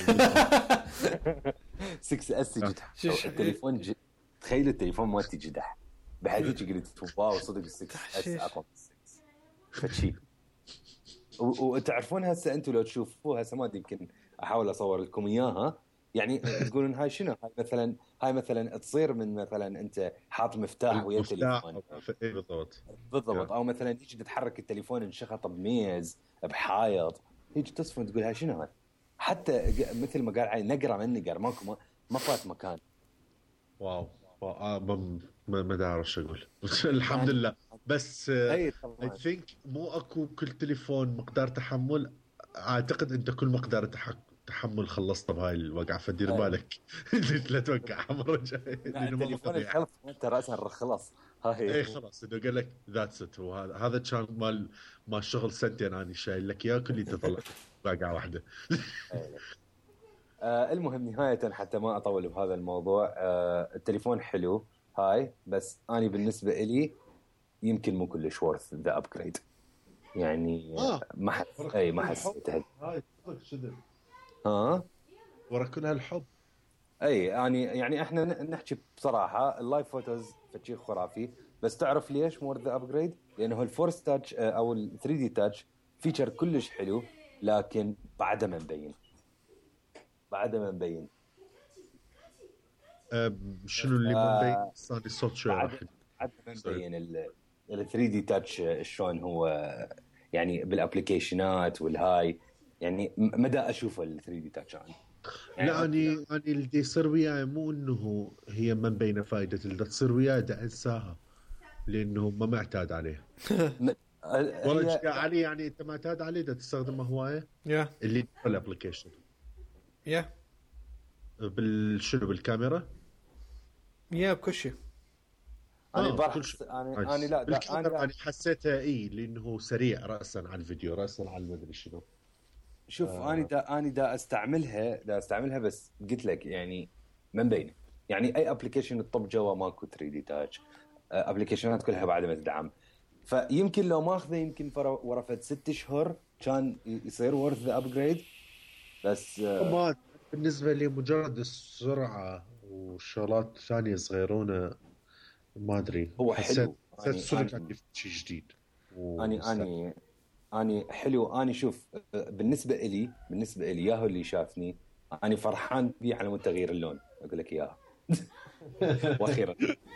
6S يجدح التليفون تخيل التليفون مالتي جدح بحيث قلت واو صدق 6S اقوى 6 فشي. وتعرفون هسه انتم لو تشوفوها هسه ما ادري يمكن احاول اصور لكم اياها يعني تقولون هاي شنو هاي مثلا تصير من مثلا انت حاط مفتاح ويا التليفون بالضبط او مثلا تيجي تتحرك التليفون انشخط بميز بحائط تيجي تصفن تقول هاي شنو هاي حتى مثل ما قال علي نقره من نقر ماكو ما فات مكان. واو ما داري شو اقول الحمد لله بس I think مو اكو كل تليفون مقدار تحمل اعتقد انت كل مقدار تحمل خلصت بهاي الوقعه فدير بالك لا توقع مره جايه لانه ما التليفون انت راسا خلاص هاي اي خلاص انه قال لك ذاتس ات وهذا كان مال شغل سنتين اني شايل لك اياه كل تطلع وقعه واحده. المهم نهايه حتى ما اطول بهذا الموضوع التليفون حلو هاي بس اني بالنسبه لي يمكن مو كلش ورث ذا ابجريد يعني ما حسيتها هاي شذا ورا كل هالحب يعني احنا نحكي بصراحه اللايف فوتوز فشي خرافي بس تعرف ليش مو ورث ذا ابجريد لانه الفورس تاتش او ال 3 دي تاتش فيتشر كلش حلو لكن بعده ما مبين شنو اللي مبين صار الصوت شوي راح مبين ال 3 دي تاتش شلون هو يعني بالابلكيشنات والهاي يعني مدى اشوف ال 3 دي تاتش يعني لا اني اللي يصير وياي مو انه هي ما مبينه فائده اللي تصير وياي دا انساها لانه ما معتاد عليه والله علي يعني انت معتاد عليه دا تستخدمه هوايه اللي الابلكيشن بالشنو بالكاميرا بكل شيء انا لا انا حسيتها لانه سريع راسا على الفيديو راسا على المدري شنو. شوف انا دا استعملها بس قلت لك يعني ما مبينه يعني اي ابلكيشن الطب جوا ماكو 3 دي تاتش ابلكيشنات كلها بعد ما تدعم فيمكن لو ماخذه يمكن ورفت 6 شهور كان يصير ورث ذا ابجريد بس بالنسبه لي مجرد السرعه وشغلات ثانيه صغيرونه ما ادري هو حلو صدق عندي شيء جديد اني حلو اني شوف بالنسبه لي ياهو اللي شافني اني فرحان بيه على مود تغيير اللون اقول لك اياها واخيرا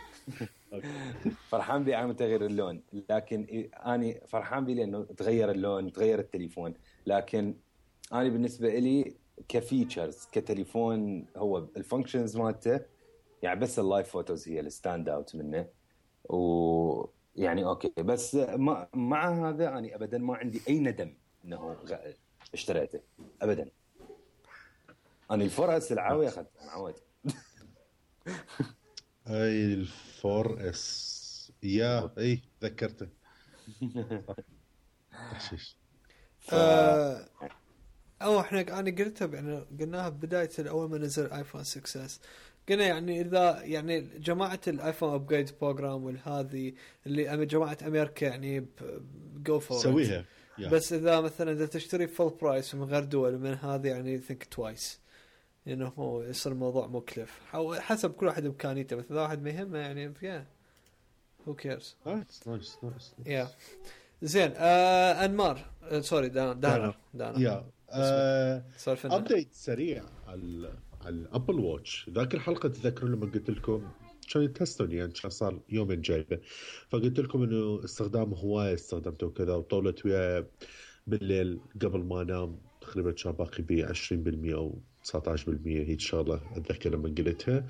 فرحان بيه على مود تغيير اللون لكن اني فرحان بيه لانه تغير اللون تغير التليفون لكن اني بالنسبه لي كفيتشرز كتليفون هو الفانكشنز مالته يعني بس اللايف فوتوز هي الستاند اوت منه ويعني اوكي بس مع هذا انا ابدا ما عندي اي ندم انه اشتريته ابدا. انا الفورس العاوي اخذته معود اي الفور اس اي ذكرته او احنا انا قلتها يعني قلناها بدايه اول ما نزل ايفون 6 اس قلنا يعني اذا يعني جماعه الايفون ابجريد بروجرام والهذه اللي جماعه امريكا يعني جو فور سويها بس اذا مثلا اذا تشتري فول برايس من غير دول من هذه يعني ثينك توايس انه هو يصير الموضوع مكلف حسب كل واحد امكانيته مثلا واحد ما يهمه يعني هو كيرز نايس زين انمار سوري دانر ابديت سريع على الابل واتش. ذاك الحلقه تذكرون لما قلت لكم كان يتستوني يعني كان صار يومين جايبه فقلت لكم انه استخدامه هوايه استخدمته وكذا وطولت وياه بالليل قبل ما انام تقريبا كان باقي بي 20% او 19% هيك شغله اتذكر لما قلتها.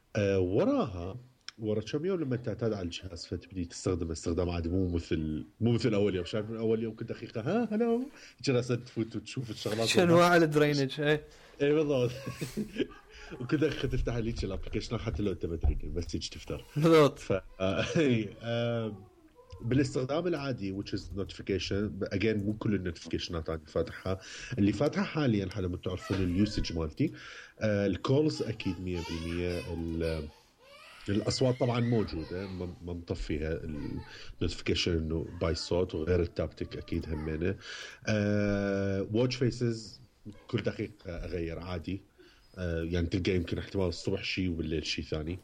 ورا كم يوم لما تعتاد على الجهاز فتبدي تستخدم استخدام عادي مو مثل اول يوم. شايف من اول يوم كل دقيقه هلو جلست تفوت وتشوف الشغلات شنو على الدرينج اي بالضبط وكل دقيقه تفتح ليك الابلكيشن حتى لو انت ما تدري المسج تفتر بالضبط. بالاستخدام العادي which is notification again مو كل النوتيفيكيشنات عندي فاتحها. اللي فاتحها حاليا حالا ما تعرفون اليوسج مالتي. الكولز اكيد 100%. الاصوات طبعا موجوده ما مطفيها النوتيفيكيشن انه باي صوت، وغير التابتك اكيد همينه. واتش فيسز كل دقيقه اغير عادي. يعني تلقى يمكن احتمال الصبح شيء وبالليل شيء ثاني.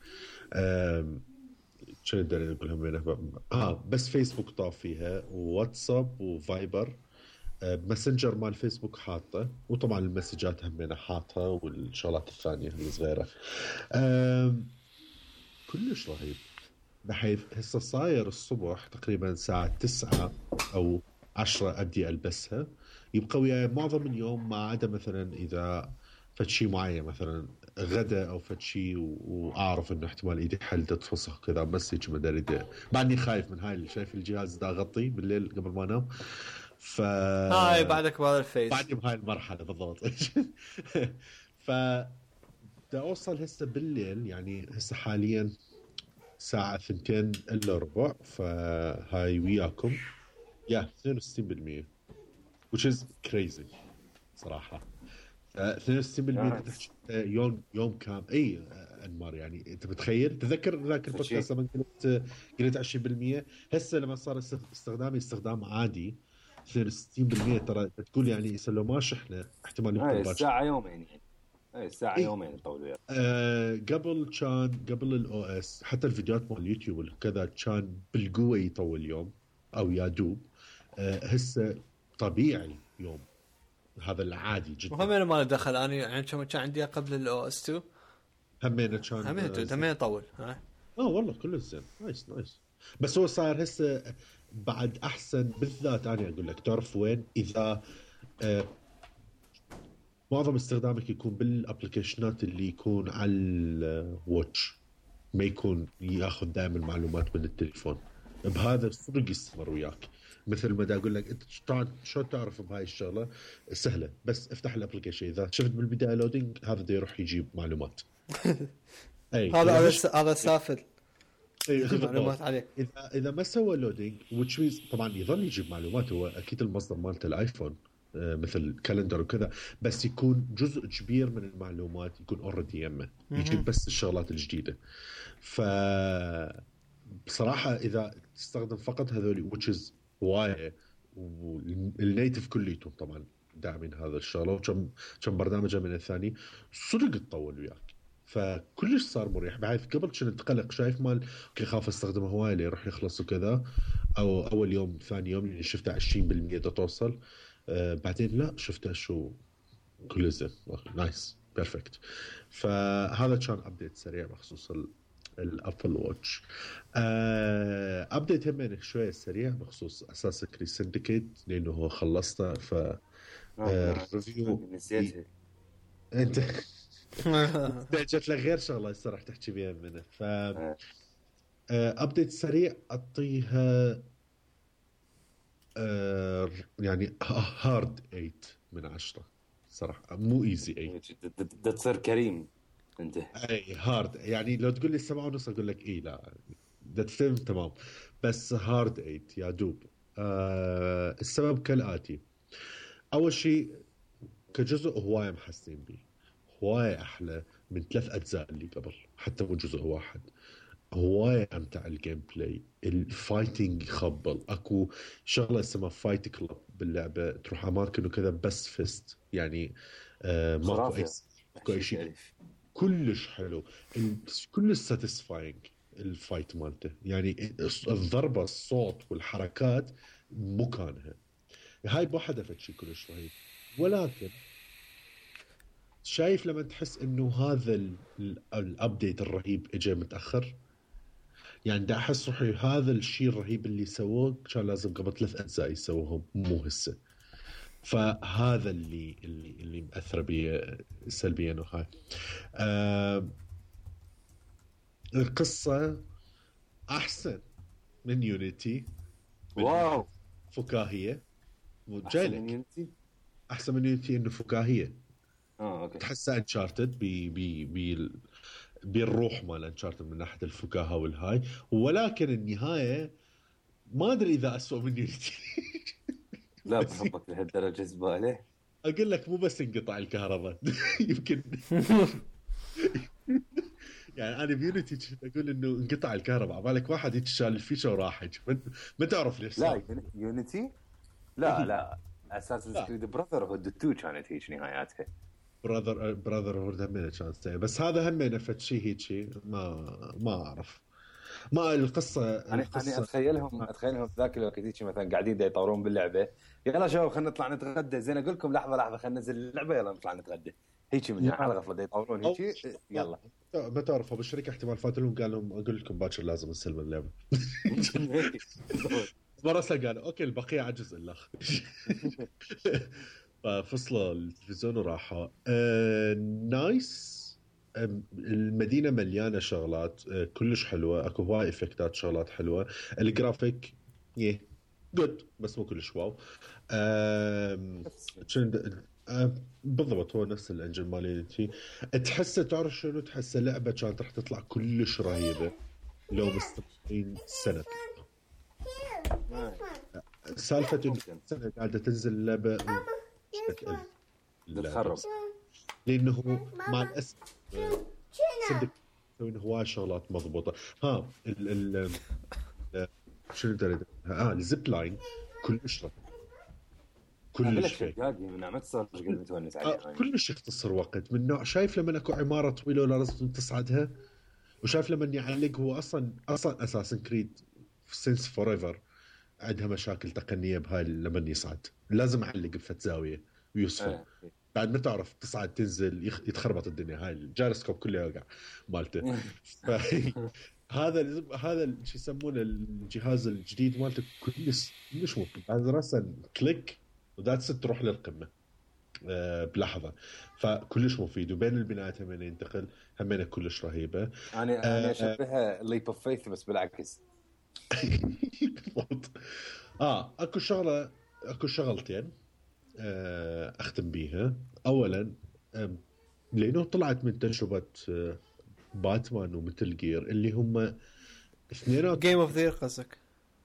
شو نقدر نقول همينه؟ بس فيسبوك طاف فيها، وواتساب وفايبر. ماسنجر مال فيسبوك حاطه، وطبعا المسجات همينه حاطها، والشغلات الثانيه الصغيره. كلش رهيب، بحيث هسه صاير الصبح تقريبا الساعة 9 أو 10 أبدي ألبسها، يبقى وياي معظم اليوم، ما عدا مثلا إذا فتشي معين مثلا غدا أو فتشي وأعرف إنه احتمال إيدي حلت تفصح كذا مسج ما أدري بعدني خايف من هاي اللي شايف الجهاز دا أغطي بالليل قبل ما أنام. هاي بعدك بهذا الفيس بعدني بهاي المرحلة بالضبط. ف دا أوصل هسه بالليل، يعني هسه حاليا ساعة 2:15، فهاي وياكم 62%، which is crazy صراحة. 62% تحكي يوم كام. اي انمار، يعني انت متخيل؟ تذكر ذاك البودكاست لما قلت 20%، هسه لما صار استخدام عادي 62%، ترى تقول يعني لو ما شحنه احتمال يمكن ساعة يومين، اي الساعة يومين طول وياك. قبل الاو اس حتى الفيديوهات مال اليوتيوب وكذا كان بالقوة يطول يوم او يادوب. هسه طبيعي يوم، هذا العادي جدا. وهم ما دخل انا يعني كان عندي قبل الاو اس 2 همين كان همين يطول. والله كله زين، نايس. بس هو صاير هسه بعد احسن، بالذات انا اقول لك تعرف وين؟ اذا معظم استخدامك يكون بالابلكيشنات اللي يكون على الواتش، ما يكون ياخذ دائما المعلومات من التليفون، بهذا الصدق يستمر وياك. مثل ما دا اقول لك انت شو تعرف بهاي الشغله سهله، بس افتح الابلكيشن، اذا شفت بالبدايه لودينج هذا دا يروح يجيب معلومات. هذا سافل معلومات عليه. اذا ما سوى لودينج طبعا يظل يجيب معلومات، هو اكيد المصدر مالته الايفون مثل كالندر وكذا، بس يكون جزء كبير من المعلومات يكون اوريدي يمه، يجيب بس الشغلات الجديده. ف بصراحه اذا تستخدم فقط هذول which is هوايه، والنيتف كليتهم طبعا داعمين هذا الشغله، وكم برنامج من الثاني صدق تطول وياك، فكلش صار مريح. بعد قبل كنت قلق، شايف مال اوكي خاف استخدمه هوايه اللي يروح يخلص وكذا، او اول يوم ثاني يوم اللي شفته 20% دا توصل. بعدين لا، شفتها شو كل زين، نايس بيرفكت. فهذا كان ابديت سريع بخصوص الابل واتش. ابديت هم شويه سريع بخصوص اساس كريد سندكيت، لانه هو خلصته. ف الريفيو نسيته انت جت لك غير شغله هسه راح تحكي بيها منه. ف ابديت سريع اعطيها يعني هارد 8 من 10 صراحه، مو ايزي 8. تصير كريم انت. اي هارد، يعني لو تقول لي 7.5 اقول لك اي لا ده تفهم تمام، بس هارد 8 يا دوب. السبب كالآتي: اول شيء كجزء هوايه محسين به، هوايه احلى من 3 أجزاء اللي قبل، حتى مو جزء واحد. هوايه امتع الجيم بلاي، الفايتنج يخبل، اكو شغله اسمها فايت كلاب باللعبه، تروح اماكن وكذا بس فيست، يعني ماكو اي شيء، كلش حلو، كلش ساتيسفاينج الفايت مالته، يعني الضربه الصوت والحركات مكانها. هاي بوحدها فشي كلش رهيب. ولكن شايف لما تحس انه هذا الابديت الرهيب اجى متاخر، يعني دا احس روحي هذا الشيء الرهيب اللي سووه كان لازم قبل 3 أجزاء يسووهم، مو هسه. فهذا اللي مأثر بي سلبيا. وهاي القصة أحسن من يونيتي. واو، فكاهية. أحسن من يونيتي إنه فكاهية. أوكي. تحسها انشارتد بالروح مال انشارتد من ناحية الفكاهة والهاي، ولكن النهاية ما ادري اذا اسوء من يونيتي. لا بحبك لهالدرجه زباله. اقول لك مو بس انقطع الكهرباء يمكن يعني انا بيونيتي كنت اقول انه انقطع الكهرباء، بالك واحد يتشال الفيشه وراح ما تعرف ليش صار. لا يونيتي إيه. لا اساسن لا. كريد براذر هود 2 كانت هيك نهاياتها. براذر هورد همينه كانت سيئة، بس هذا همينه فد شيء هيك ما اعرف. ما انا اتخيلهم ذاك الوقت هيك مثلا قاعدين يطورون باللعبه، يلا شباب خلينا نطلع نتغدى، زين اقول لكم لحظه خلينا ننزل اللعبه يلا نطلع نتغدى، هيك من على غفله يطورون هيك يلا. ما تعرفوا بالشركه احتمال فات لهم قال لهم اقول لكم باكر لازم نسلم اللعبه. مرة قالوا اوكي البقيه عجز الاخ. ففصلوا التلفزيون وراحوا. نايس. المدينه مليانه شغلات كلش حلوه، اكو هواي افكتات شغلات حلوه. الجرافيك جود بس مو كلش واو. بالضبط هو نفس الانجن مالتي. تحس تعرف شنو، تحس لعبه كانت راح تطلع كلش رهيبه لو مستمرين سنه. سالفه السنه قاعده تنزل اللعبه تخرب لانه مع الاسف صدق يسوون هواي شغلات مضبوطه. ها شنو تريد؟ الزيب لاين كلش كلش من ما تصير قد متونس عليها كلش يختصر وقت من نوع. شايف لما اكو عماره طويله ولازم تصعدها، وشايف لما يعلق هو اصلا اساسن كريد سينس فوريفر عندها مشاكل تقنيه بهاي لما يصعد لازم اعلق بفت زاويه ويوصل. بعد ما تعرف تصعد تنزل يتخربط الدنيا، هاي الجايروسكوب كله يوقع مالته. هذا شو يسمونه الجهاز الجديد مالته كلش مفيد، بعد راسا كليك وذاتس تروح للقمه بلحظه. فكلش مفيد، وبين البنايات همين ينتقل همين كلش رهيبه. انا اشبهها ليب اوف فيث بس بالعكس. اكو شغلتين اختم بيها. اولا لانه طلعت من تجربه باتمان ومثل جير اللي هم اثنين جيم اوف ذير قصدك.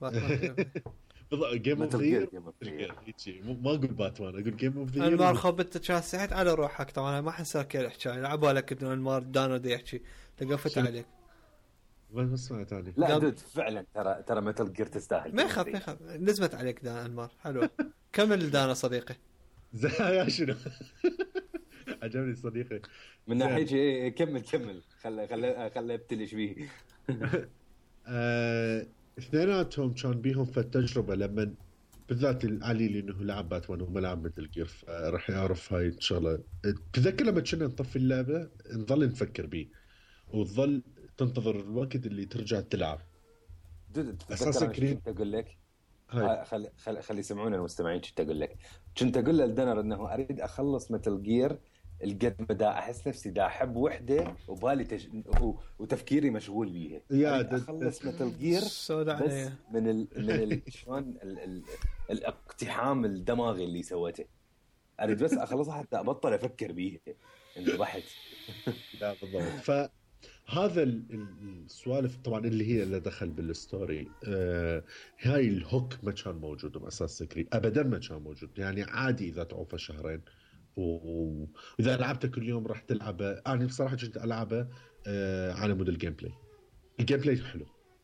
جيم اوف ذير ما اقول باتمان اقول جيم اوف ذير. انمار خبطت كان سحت على روحك طبعا انا ما حساك الحكايه لعبوا لك انه انمار دانو دي يحكي لقفت عليك ما سمعت عليه. لا دود فعلا ترى متل جير تستاهل. ما يخاف نزمت عليك دان انمار حلوه. كمل دانا صديقي. يا شنو عجبني صديقي من ناحيه كمل خلى ابتلش بيه. اثنيناتهم كان بيهم في التجربه لما بالذات العلي لانه لعب باتمان وما لعب مثل جير فراح يعرف هاي الشغله. تذكر لما كنا نطفي اللعبه نظل نفكر بيه وتظل تنتظر الوقت اللي ترجع تلعب. اساسا كنت اقول لك خلي يسمعونا المستمعين. كنت اقول لك كنت اقول للدنر انه اريد اخلص مثل جير القد ما دا احس نفسي دا احب وحده وبالي وتفكيري مشغول بيها. اخلص مثل جير بس من شلون الاقتحام الدماغي اللي سويته. اريد بس اخلصها حتى ابطل افكر بيها انه ضحك. لا بالضبط. هذا السوالف طبعا اللي هي اللي دخل بالستوري هاي الهوك ما كان موجود بأساس كريد ابدا، ما كان موجود. يعني عادي اذا تعوفه شهرين واذا لعبته كل يوم راح تلعبه. انا بصراحه كنت العبه على مود الجيم بلاي حلو.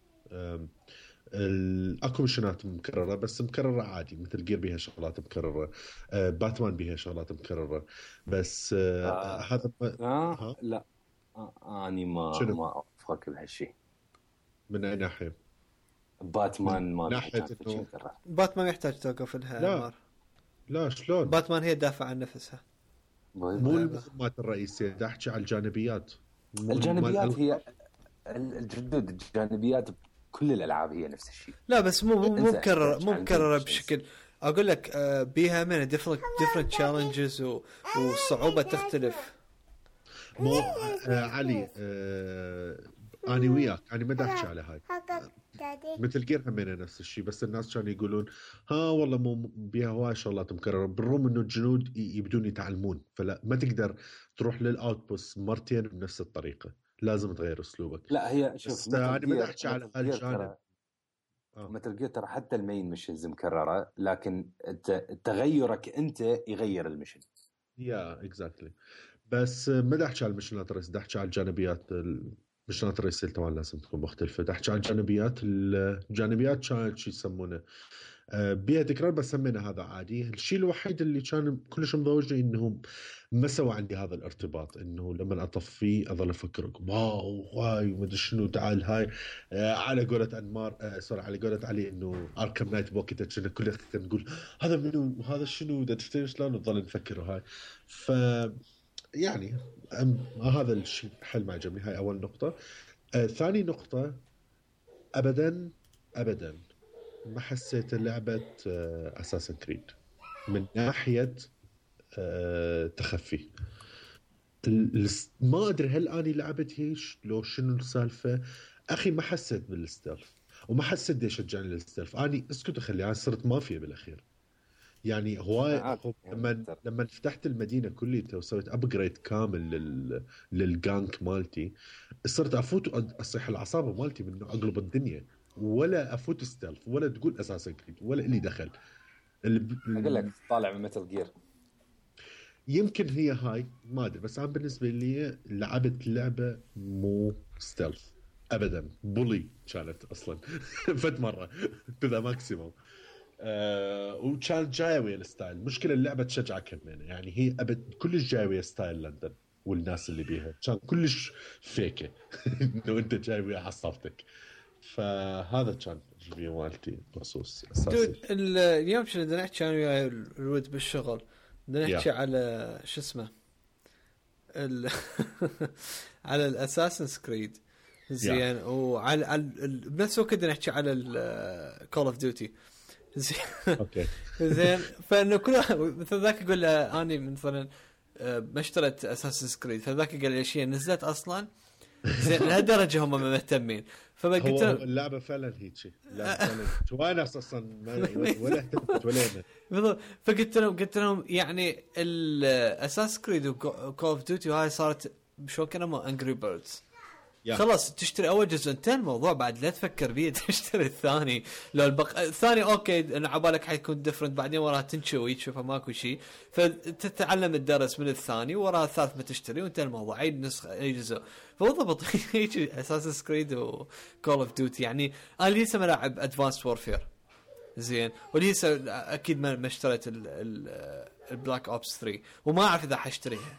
اكو مشينات مكرره بس مكرره عادي، مثل جير بيها شغلات مكرره، باتمان بيها شغلات مكرره بس هذا لا اني ما افكر بهالشيء. من اي ناحيه؟ باتمان ما ناحيه انه باتمان يحتاج توقف لها. لا شلون باتمان هي تدافع عن نفسها مو المهمات الرئيسيه. دا احكي على الجانبيات. الجانبيات هي الجدود الجانبيات كل الالعاب هي نفس الشيء. لا بس مو مكرره بشكل اقول لك بيها من different challenges والصعوبه تختلف. مو علي أنا وياك أنا ما داحكي على هاي مثل جير همينة نفس الشيء، بس الناس كانوا يقولون والله مو بيها هواي شغلات مكررة، بالرغم إنه الجنود يبدون يتعلمون، فلا ما تقدر تروح للأوتبوست مرتين بنفس الطريقة، لازم تغير أسلوبك. لا هي شوف أنا ما داحكي على هالجانب. متل جير ترى حتى المين ميشنز مكرره، لكن تغيرك انت يغير الميشن. يا اكزاكتلي. بس ما بدي احكي على الميشنات الرئيسية، بدي احكي على الجانبيات. الميشنات الرئيسية طبعا لازم تكون مختلفة. بدي احكي على الجانبيات كانت شو يسمونه بيها تكرار، بس سمينا هذا عادي. الشيء الوحيد اللي كان كلش مضوجني انه ما سوى عندي هذا الارتباط، انه لما اطفيه اظل افكر واو واي ومدري شنو تعال هاي على قولة انمار سوري على قولة علي انه اركم نايت بوكيت كنا كل نقول هذا منو وهذا شنو ده تفتكر شلون نضل نفكر هاي. ف يعني هذا الشيء حل ما عجبني. هاي اول نقطة. ثاني نقطة، ابدا ابدا ما حسيت لعبة أساسن كريد من ناحية تخفي. ما أدري هل أني لعبت هيش لو شنو السالفة. أخي ما حسيت بالستيلث وما حسيت دي شجعني للستيلث. أني اسكت أخلي أنا صرت مافيا بالأخير. يعني هواي لما فتحت المدينة كليتها وسويت أبجريد كامل للجانك مالتي، صرت أفوت أصيح العصابة مالتي من أقلب الدنيا، ولا افوت ستيلث ولا تقول اساسا كريد ولا اللي دخل. اقول لك طالع من متل جير. يمكن هي هاي ما ادري، بس انا بالنسبه لي لعبت لعبه مو ستيلث ابدا. بولي كانت اصلا فد مره بذا ماكسيموم. وكانت جايه ويا الستايل. مشكله اللعبه تشجعك كمان، يعني هي ابد كلش جايه ويا ستايل لندن والناس اللي بيها. كان كلش فيكه انه انت جاي ويا عصابتك. فهذا كان الريفيو مالتي بخصوص اساسي. اليوم شنو بدنا نحكي عن وياي الود بالشغل. بدنا نحكي على شو اسمه على الاساسن كريد زين. وعلى بنفس الوقت بدنا نحكي على الكول اوف ديوتي زين. اوكي زين. فانه كل مثل ذاك يقول له اني مثلا ما اشتريت اساسن كريد، فذاك قال لي شيء نزلت اصلا زين لهالدرجه هم مهتمين. فقلت اللعبه فعلا هيك شيء. وانا اصلا ولا اهتمت ولا بالضبط. قلت لهم يعني الاساس كريد وكول اوف ديوتي وهاي صارت شو كانوا انجري بيردز. خلاص تشتري اول جزء انتهى الموضوع، بعد لا تفكر بيه تشتري الثاني. لو الثاني اوكي انا عبالك حيكون ديفرنت، بعدين وراها تنشوي تشوفها ماكو شيء، فتتعلم الدرس من الثاني وراها الثالث ما تشتري وانتهى الموضوع. عيد نسخه اي جزء. فبالضبط هيك اساس كريد وكول اوف ديوتي. يعني انا لسه ملاعب ادفانس وورفير زين، ولسه اكيد ما اشتريت البلاك اوبس 3 وما اعرف اذا حاشتريها.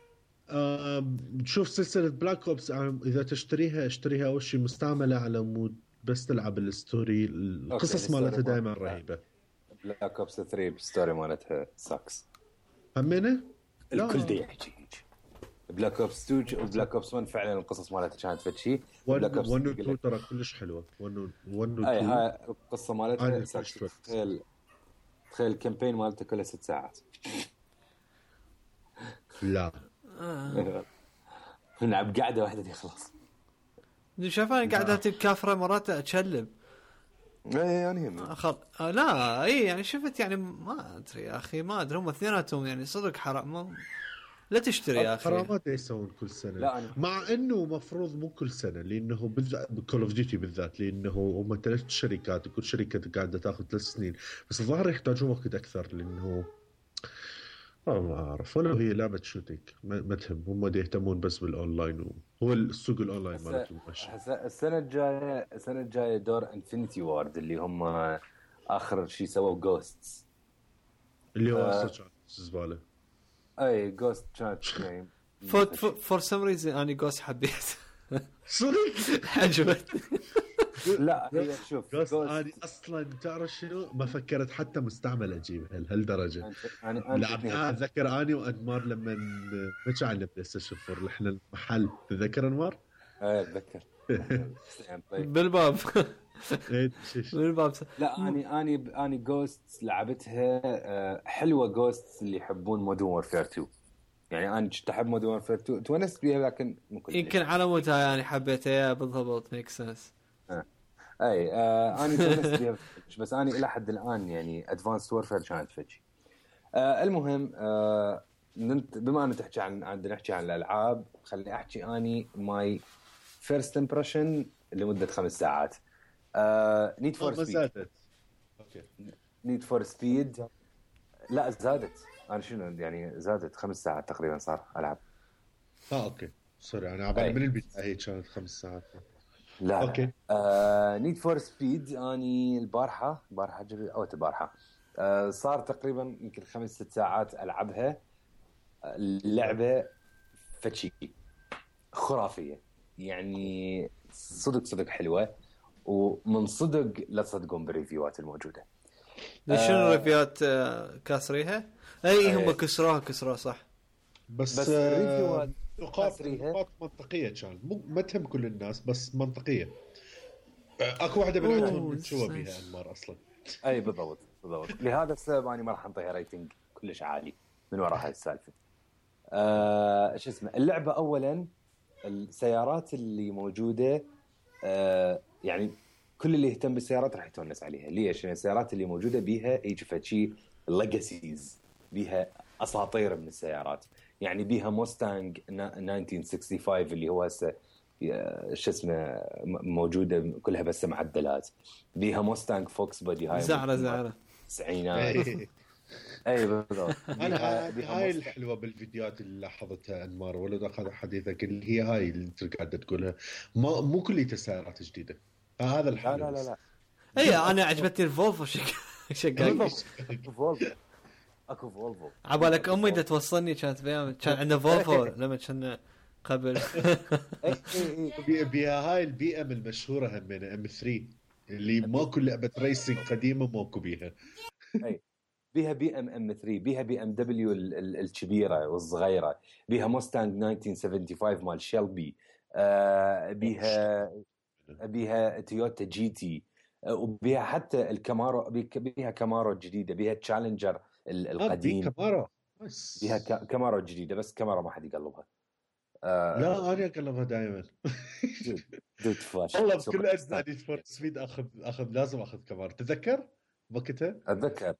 شوف سلسلة بلاك اوبس اذا تشتريها اشتريها اول شيء مستعملة على مود بس تلعب الستوري. القصص مالتها دائما رهيبة. بلاك اوبس 3 بالستوري مالتها ساكس همينه الكل دي يحكي بلاك اوبس 2 وبلاك اوبس 1 فعلا القصص مالتها كانت فد شيء. بلاك اوبس 1 و 2 ترى كلش حلوة. 1 و 2 هاي القصة مالتها تخيل الكامبين مالتها كلها 6 ساعات. لا نلعب قاعدة واحدة دي خلاص. شوفاني قاعدة بكافرة مرات أتشلب. يعني لا اي يعني شفت يعني ما ادري يا اخي ما ادري هم اثنيناتهم يعني صدق حرام. لا تشتري يا اخي. حرامات يسوون كل سنه مع انه مفروض مو كل سنه، لانه بالذات بكول اوف ديوتي بالذات لانه هم 3 شركات وكل شركه قاعده تاخذ 3 سنين، بس الظاهر يحتاجون وقت اكثر لانه ما اعرف. ولو هي لعبه شوتينج ما تهم، هم يهتمون بس بالاونلاين هو السوق الاونلاين مالتهم ماشي. السنه الجايه دور انفينيتي وارد اللي هم اخر شيء سووا جوستس اللي هو اصلا زباله. اي جوست كانت يعني فور سم ريزن اني جوست حبيت صدق عجبتني. لا هي شوف أنا أصلاً تعرف شنو ما فكرت حتى مستعمل أجيبها لهالدرجة. لعبناها أتذكر أنا وأنمار لما نحكي عن بلاي ستيشن 4 رحنا المحل تذكر أنمار؟ إيه أتذكر بالباب بالباب. لا أني جوست لعبتها حلوة. جوست اللي يحبون مودرن وورفير 2 يعني أنا كنت أحب مودرن وورفير 2 تونست بيها لكن يمكن على مودها يعني حبيتها بالضبط ميك سنس. اي اني تونست بيها بس اني الى حد الان يعني ادفانس وورفير كانت فجي. المهم بما ان تحكي عن نحكي عن الالعاب خليني احكي اني ماي فيرست امبريشن لمده 5 ساعات نيد فور ما سبيد. زادت. اوكي. نيد فور سبيد لا زادت. انا شنو يعني زادت 5 ساعات تقريبا صار العب. اوكي سوري انا عبالي من البدايه هي كانت 5 ساعات. لا اوكي. نيد فور سبيد اني البارحه او البارحه صار تقريبا يمكن 5-6 ساعات العبها. اللعبه فتشي خرافيه يعني صدق حلوه ومن صدق لا تصدقون بالريفيوات الموجوده. شنو الريفيوات كاسريها؟ اي هم كسروها صح. بس الريفيوات نقاط منطقيه كان ما تهم كل الناس بس منطقيه. اكو واحده من عندهم سوى بها انمار اصلا. اي بالضبط. لهذا السبب انا ما راح انطيها ريتنج كلش عالي من وراء هاي السالفه. شو اسمه اللعبه اولا السيارات اللي موجوده يعني كل اللي يهتم بالسيارات راح يتونس عليها. ليش؟ لان السيارات اللي موجوده بيها يجي فشي ليجاسيز، بيها اساطير من السيارات. يعني بيها موستانج 1965 اللي هو هسه شو اسمه موجوده كلها بس معدلات. بيها موستانج فوكس بودي هاي زعره التسعينات. اي بالضبط. انا هاي الحلوه بالفيديوهات اللي لاحظتها انمار ولو اخذ حديثك اللي هي هاي اللي انت قاعد تقولها مو كل سيارات جديده. هذا الحلو. لا اي انا عجبتني الفولفو شقاق اكو فولفو عبالك امي اذا توصلني كانت بيام كان عندنا فولفو لما كنا قبل. بيها هاي البي ام المشهوره همين ام 3 اللي ماكو لعبه ريسنج قديمه ماكو بيها. اي بيها بي ام 3 بيها بي ام دبليو الكبيره والصغيره بيها موستانج 1975 مال شيلبي بيها تويوتا جي تي وبيها حتى الكامارو بيها كامارو جديده بيها تشالنجر القديم بيها كامارو جديده بس كامارو ما حد يقلبها. لا انا اقلبها دائما. والله بكل اجزاء نيد فور سبيد اخذ لازم اخذ كامارو. تذكر وقتها اتذكر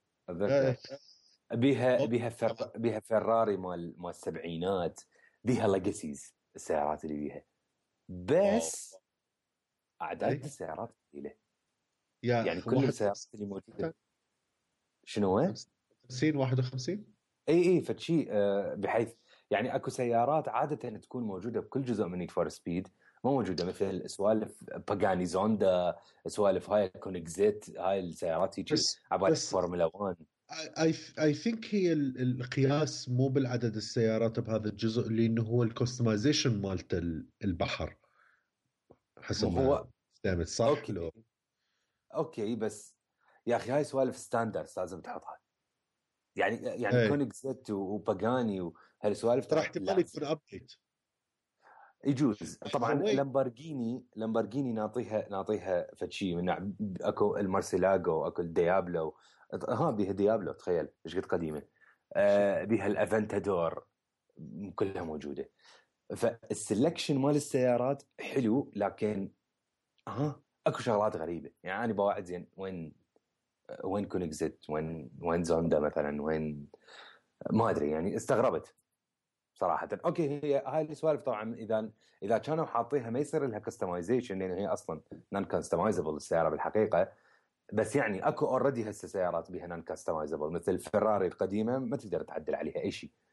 بيها فراري مال السبعينات بيها ليجاسيز السيارات اللي بيها بس اعداد السيارات قليله يعني كل السيارات اللي موجوده شنو 50 51 اي فتشي بحيث يعني اكو سيارات عاده تكون موجوده بكل جزء من نيد فور سبيد ما موجوده مثل سوالف باغاني زوندا سوالف هاي كونكزيت هاي السيارات هيك عباره فورمولا 1. اي ثينك هي القياس مو بالعدد السيارات بهذا الجزء لانه هو الكستمايزيشن مالت البحر حسب هو دائما صح. اوكي بس يا اخي هاي سوالف ستاندرد لازم تحطها يعني كونكزيت وباغاني وهالسوالف راح تبالي تكون ابديت يجوز. طبعا لامبورغيني نعطيها فشي من اكو المارسيلاغو اكو الديابلو بيها ديابلو تخيل ايش قد قديمه بيها الافنتادور كلها موجوده. فالسلكشن مال السيارات حلو لكن اكو شغلات غريبه يعني انا بواعد زين وين كونكزيت وين زوندا مثلا وين ما ادري يعني استغربت صراحه. اوكي هي هاي السوالف طبعا اذا كانوا حاطيها ما يصير لها كستمايزيشن لان هي اصلا نون كستمايزبل السياره بالحقيقه. بس يعني اكو اوريدي هسه سيارات بها نون كستمايزبل مثل الفراري القديمه ما تقدر تعدل عليها اي شيء.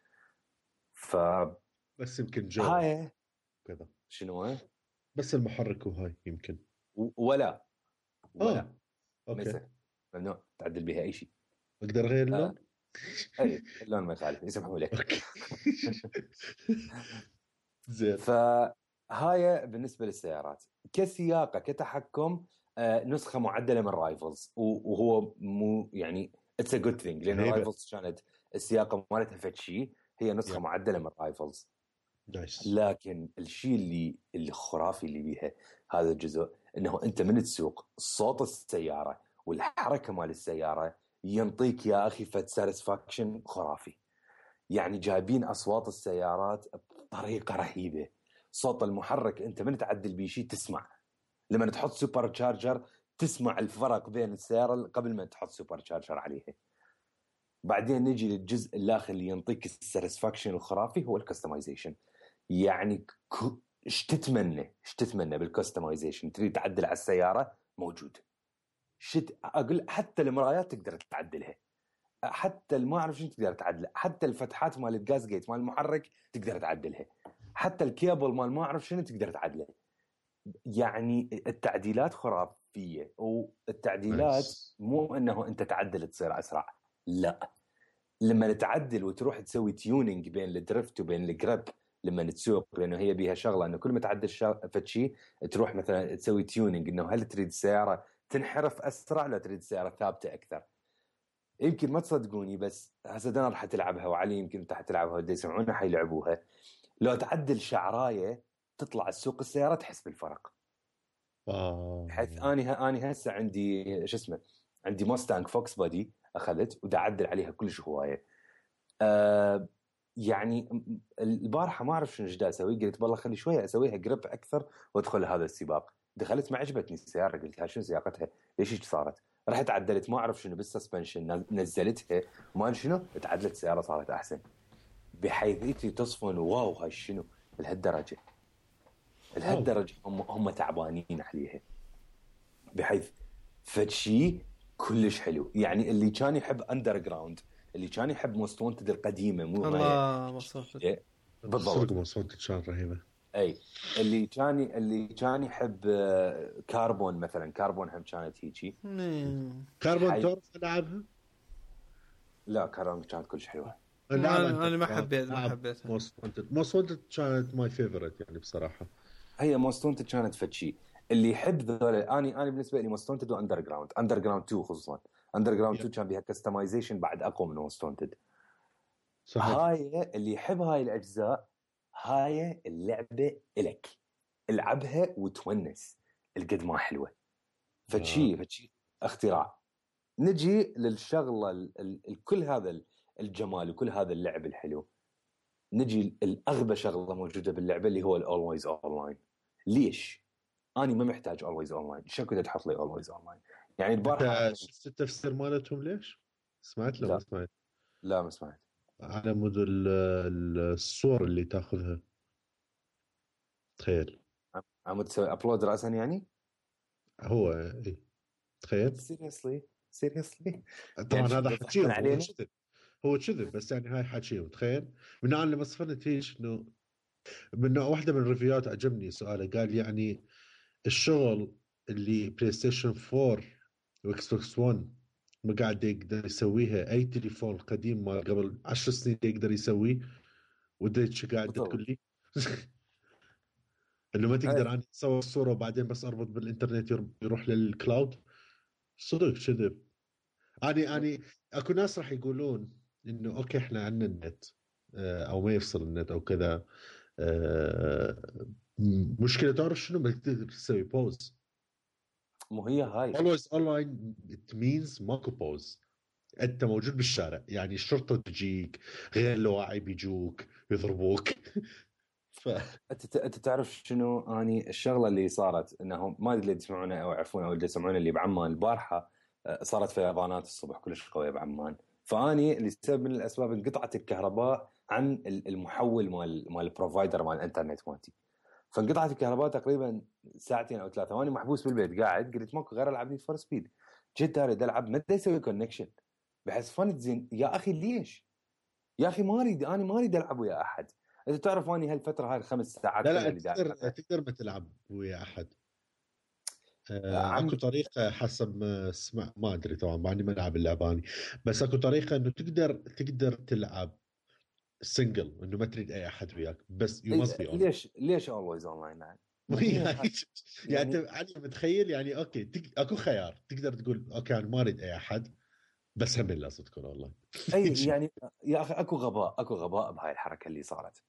بس يمكن جو هاي كذا شنو بس المحرك وهاي يمكن ولا اوكي ممنوع تعدل بها اي شيء. اقدر اغير اللون اي اللون ما يخالف يسمحوا لك. زين. فهاي بالنسبه للسيارات كسياقه كتحكم نسخه معدله من رايفلز وهو مو يعني اتس ا جود ثينج لان رايفلز كانت السياقه مالتها فتشي هي نسخه معدله من رايفلز. لكن الشيء اللي خرافي اللي بيها هذا الجزء انه انت من تسوق صوت السياره والحركه مال السياره ينطيك يا اخي فت ساتسفاكشن خرافي. يعني جايبين اصوات السيارات بطريقه رهيبه. صوت المحرك انت من تعدل بيه شيء تسمع لما تحط سوبر تشارجر تسمع الفرق بين السياره قبل ما تحط سوبر تشارجر عليها. بعدين نجي للجزء الاخر اللي ينطيك الساتسفاكشن الخرافي هو الكستمايزيشن. يعني ايش تتمنى بالكستمايزيشن تريد تعدل على السياره موجود. اقول حتى المرايات تقدر تعدلها، حتى ما اعرف شنو تقدر تعدلها، حتى الفتحات مال الجاز جيت مال المحرك تقدر تعدلها، حتى الكيبل مال ما اعرف شنو تقدر تعدله. يعني التعديلات خرافيه. والتعديلات مو انه انت تعدل تصير اسرع، لا، لما تعدل وتروح تسوي تيونينج بين الدرفت وبين الجرب لما تسوق، لانه هي بيها شغله انه كل ما تعدل فشي تروح مثلا تسوي تيونينج انه هل تريد السياره تنحرف اسرع لو تريد السياره ثابته اكثر. يمكن ما تصدقوني بس هسه انا راح تلعبها وعلي يمكن راح تلعبها ودي يسمعونا حيلعبوها. لو تعدل شعرايه تطلع السوق السياره تحس بالفرق. بحيث اني هسه عندي شو اسمه، عندي موستانج فوكس بودي اخذت ودعدل عليها كلش هوايه. يعني البارحه ما اعرف شنو دا اسوي، قلت والله خلي شويه اسويها جريب اكثر وادخل هذا السباق. دخلت ما عجبتني السياره، قلت شنو سياقتها ليش هيك صارت؟ رحت عدلت ما اعرف شنو بالسسبنشن، نزلتها ما شنو تعدلت السياره صارت احسن، بحيث تصفن واو هاي شنو لهالدرجه. لهالدرجه هم تعبانين عليها، بحيث فشي كلش حلو. يعني اللي كان يحب اندر جراوند، اللي كان يحب موست وانتد القديمه مو الله مصوت بالضبط موست وانتد كان رهيبه. اي اللي كان يحب كاربون مثلا، كاربون هم كانت هيجي. كاربون تعرف العبها؟ لا كاربون كانت كلش حلوه. انا ما حبيتها. موست وانتد كانت ماي فيفورت يعني بصراحه. هي موست وانتد كانت فتشي. اللي يحب ذول انا بالنسبه لي موست وانتد واندر جراوند، اندر جراوند 2 خصوصا. اندر جراوند 2 كان بيها كستمايزيشن بعد اقوى من موست وانتد. هاي اللي يحب هاي الاجزاء، هاي اللعبه الك العبها وتونس القد ما حلوه. فتشي اختراع. نجي للشغله كل هذا الجمال وكل هذا اللعب الحلو، نجي الاغبى شغله موجوده باللعبه اللي هو الاولويز اونلاين. ليش اني ما محتاج اولويز اونلاين؟ شو كنت تحط لي اولويز اونلاين؟ يعني البارحه شفت التفسير مالتهم ليش؟ سمعت له؟ ما سمعت. لا ما سمعت. على مود الصور اللي تاخذها، تخيل عم تسوي ابلود راسا يعني هو ايه تخيل سيريسلي طبعا يعني هذا حكي هو كذب بس يعني هاي حكي. وتخيل من انا لما صفنت هيك انه من واحده من الريفيوات عجبني سؤاله، قال يعني الشغل اللي بلاي ستيشن 4 واكس بوكس 1 ما قاعد يقدر يسويها اي تليفون قديم ما قبل 10 سنين يقدر يسويه، وديتش قاعد تقول لي انه ما تقدر اني تصور صوره وبعدين بس اربط بالانترنت يروح للكلاود. صدق كذب. اني اكو ناس راح يقولون انه اوكي احنا عندنا النت او ما يفصل النت او كذا. مشكله تعرف شنو؟ ما تقدر تسوي بوز. مو هي هاي always online it means ماكو بوز. انت موجود بالشارع، يعني الشرطه تجيك، غير اللاواعي بيجوك يضربوك. انت تعرف شنو اني الشغله اللي صارت، انهم ما ادري اللي تسمعونه او يعرفون او اللي يسمعونه اللي بعمان البارحه صارت فيضانات الصبح كلش قويه بعمان. فاني لسبب من الاسباب انقطعت الكهرباء عن المحول مال البروفايدر مال الانترنت مالتي. فانقطعت الكهرباء تقريبا ساعتين او ثلاثه، وانا محبوس بالبيت قاعد. قلت ماكو غير العب نيد فور سبيد. جيت اريد العب ما يسوي كونكشن، بحس فانت زين يا اخي ليش يا اخي ما اريد العب ويا احد. انت تعرف اني هالفتره هاي 5 ساعات لا تقدر ما تلعب ويا احد. اكو طريقه حسب ما اسمع، ما ادري طبعا ماني ملعب اللعباني، بس اكو طريقه انه تقدر تلعب سنجل، انه ما تريد اي احد وياك بس يو ماست بي ليش اولويز اونلاين يعني انت متخيل يعني اوكي اكو خيار تقدر تقول اوكي انا ما اريد اي احد بس هم لازم تكون اونلاين. اي يعني يا اخي اكو غباء بهاي الحركه اللي صارت.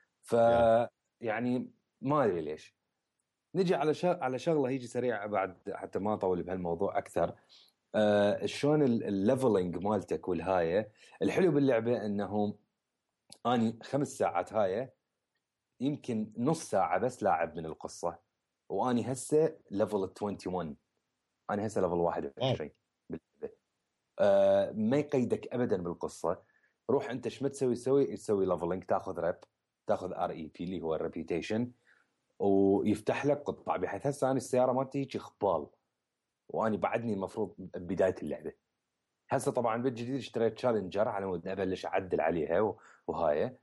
يعني ما ادري ليش. نجي على شغله هيجي سريعه بعد حتى ما اطول بهالموضوع اكثر. شلون الليفلنج مالتك والهايه الحلو باللعبه انه اني 5 ساعات هايه يمكن نص ساعه بس لاعب من القصه، واني هسه ليفل 21. انا هسه ليفل 21 باللعبه. ما يقيدك ابدا بالقصه. روح انت شو ما تسوي ليفلنج، تاخذ ريب، تاخذ REP اللي هو الريبيوتيشن، ويفتح لك قطع. بحيث هسه انا السياره مالتي هيك خبال واني بعدني المفروض بدايه اللعبه. هسه طبعا بالجديد اشتريت تشالنجر على مود ابلش اعدل عليها وهاي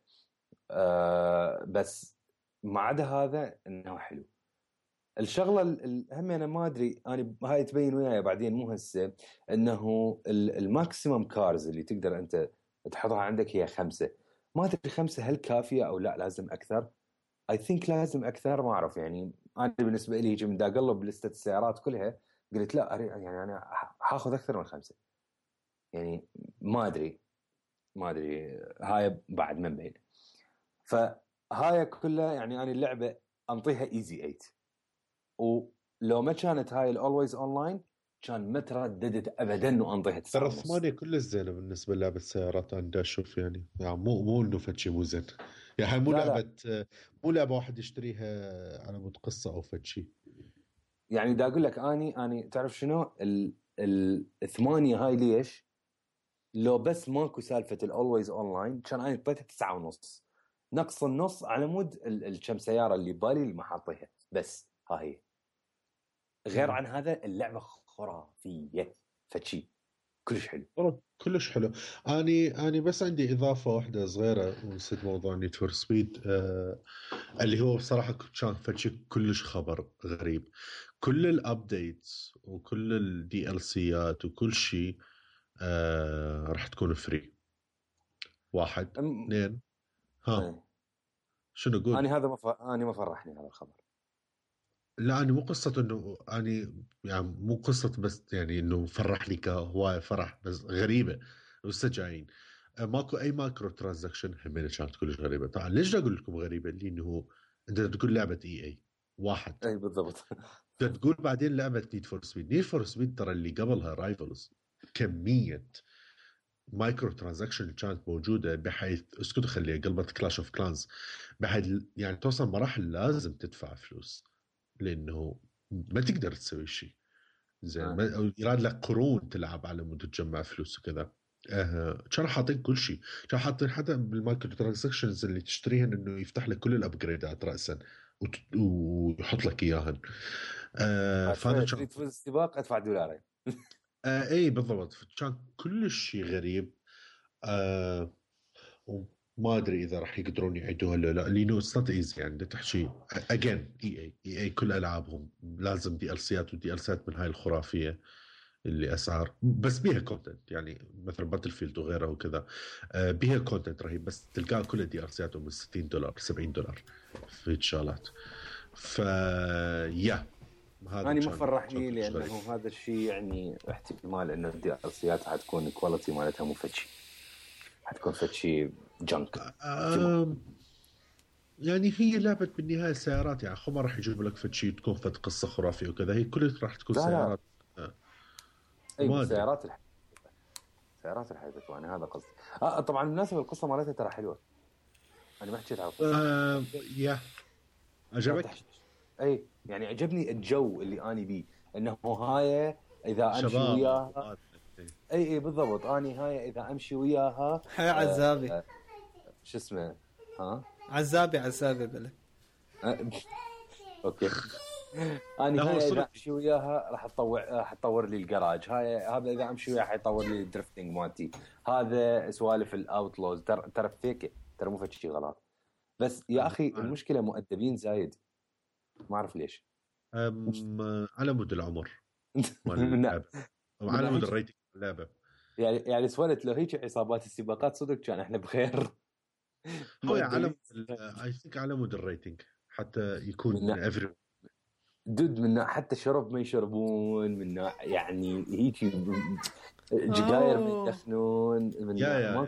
بس ما عدا هذا انه حلو. الشغله الهم انا ما ادري، انا هاي تبين وياي بعدين مو هسه، انه الماكسيمم كارز اللي تقدر انت تحطها عندك هي 5. ما ادري 5 هل كافيه او لا لازم اكثر؟ اي ثينك لازم اكثر، ما اعرف يعني. انا بالنسبه لي يجي من دا اقلب بلسته السيارات كلها قلت لا يعني انا حاخذ اكثر من 5 يعني. ما ادري هاي بعد من بين. فهاي كلها يعني انا اللعبه انطيها ايزي 8. ولو ما كانت هاي الاولويز اونلاين كان ما ترددت ابدا انه انطيها 9.5. ترى 8 كلش زينه بالنسبه للعبه السيارات. انا دا اشوف يعني مو انه فد شيء مو زين. يعني هاي مو لعبه واحد يشتريها على مود قصه او فد شيء. يعني دا اقول لك اني تعرف شنو الثمانية هاي ليش؟ لو بس ماكو سالفه الاولويز اونلاين كان انا اعطيتها 9.5، نقص النص على مود الكم سياره اللي بالي اللي ما حاطيها. بس ها هي غير عن هذا اللعبه خرافيه فشي كلش حلو. كلش حلو. اني بس عندي اضافه واحده صغيره ونسيت موضوع نيد فور سبيد اللي هو بصراحه كان فشي كلش خبر غريب. كل الابديتس وكل الدي ال سيات وكل شيء راح تكون فري. 1 2 ها شنو اقول؟ انا ما فرحني هذا الخبر. لا أنا مو قصة إنه أنا يعني مو قصة بس يعني إنه فرحني كهواية فرح، بس غريبة لسه جايين. ماكو أي مايكرو ترانزاكشن همين كانت كلش غريبة. طبعا ليش أقول لكم غريبة؟ لأنه أنت تقول لعبة اي 1 اي بالضبط. تقول بعدين لعبة نيد فور سبيد. نيد فور سبيد ترى اللي قبلها رايفلز كمية مايكرو ترانزاكشن كانت موجودة بحيث اسكت خليها قلبت كلاش اوف كلانز، بحيث يعني توصل مراحل لازم تدفع فلوس لانه ما تقدر تسوي شيء زين. يراد لك قرون تلعب على مود تجمع فلوس وكذا. كانوا حاطين كل شيء، كانوا حاطين حتى بالمايكرو ترانزاكشنز اللي تشتريهن انه يفتح لك كل الابجريدات راسا ويحط لك اياهن. فانا تريد تفوز السباق ادفع $2. اي بالضبط. كان كل شيء غريب. وما ادري اذا راح يقدرون يعيدوها ولا لا، لانه ستات ايزي يعني تحكي اجين اي كل العابهم لازم دي ال سيات ودي ال سيات من هاي الخرافيه اللي اسعار بس بيها كونتنت، يعني مثلا باتل فيلد وغيرها وكذا بيها كونتنت رهيب، بس تلقاها كل دي ال سياته من $60 $70 في شغلات. يا هذا أنا ما فرحني لأنه هذا الشيء يعني احتمال إنه الدي ال سيات حتكون كواليتي مالتها مو فتشي، حتكون فتشي جنك. يعني هي لعبة بالنهاية سيارات، يعني ما راح يجيب لك فتشي تكون فت قصة خرافية وكذا، هي كلها راح تكون سيارات. أي سيارات الحقيقة وأنا هذا قصدي. طبعا بالنسبة القصة مالتها ترى حلوة. أنا ما حكيت على القصة. يا عجبك؟ أي يعني عجبني الجو اللي أنا بيه، إنه هاي إذا أمشي وياها. أي بالضبط. أنا هاي إذا أمشي وياها حيا عزابي شو اسمه عزابي بله. أوكي. أنا هاي إذا أمشي وياها راح تطور لي الجراج. هذا إذا أمشي وياها حيطور لي الدرفتنج مالتي. هذا سوالف الأوتلوز ترى فيك، ترى مو فشي غلط. بس يا أخي المشكلة مؤدبين زايد، ما أعرف ليش. على مود العمر اللعبة وعلى مود الريتنج اللعبة. يعني سوالت لو هيك عصابات السباقات صدق كان احنا بخير. هو على اي ثينك على مود الريتنج حتى يكون افري دود منا حتى شرب ما يشربون منا، يعني هيك جداير ما يدخنون منا.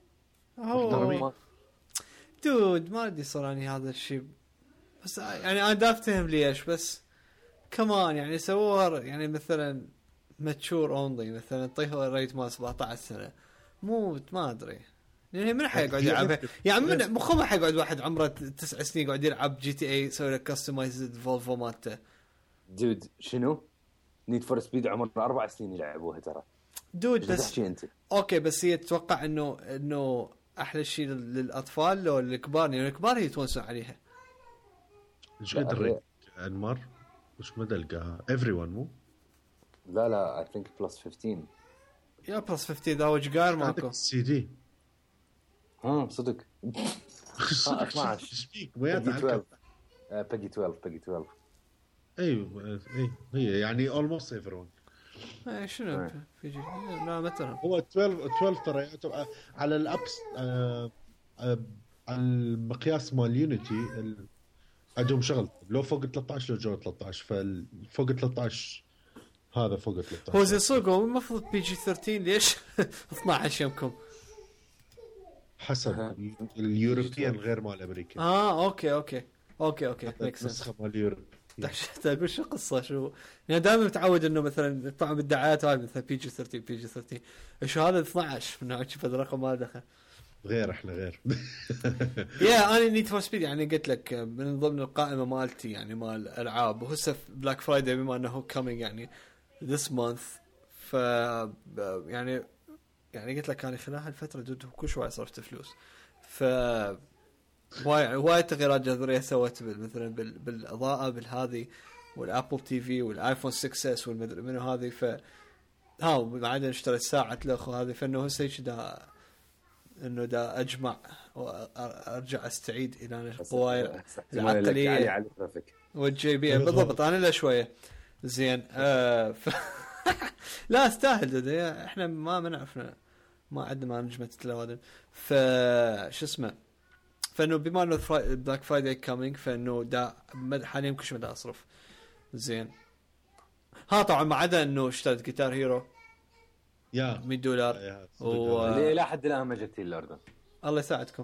دود ما ادري صراني هذا الشيء، بس يعني انا دافتهم ليش بس كمان يعني سووا يعني مثلا ماتشور اونلي مثلا طيها ريت مال 17 سنه مو ما ادري يعني من حيقعد يلعبها يعني من مخه حيقعد واحد عمره 9 سنين يقعد يلعب جي تي اي يسوي له كاستمايزد فولفو مالته. دود شنو نيد فور سبيد عمره 4 سنين يلعبوها ترى دود بس انت اوكي بس هي تتوقع انه احلى شيء للاطفال لو الكبار يعني الكبار يتونسون عليها. ايش قد الريت انمار وش مدى القاها everyone مو لا I think plus 15. يا بلس 15 ذا هو جيجار ماكو سي دي صدق. 12 ايش فيك وياك؟ باجي 12. ايوه هي يعني almost everyone. شنو في جي؟ لا مثلا هو 12 ترى على الابس على المقياس مال يونيتي عندهم شغل لو فوق 13 لو جو 13 فوق 13 هذا فوق 13 هو زي سوقه المفروض بي جي 13 ليش 12 يمكم حسب اليوروبيان غير مال الامريكي. اوكي ميك سنس. نسخه مال اليوروب. تقول شو قصه شو يعني دائما متعود انه مثلا طبعا بالدعايات هاي مثلا بي جي 13 شو هذا 12 من نوع كذا الرقم ما دخل غير احنا غير. يا انا نيد فور سبيد يعني قلت لك من ضمن القائمه مالتي يعني مال العاب وهسه بلاك فرايداي بما انه كامينج يعني this month ف يعني قلت لك انا خلال هالفتره كل شوي صرفت فلوس ف وايد تغييرات جذريه سوت مثلا بالاضاءه بالهذه والابل تي في والايفون 6 اس والمدري منو هذه ف بعدين اشتريت ساعه الاخو هذه فانه هسه هيك انه دا اجمع وارجع استعيد الى قواي العقليه والجي بي بالضبط انا لا شويه زين لا استاهل احنا ما منعفنا ما عندنا ما نجمه التلوادن شو اسمه فانه بما انه بلاك فرايداي كامينج فانه دا حاليا كل شيء دا اصرف زين. طبعا ما عدا انه اشتريت جيتار هيرو يا $100 اللي لا حد الان ما جت الاردن الله يساعدكم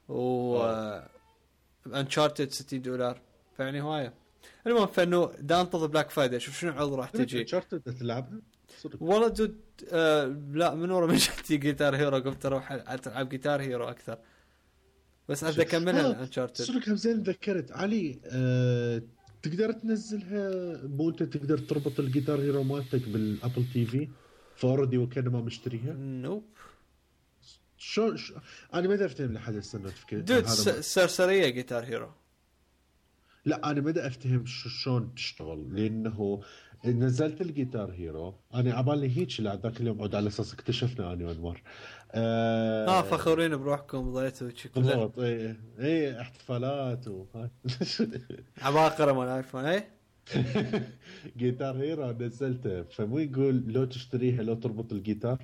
انشارتد $60 فيعني هوايه. المهم فانه دا انتظر بلاك فرايداي شوف شنو عرض راح تجي. انشارتد تلعبها والله دود لا من ورا ما جتي جيتار هيرو قلت اروح العب جيتار هيرو اكثر بس ابدا اكملها انشارتد. صدق زين ذكرت علي تقدر تنزلها مو انت تقدر تربط الجيتار هيرو مالتك بالابل تي في فوردي وكأنه ما مشتريها. نوب شو انا ما افتهم لحد السنه تفكر دود سرسريه جيتار هيرو. لا انا ما افتهم شلون تشتغل لانه نزلت الجيتار هيرو انا عبالي هيك لا ذاك اليوم عود على اساس اكتشفنا انا وانمار فخورين بروحكم ضيتوا بالضبط اي احتفالات وهاي عباقره مال ايفون جيتار هيرو نزلته فمو يقول لو تشتريها لو تربط الجيتار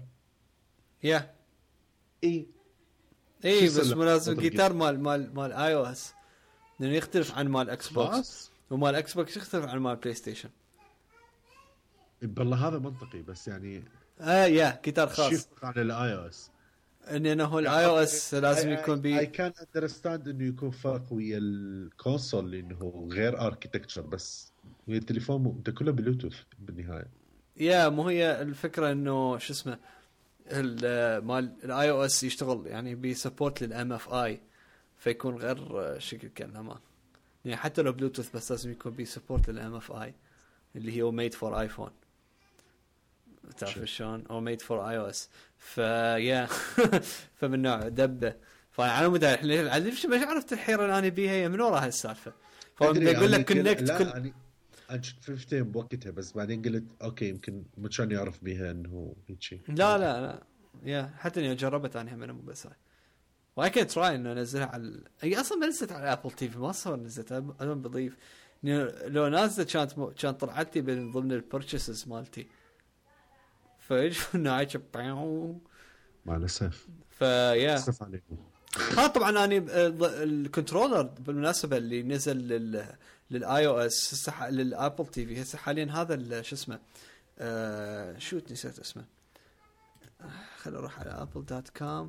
اي بس مناسب الجيتار مال اي او اس لانه يختلف عن مال اكس بوكس ومال اكس بوكس يختلف عن مال بلاي ستيشن. بالله هذا منطقي بس يعني جيتار خاص شوف على الاي او اس انه الاي او اس لازم يكون اي كان اندرستاند انه يكون فرق ويا الكونسول لانه غير اركيتكتشر بس ويا التليفون انت كله بلوتوث بالنهايه. مو هي الفكره انه شو اسمه مال الاي او اس يشتغل يعني بيسبورت للام اف اي فيكون غير شكل كلمه يعني حتى لو بلوتوث بس لازم يكون بيسبورت للام اف اي اللي هو ميد فور ايفون تعرف شلون او ميد فور اي او اس فمن نوع دبه فعلى مدى الحين مش عرفت الحيره اللي انا بيها من وراء هالسالفه فاقول لك كونكت انا شفتها بوقتها بس بعدين قلت اوكي يمكن مشان يعرف بيها انه هيك لا حتى اني جربت انا هم بس هاي واكيد تراي انه انزلها على هي اصلا ما نزلت على ابل تي في ما صار نزلتها انا بضيف لو نازله كانت طلعت لي من ضمن البرتشيسز مالتي فايش انه عايشه مع الاسف اسف عليكم. طبعا انا الكنترولر بالمناسبه اللي نزل للاي او اس للابل تي في هسه حاليا هذا شو اسمه شو نسيت اسمه خلينا نروح على apple.com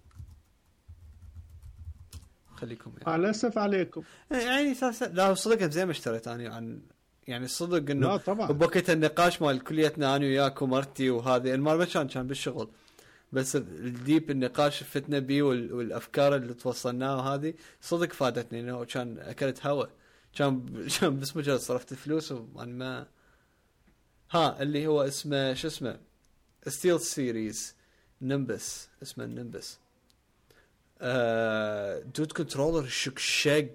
خليكم على اسف عليكم يعني لا صدق زي ما اشتريت انا عن يعني صدق انه بوقت النقاش مال كليتنا انا وياك ومرتي وهذه المال ما كان بالشغل بس الديب النقاش فتنا بيه والافكار اللي توصلناها وهذه صدق فادتني انه كان اكلت هوا كان بس مجرد صرفت فلوس وانا ما اللي هو اسمه شو اسمه ستيل سيريز نمبس اسمه النمبس دود كنترولر شق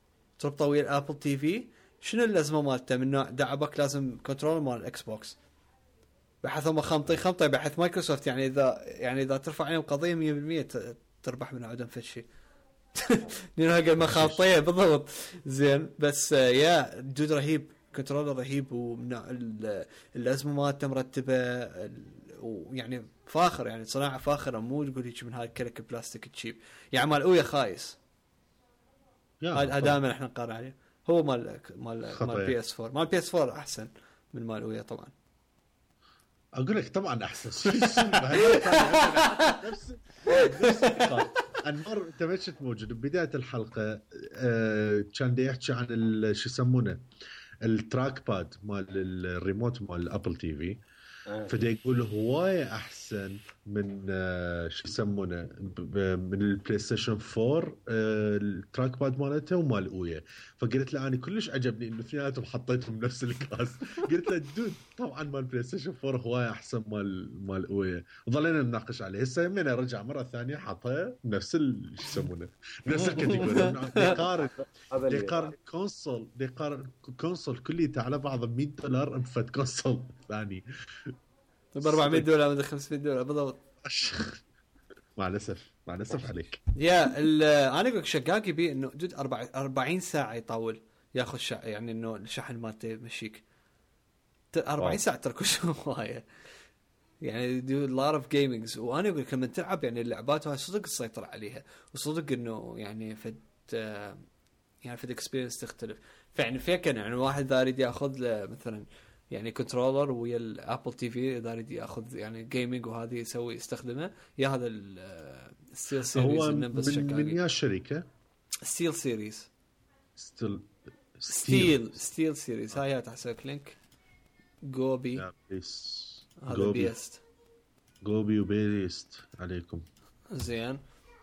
تربطه ويا الابل تي في شنو اللازمه مالته من نوع دعبك لازم كنترولر مال الاكس بوكس بحيث هم خامطة بحيث مايكروسوفت يعني اذا ترفع عليهم قضيه 100% تربح من عدم فشي. لانه ما خاطيه بالضبط. زين بس يا جود رهيب، كنترولر رهيب، ومن الازمه مالته مرتبه، ويعني فاخر، يعني صناعه فاخره، مو تقول هيك من هاي الكلك بلاستيك تشيب. يعني مال اويا خايس، هذا دائما احنا نقارن عليه. هو مال بي اس 4. مال بي اس 4 احسن من مال اويا طبعا. اقول لك طبعا احسن. نفس انمار انت مشت موجود ببدايه الحلقه. كان دا يحكي عن شو يسمونه التراك باد مال الريموت مال الابل تي في. فدا يقول هوايه احسن من شو يسمونه من البلاي ستيشن 4 التراك باد مالته ومال اويا. فقلت له انا كلش عجبني انه اثنيناتهم حطيتهم نفس الكلاس. قلت له دود طبعا مال بلاي ستيشن 4 هوايه احسن مال اويا. وظلينا نناقش عليه. هسه يمنا رجع مره ثانيه حطه نفس شو يسمونه نفس الكاتيجوري. يقارن كونسول كليته على بعض $100 بفت كونسول ثاني $400 ولا $500 بالضبط. مع الاسف عليك. يا انا اقول شقاقي بي انه جد 40 ساعه يطول ياخذ يعني انه الشحن مالته مشيك 40 ساعه تركوا هوايه. يعني دو لار اوف جيمينجز. وانا اقول لما تلعب يعني اللعبات هاي صدق تسيطر عليها، وصدق انه يعني فد اكسبيرينس تختلف. فيعني فكره يعني واحد اذا يريد ياخذ مثلا يعني كنترولر ويا الابل تي في، اذا يريد ياخذ يعني جيمنج وهذه يسوي يستخدمه يا هذا الستيل سيريز. هو من يا شركه ستيل سيريز ستيل سيريز. هاي تحسك لينك جوبي. هذا بيست جوبي وبيست عليكم زين.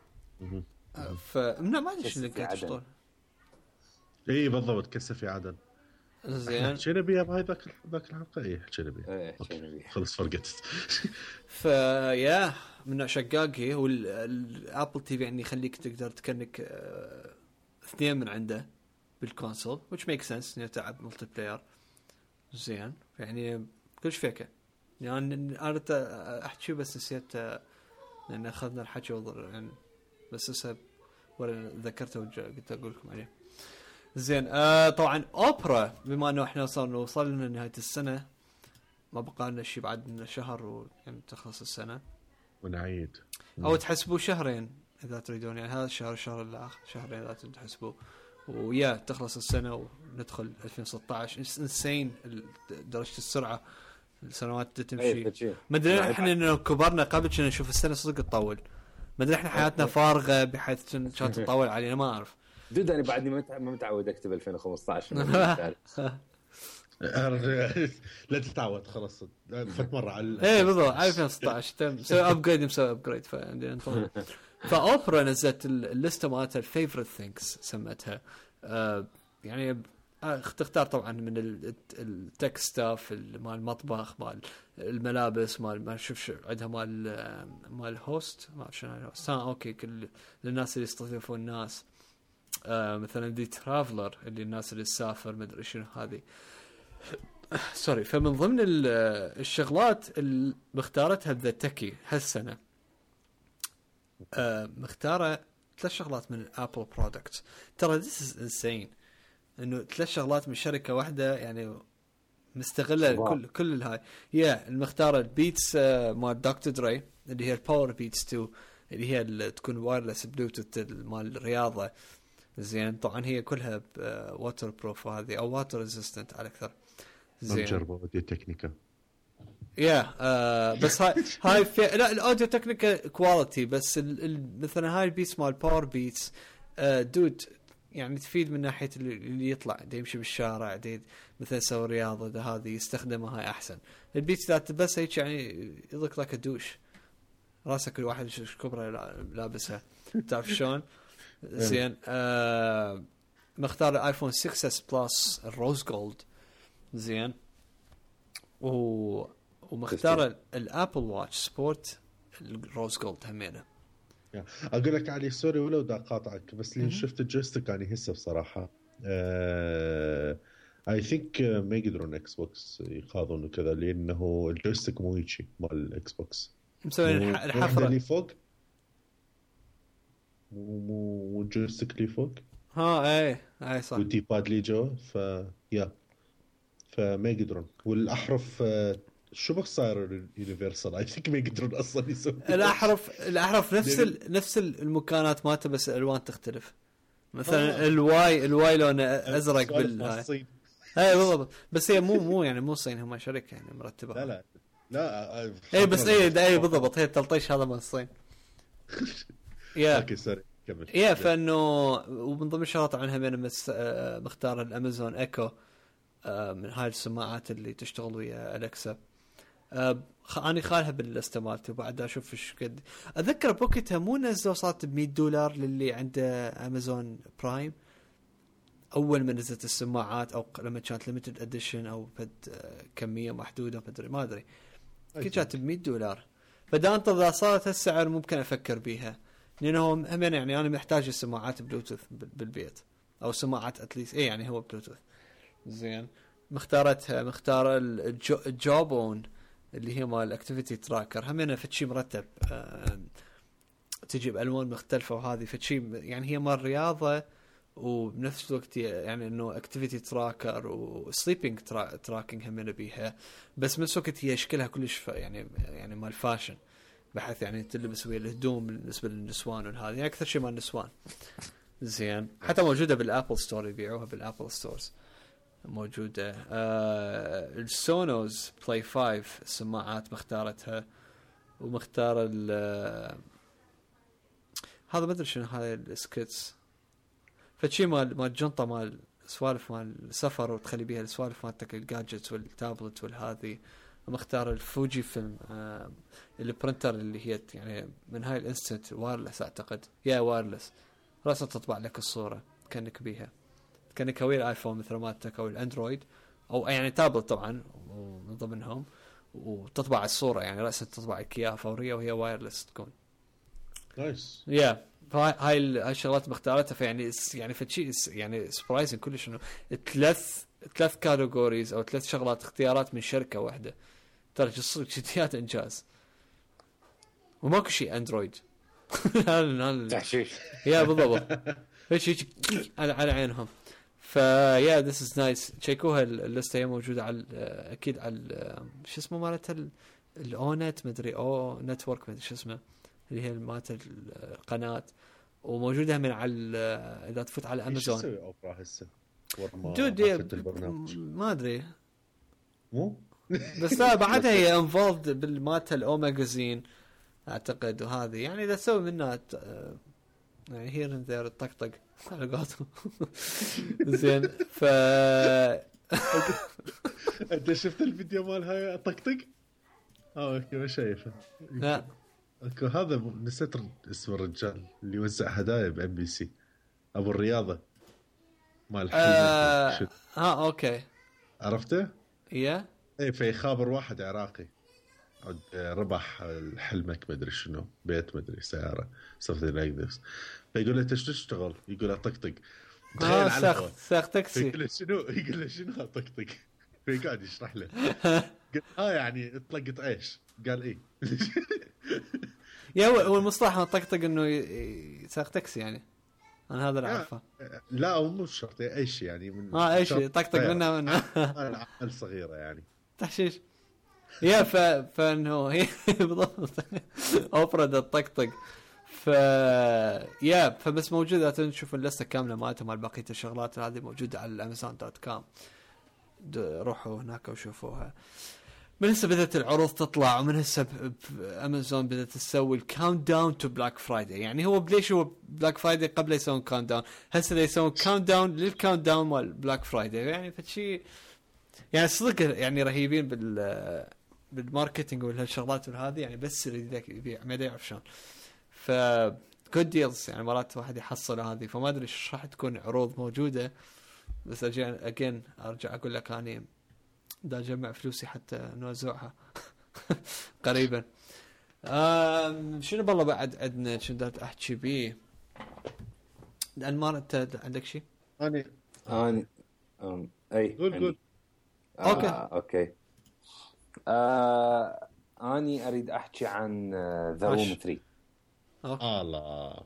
فمنا ما ادري شو اللينكات تشتغل. اي بالضبط كسر في عدن. زين حكينا بيها بهاي ذاك الحلقه. اي حكينا بيها خلص فرقت. فيا من شقاقي هو الابل تي في، يعني يخليك تقدر تكنك اثنين من عنده بالكونسول which makes sense انه تلعب ملتي بلاير. زين يعني كلش فيكه. يعني انا احكي بس نسيت لان اخذنا الحكي يعني بس هسه ولا ذكرته قلت اقول لكم عليه. زين طبعا اوبرا بما انه احنا وصلنا لنهايه السنه، ما بقى لنا شيء بعد من شهر ويعني تخلص السنه ونعيد او تحسبوا شهرين اذا تريدون. يعني هذا الشهر الاخر شهرين اذا تحسبوا ويا تخلص السنه وندخل 2016. انسين درجه السرعه السنوات تمشي. ما ادري احنا انه كبرنا قبل كنا نشوف السنه صدق تطول. ما ادري احنا حياتنا فارغه بحيث كانت تطول علينا ما اعرف. دود انا بعدني ما متعود اكتب 2015. لا تتعود خلاص فت مره على ايه بالضبط على 2016 تم مسوي ابجريد مسوي ابجريد. فعندنا فاوبرا نزلت الليسته مالتها الفيفورت ثينكس سمتها. يعني تختار طبعا من التك ستاف مال المطبخ مال الملابس مال ما شوف عندها مال هوست ما شنو الهوست. اوكي كل الناس اللي يستضيفون الناس مثلا دي ترافلر اللي الناس اللي تسافر ما ادري شنو هذه سوري. فمن ضمن الشغلات اللي مختارتها بذا تكي هالسنه مختاره 3 شغلات من ابل برودكتس. ترى this is insane انه 3 شغلات من شركه واحده يعني مستغله كل الهاي. المختاره البيتس مال دكتور دري اللي هي الباور بيتس 2 اللي هي اللي تكون وايرلس بلوتوث مال الرياضه. زين طبعا هي كلها واتر بروف وهذه او واتر ريزيستنت على اكثر. زين جربوا ودي تكنيكا بس هاي لا الاوديو تكنيكا كواليتي بس مثلا هاي البيتس مال باور بيتس دود يعني تفيد من ناحيه اللي يطلع يمشي بالشارع مثلا يسوي رياضه ده هذه يستخدمها هاي احسن. البيتس ذات بس هيك يعني يضيق لك الدوش راسك كل واحد كبره لابسها تعرف شلون. زين مختار الايفون 6 اس بلس الروز جولد. زين ومختار الابل واتش سبورت الروز جولد همينه. اقول لك علي سوري ولو دا قاطعك بس لين شفت الجويستيك اني هسه بصراحه اي ثينك ما يقدرون اكس بوكس يقاضون وكذا لانه الجويستيك مو يجي مال الاكس بوكس مسوين الحفره اللي فوق مو الجويستيك اللي فوق اي صح والدي باد اللي جو فما يقدرون والاحرف شو بك صاير يونيفرسال اي ثينك ما يقدرون اصلا يسوون الاحرف نفس المكانات مالته بس الالوان تختلف مثلا الواي لونه ازرق بالهاي بالضبط بس هي مو يعني مو صين هم شركه يعني مرتبه لا اي بس اي بالضبط هي التلطيش هذا من الصين اوكي سوري كمل فانه ومن ضمن الشغلات عنها من مختار الامازون ايكو من هاي السماعات اللي تشتغل ويا أليكسا أنا خالها باللستة مالتي وبعد أشوف إيش قد أذكر بوكيتها مو نزلوا صارت $100 للي عنده أمازون برايم أول ما نزلت السماعات أو لما كانت ليميتد أديشن أو كمية محدودة ما أدري كانت $100 فدا أنت إذا صارت هالسعر ممكن أفكر بيها لأنه هم يعني أنا محتاج السماعات بلوتوث بالبيت أو سماعات أتليس يعني هو بلوتوث زين مختار الجوبون اللي هي مال الاكتيفيتي تراكر همينه فتشي مرتب تجي بألوان مختلفة وهذه فتشي يعني هي مال رياضة وبنفس الوقت يعني انه اكتيفيتي تراكر وسليبينج تراكينج همينه بيها بس بنفس الوقت هي شكلها كلش يعني مال فاشن بحيث يعني تلبس ويا الهدوم بالنسبة للنسوان وهذه يعني أكثر شيء مال النسوان زين حتى موجودة بالأبل ستور يبيعوها بالأبل ستورز موجودة السونوز بلاي 5 السماعات مختارتها ومختار هذا ما ادري شنو هاي السكيتس فشي مال جنطة مال سوالف مال سفر وتخلي بيها السوالف مالتك الجادجتس والتابلت والهذه مختار الفوجي فيلم البرنتر اللي هي يعني من هاي الانستنت وايرلس اعتقد وايرلس راسا تطبع لك الصورة كأنك بيها كأنك هوي الايفون مثل مالتك او الاندرويد او يعني تابلت طبعا ومن ضمنهم وتطبع الصورة يعني راسا تطبع لك اياها فورية وهي وايرلس تكون نايس هاي الشغلات مختارتها يعني فشي يعني سبرايزنج كلش انه ثلاث كاتيجوريز او 3 شغلات اختيارات من شركة واحدة ترى صدق جديات انجاز وماكو شيء اندرويد تحشيش بالضبط هيك على عينهم فيا ذس از نايس تشيكوها اللسته هي موجوده على اكيد على شو اسمه مالتها الاونت مدري او نتورك مدري شو اسمه اللي هي مالت القناه وموجوده من على اذا تفوت على امازون شو تسوي اوبرا هسه ما ادري مو بس لا بعدها هي انفولد بالمالت الاو ماجازين اعتقد وهذه يعني اذا تسوي منها يعني هير اند ذير طقطق على قولتهم زين انت شفت الفيديو مال هاي طقطق اوكي ما شايفه لا هذا نسيت اسم الرجال اللي يوزع هدايا بام بي سي ابو الرياضه مال اوكي عرفته ايه في خابر واحد عراقي ربح حلمك مدري شنو بيت مدري سيارة something like this فيقول له انت شو تشتغل يقول له طقطق ساق تاكسي يقول له شنو طقطق فيقعد يشرح له قال يعني اطلقت عيش قال ايه يا هو المصطلح طقطق انه ساق تاكسي يعني انا هذا اللي اعرفه لا هو مو شرط اي شيء يعني من اي شيء طقطق منه اعمال صغيرة يعني تحشيش فانه هي بالضبط اوبرا الطقطق فبس موجوده تشوف اللسته كامله مالتها مال بقيه الشغلات هذه موجوده على الامازون.com روحوا هناك وشوفوها من هسه بدأت العروض تطلع ومن هسه امازون بدأت تسوي الكاونت داون تو بلاك فرايداي يعني هو ليش هو بلاك فرايداي قبل يسوون كاونت داون هسه يسوون كاونت داون للكاونت داون مال بلاك فرايداي يعني فشي يعني صدق يعني رهيبين بالماركتينج والهالشغلات وهذه يعني بس اللي يبيع ما يعرف شلون جود ديلز يعني مرات واحد يحصل هذه فما ادري ايش راح تكون عروض موجوده بس اجين ارجع اقول لك اني دا اجمع فلوسي حتى نوزعها قريبا شنو بالله بعد عندنا شنو بدي احكي بيه انمار انت عندك شيء انا اي قول. اوكي. اني اريد احكي عن ذا روم 3. الله.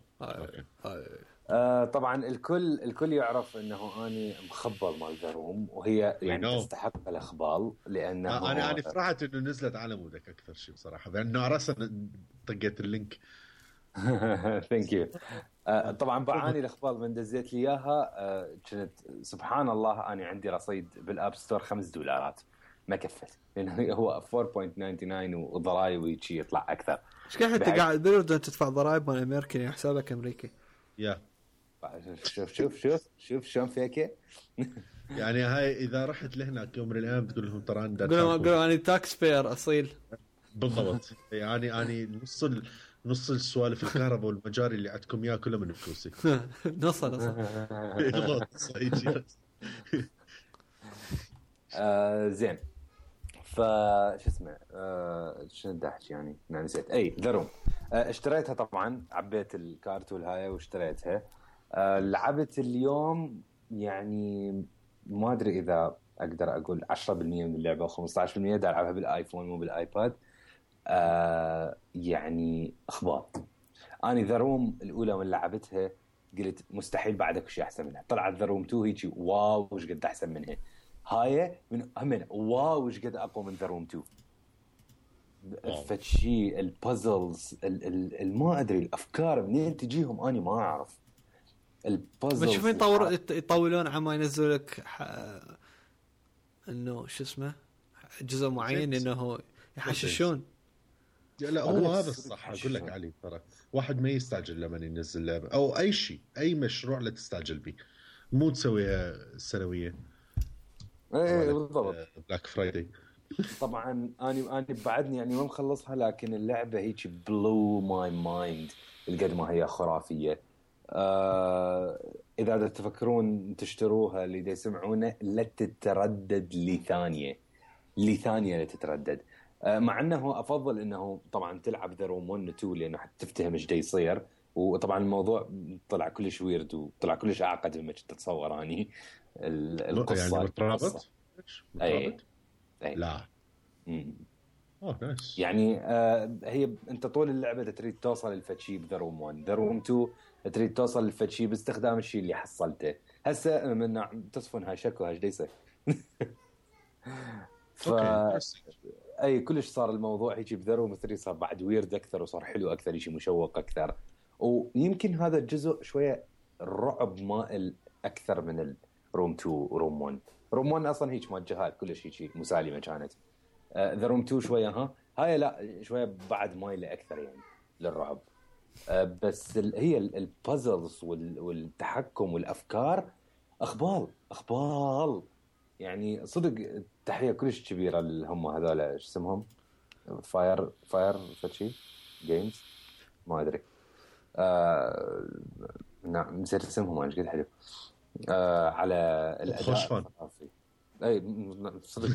طبعا الكل يعرف انه اني مخبل مال ذا روم، وهي يعني تستحق الاخبال لانه انا فرحت انه نزلت على مودك اكثر شيء بصراحه، لانه راسا طقيت اللينك. ثانك يو. طبعا بعاني الاخبار من دزيت لي اياها. كنت سبحان الله اني عندي رصيد بالاب ستور $5 ما كفت، لانه هو 4.99 وضرايبي شيء يطلع اكثر. ايش كان انت قاعد بالاردن تدفع ضرائب مال امريكي يعني حسابك امريكي؟ يا شوف شلون فيك. يعني هاي اذا رحت لهناك يوم من الايام تقول لهم ترى عندك، قولوا انا تاكس بير اصيل. بالضبط. يعني نص السوالف الكهرباء والمجاري اللي عندكم اياه كله من فلوسي. نص زين. فش اسمه شنو بدي احكي يعني نسيت. اي ذا روم اشتريتها طبعا، عبيت الكارتول هاي واشتريتها. لعبت اليوم يعني ما ادري اذا اقدر اقول 10% من اللعبه و 15% دا العبها بالايفون مو بالايباد. يعني اخبار. اني ذا روم الاولى من لعبتها قلت مستحيل بعدك شيء احسن منها. طلعت ذا روم 2 هيك واو وش قد احسن منها. هاي من همين واو وش قد اقوى من ذا روم 2. فتشي البازلز ما ادري الافكار منين تجيهم اني ما اعرف. البازلز بس شوفين يطولون عما ينزلوا لك انه شو اسمه جزء معين انه يحششون. لا هو هذا الصح. اقول لك علي ترى واحد ما يستعجل لما ينزل لعبه او اي شيء اي مشروع لا تستعجل به، مو تسويها سنويه. ايه بالضبط. بلاك فرايداي طبعا اني بعدني يعني ما مخلصها، لكن اللعبه هيك بلو ماي مايند القد ما هي خرافيه. اذا تفكرون تشتروها اللي يسمعونه لا تتردد لثانيه لا تتردد. مع انه افضل انه طبعا تلعب ذا روم 1 و 2 لانه حتى تفتهم ايش يصير. وطبعا الموضوع طلع كلش ويرد وطلع كلش اعقد مما كنت اتصور اني القصه يعني مترابط. اي لا نايس. يعني هي انت طول اللعبه تريد توصل للفتشي بذا روم 1. ذا روم 2 تريد توصل للفتشي باستخدام الشيء اللي حصلته. هسه من تصفن هاي شكو هاي ديسه. اي كلش صار الموضوع هيك بذا روم 3 صار بعد ويرد اكثر وصار حلو اكثر شيء مشوق اكثر. ويمكن هذا الجزء شويه الرعب مائل اكثر من الروم 2 وروم 1. روم 1 اصلا هيك موجهات كلش هيك مسالمه كانت. ذا روم 2 شويه هاي لا شويه بعد مايله اكثر يعني للرعب. بس هي البازلز والتحكم والافكار اخبال يعني صدق. تحيه كلش كبيره اللي هم هذول ايش اسمهم فاير فتشي جيمز ما ادري. نعم نسيت اسمهم ايش قد حلو. على الاداء اي صدق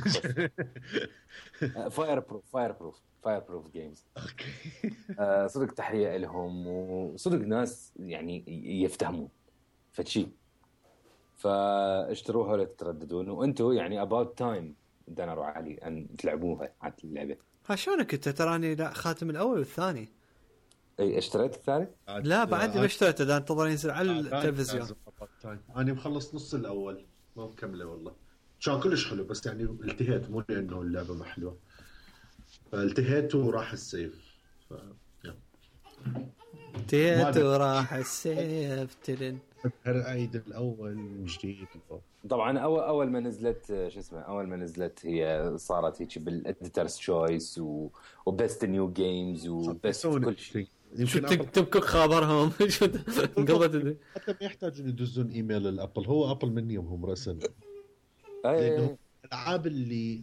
فاير بروف جيمز. صدق تحيه لهم وصدق ناس يعني يفتهمون فتشي. فاشتروها ولا تترددون. وانتم يعني about time دنر وعلي ان تلعبوها على اللعبه. شلونك انت تراني لا خاتم الاول والثاني. اي اشتريت الثاني؟ لا بعد ما اشتريته ده انتظر ينزل على التلفزيون. انا مخلص نص الاول ما مكمله والله. كان كلش حلو بس يعني التهيت مو لانه اللعبه ما حلوه فالتهيت وراح السيف التهيت وراح السيف تلن اعيد الاول من جديد. طبعا اول ما نزلت شو اسمه اول ما نزلت هي صارت هيك بالاديترز تشويس وبست نيو جيمز وبست كل شيء. يمكن تبكوا خبرهم انقلبت. حتى ما يحتاجون يدزون ايميل للابل. هو ابل من يومهم رسل الالعاب اللي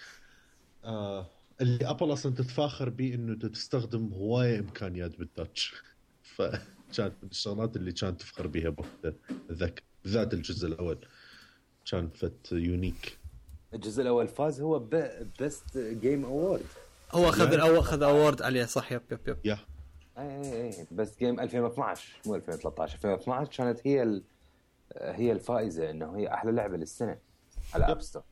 ابل اصلا تتفاخر به انه تستخدم هوايه امكانيات بالتاتش. فكانت من الشغلات اللي كانت تفخر بها بوقتها. ذاك بالذات الجزء الاول كان فت يونيك. الجزء الاول فاز هو بست جيم اوورد. هو اخذ اوورد عليه صح. يب اي بس جيم 2012 مو 2013. 2012 كانت هي الفائزه انه هي احلى لعبه للسنه. على اب ستور.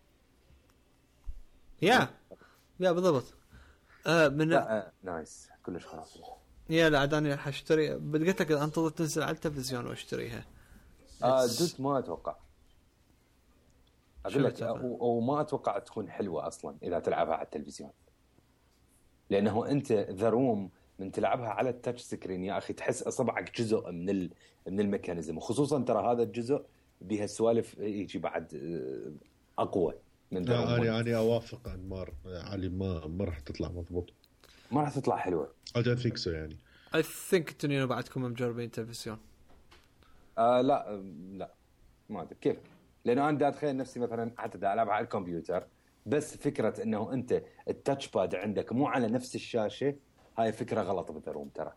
يا بالضبط. من نايس كلش خلاص. يا لا عداني حاشتري، قلت لك انتظر تنزل على التلفزيون واشتريها. دوت ما اتوقع، اقول لك او ما اتوقع تكون حلوه اصلا اذا تلعبها على التلفزيون، لانه انت ذا روم من تلعبها على التاتش سكرين يا اخي تحس اصبعك جزء من الميكانيزم، وخصوصا ترى هذا الجزء بها السوالف يجي بعد اقوى من ذا روم. انا اوافق انمار علي، ما راح تطلع مضبوط، ما راح تطلع حلوه. I don't think so يعني. I think تنين بعدكم مجربين تلفزيون. لا ما ادري كيف، لانه انا دا اتخيل نفسي مثلا حتى دا العبها على الكمبيوتر، بس فكره انه انت التاتش باد عندك مو على نفس الشاشه، هاي فكره غلط بالروم ترى.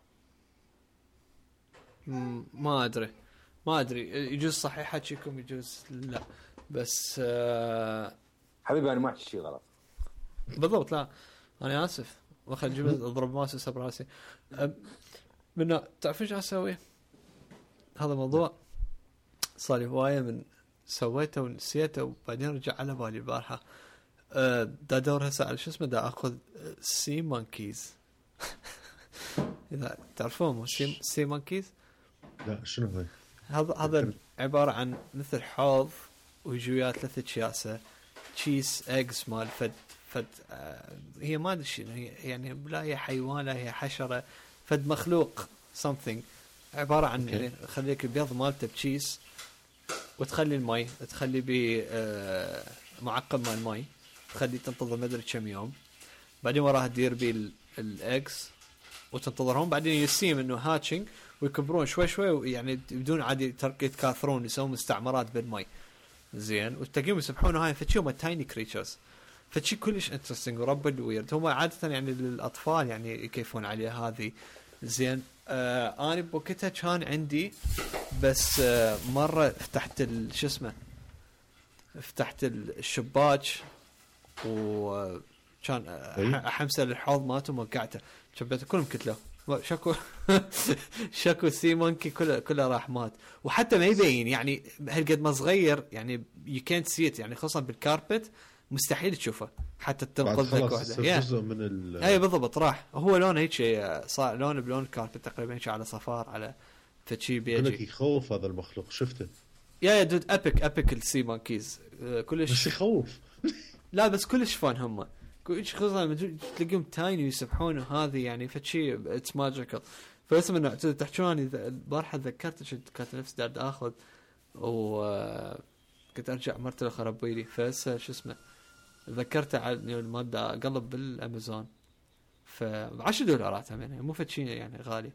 ما ادري يجوز صحيح حكيكم يجوز لا، بس حبيبي انا ما احكي شيء غلط بالضبط. لا انا اسف، واخذ جبت اضرب ماوس وسب راسي. من تعرفون ايش اسوي؟ هذا موضوع صار لي هوايه من سويته ونسيته، وبعدين رجع على بالي البارحه. دا ادور هسه على شو اسمه، دا اخذ سي مونكيز. اذا تعرفون سي مونكيز؟ لا شنو هاي؟ هذا عباره عن مثل حوض ويجي وياه 3 اكياسه تشيز ايجز مال فد هي ما ادري شنو هي يعني، لا هي حيوان لا هي حشره، فد مخلوق something، عباره عن يعني خليك البيض مالته بتشيز، وتخلي الماء تخلي ب معقم مال الماء، تخلي تنتظر ما ادري كم يوم، بعدين وراها تدير بالاكس وتنتظرهم، بعدين يسيم انه هاتشنج ويكبرون شوي شوي، يعني بدون عادي يتكاثرون يسوون مستعمرات بالماء زين، وتلاقيهم يسبحون. هاي فتشيهم تايني كريتشرز، فشي كلش انترستينج ورب الويرد. هم عاده يعني للاطفال يعني يكيفون عليه هذه زين. انا بوقتها كان عندي بس مره فتحت شو اسمه، فتحت الشباك وكان احمسه للحوض مالته وقعته، شبيته كلهم كتله شكو سي مونكي كله راح مات، وحتى ما يبين يعني هالقد ما صغير يعني you can't see it، يعني خصوصا بالكاربت مستحيل تشوفه حتى تنقذ لك واحده. جزء من اي بالضبط راح، هو لونه هيك صار لونه بلون الكاربت تقريبا هيك على صفار على فشي بيجي. يخوف هذا المخلوق شفته يا دود ابيك السي مونكيز كلش بس يخوف. لا بس كلش فان هم خصوصا تلاقيهم تايني ويسبحون، وهذه يعني فشي اتس ماجيكال. فاسم انه تحكون البارحه تذكرت كانت نفس دارد اخذ كنت ارجع مرت له خربي لي، فهسه شو اسمه ذكرته على الماده قلب بالامازون ف $10 يعني مو فشي يعني غالي.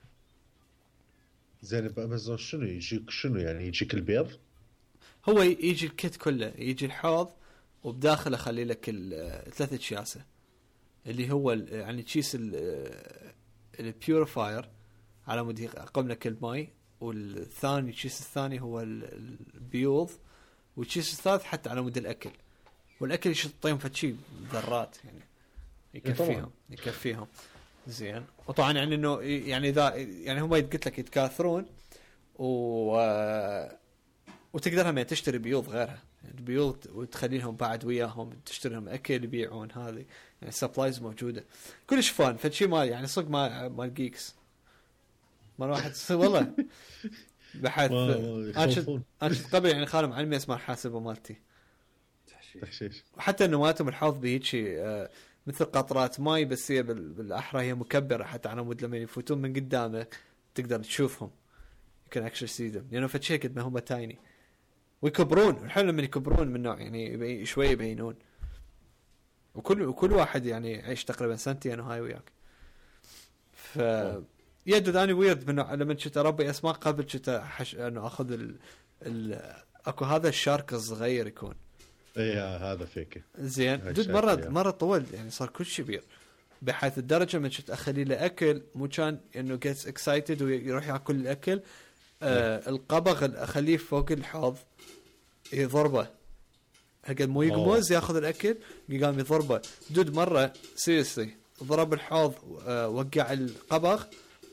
زين بامازون شنو يجيك؟ شنو يعني يجيك البيض؟ هو يجي الكيت كله، يجي الحوض وبداخله خلي لك 3 اكياسه اللي هو يعني تشيس البيوريفاير على مود يقوم لك الماء، والثاني تشيس الثاني هو البيوض، وتشيس الثالث حتى على مود الاكل، والاكل يشطيهم فشي ذرات يعني يكفيهم زين. وطبعا يعني انه يعني اذا يعني هم قلت لك يتكاثرون وتقدر هم تشتري بيوض غيرها، يعني بيوض وتخليهم بعد وياهم تشتري لهم اكل يبيعون، هذه يعني سبلايز موجوده كلش فان فشي مال يعني صدق مال جيكس مال واحد والله بحث انشد قبل يعني خالهم علمي اسمه حاسبه مالتي تحشيش، وحتى انه مالتهم الحوض بهيجي مثل قطرات ماي، بس هي بالاحرى هي مكبره حتى على مود لما يفوتون من قدامك تقدر تشوفهم يمكن اكشر سيدم، لانه فتشي قد ما هم تايني ويكبرون. الحلو لما يكبرون من نوع يعني شوي يبينون، وكل واحد يعني يعيش تقريبا سنتين وهاي وياك. ف يدود اني ويرد من لما كنت اربي اسماء قبل كنت انه اخذ اكو هذا الشارك الصغير يكون هذا فيك زين. دود مره طول يعني صار كل شيء كبير بحيث الدرجه من كنت اخلي له اكل مو كان انه جيتس اكسايتد ويروح ياكل الاكل. القبغ اخليه فوق الحوض يضربه هقد مو يقمز ياخذ الاكل قام يضربه. دود مره سيريسلي ضرب الحوض وقع القبغ،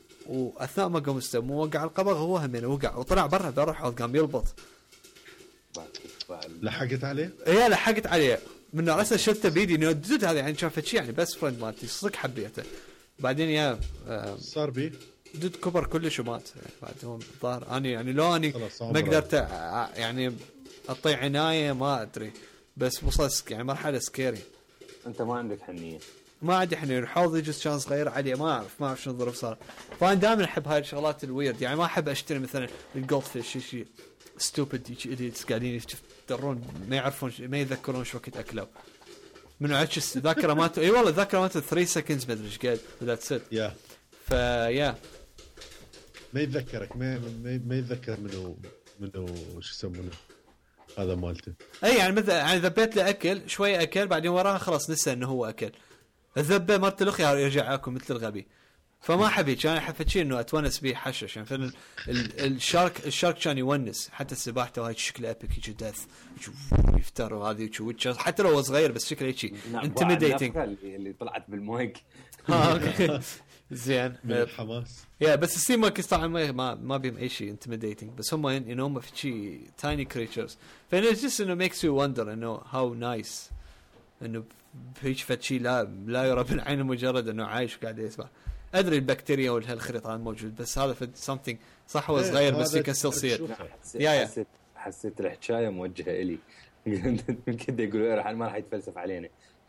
واثناء ما قمزته مو وقع القبغ هو همين وقع وطلع برا الحوض قام يلبط لحقت عليه؟ ايه لحقت عليه من راسه شلته بيدي انه دود هذا يعني شافت شيء يعني بس فريند مالتي صدق حبيته بعدين يا صار بيه دود كبر كلش ومات يعني بعد هو ظهر اني يعني لو اني خلاص ما قدرت يعني اعطي عنايه ما ادري بس وصل يعني مرحله سكيري. انت ما عندك حنيه؟ ما عندي حنيه الحوض يجي كان صغير عادي ما اعرف شنو الظروف صار. فانا دائما احب هاي الشغلات الويرد يعني ما احب اشتري مثلا الجولد فيش شيء ستوبد ايديتس قاعدين يفترون ما يعرفون ما يذكرون شو وقت اكلوا منو عكس ذاكره مات اي والله ذاكره مات 3 سكندز ما ادري ايش قاعد ذاتس ات يا فيا ما يتذكرك ما يتذكر منو شو يسمونه هذا مالته. اي يعني مثلا يعني ذبيت له اكل شويه اكل بعدين وراها خلاص نسى انه هو اكل الذبه مرت الاخي يرجع ياكل مثل الغبي. فما حبيت انا حفت شيء انه اتونس به حشش يعني فعلا الشارك كان يونس حتى سباحته هاي شكله ابيك يجي داث يفتر وهذه حتى لو هو صغير بس شكله هيك انتميديتنج اللي طلعت بالمايك. اوكي زين من الحماس. يا بس السي ماركس طبعا ما بيهم اي شيء انتميديتنج بس هم انه هم في شيء تايني كريتشرز فانه جست انه ميكس يو وندر انه هاو نايس انه هيك فشي لا يرى بالعين مجرد انه عايش وقاعد يسبح. ادري البكتيريا والخريطه موجود بس هذا في something صح هو صغير بس يكسر صير. حسيت الحكايه موجهه الي يمكن يقولوا راح ما راح يتفلسف علينا.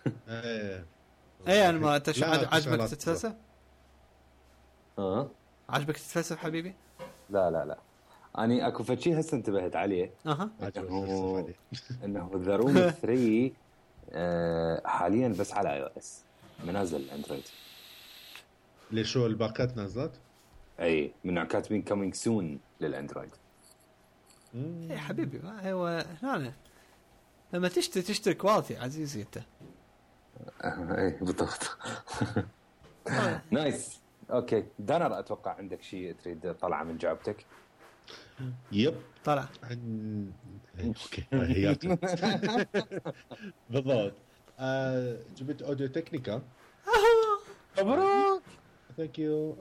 انا ما انت عجبك تتفلسف؟ عجبك تتفلسف حبيبي؟ لا اني اكو فشي هسه انتبهت عليه انه ذا روم 3 حاليا بس على اي او اس منازل الاندرويد. ليش شو الباقات نازلت؟ اي من كاتبين كومينج سون للاندرويد. يا حبيبي ما هو هنا لما تشتري كواليتي عزيزي انت. اي بالضبط. نايس اوكي دانر اتوقع عندك شيء تريد طلعه من جعبتك. يب طلع اوكي هي بالضبط. جبت اوديو تكنيكا. مبروك ثانك يو.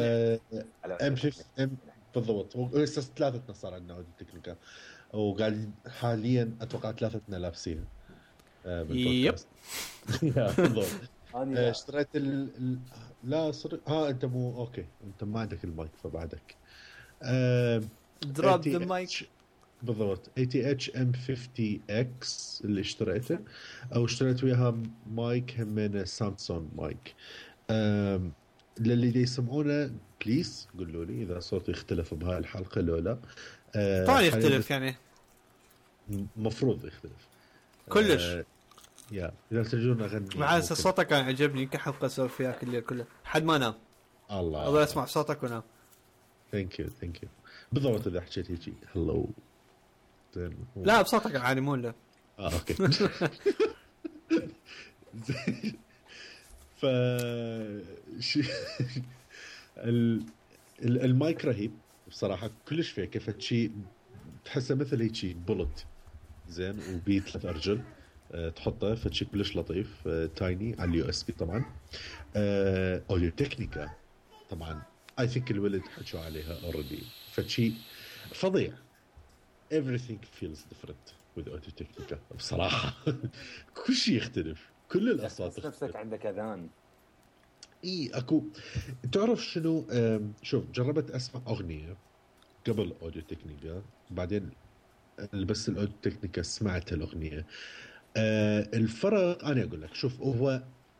ام بالضبط لسه ثلاثتنا صار عندنا اوديو تكنيكا وقاعد حاليا اتوقع ثلاثتنا لابسيها يب بالضبط. اشتريت لا صر انت مو اوكي انت ما عندك المايك فبعدك دروب ذا مايك بالضبط. ATH M50X اللي اشتريته او اشتريت وياها مايك همين سامسونج مايك. للي يسمعونه بليز قولوا لي اذا صوتي يختلف بهاي الحلقه لو لا. طبعا يختلف يعني مفروض يختلف كلش. يا اذا ترجون اغني مع صوتك كان عجبني كحلقه اسولف فيها كل الليل كله حد ما نام الله اضل اسمع صوتك ونام. ثانك يو بالضبط. اذا حكيت هيك هلو لا بصوتك عادي مو لا اوكي. ف المايك رهيب بصراحه كلش فيه كيف شيء تحسه مثل هيك شيء بولت زين وبي 3 ارجل تحطه فشي كلش لطيف تايني على اليو اس بي طبعا. اوديو تكنيكا طبعا اي ثينك الولد حكوا عليها اوريدي فشي فظيع. everything feels different with audio تكنيكا بصراحه. كل شيء يختلف كل الاصوات نفسك عندك اذان. اي اكو تعرف شنو شوف جربت اسمع اغنيه قبل اوديو تكنيكا بعدين بس الاوديو تكنيكا سمعت الاغنيه. الفرق انا اقول لك شوف هو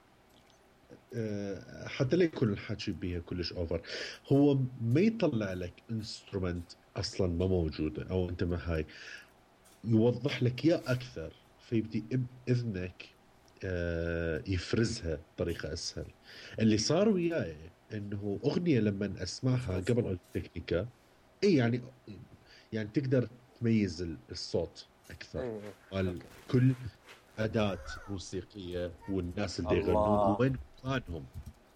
حتى لا يكون الحكي بيها كلش اوفر هو ما يطلع لك انسترومنت اصلا ما موجوده او انت ما هاي يوضح لك يا اكثر فيبدي باذنك يفرزها بطريقه اسهل. اللي صار وياي انه اغنيه لما اسمعها قبل التكنيكا اي يعني تقدر تميز الصوت اكثر كل اداه موسيقيه والناس اللي يغنون وين مكانهم.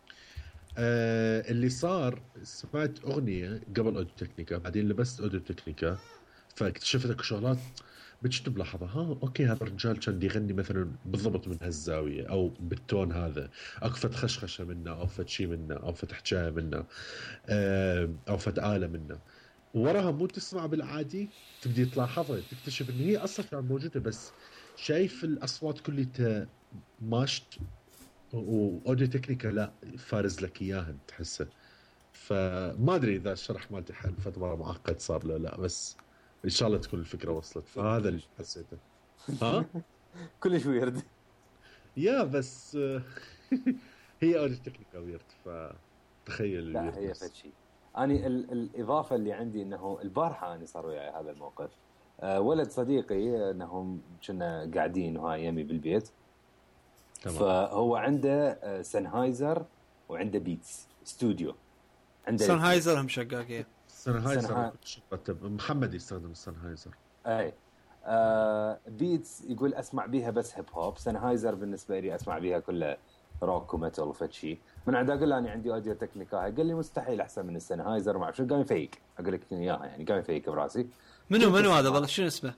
اللي صار سمعت اغنيه قبل اوديو تكنيكا بعدين لبست اوديو تكنيكا فاكتشفت شغلات بتشتب لحظه اوكي هذا الرجال كان يغني مثلا بالضبط من هالزاويه او بالتون هذا اكو فت خشخشه منه او فت شيء منه او فت حجايه منه او فت آلة منه وراها مو تسمع بالعادي، تبدي تلاحظها تكتشف ان هي اصلا كانت موجوده، بس شايف الاصوات كلها ماشت واوديو تكنيكا لا فارز لك اياها تحسه. فما ادري اذا الشرح مالتي حل فتره معقد صار له لا، بس ان شاء الله تكون الفكره وصلت. فهذا اللي حسيته. ها كلش ويرد. يا بس هي اوديو تكنيكا ويرد، فتخيل لا هي فشي. أنا الإضافة اللي عندي إنه البارحة أنا صار وياي هذا الموقف. ولد صديقي إنهم كنا قاعدين وهاي يمي بالبيت. تمام. فهو عنده سنهايزر وعنده بيتس ستوديو. عنده سنهايزر هم شقاقية. سنهايزر محمد يستخدم السنهايزر. أي بيتس يقول أسمع بيها بس هيب هوب. سنهايزر بالنسبة لي أسمع بيها كلها روك وميتال وفتشي. من عند أقول له أنا عندي أوديو تكنيكا هاي، قال لي مستحيل أحسن من السنهايزر. ما أعرف شو قام يفيق. أقول لك إياها يعني قام يفيق براسي. منو هذا والله شنو اسمه؟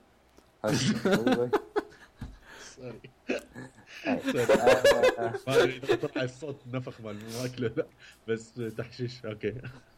ما ادري اذا طلع الصوت نفخ مال الماكله لا بس تحشيش. اوكي.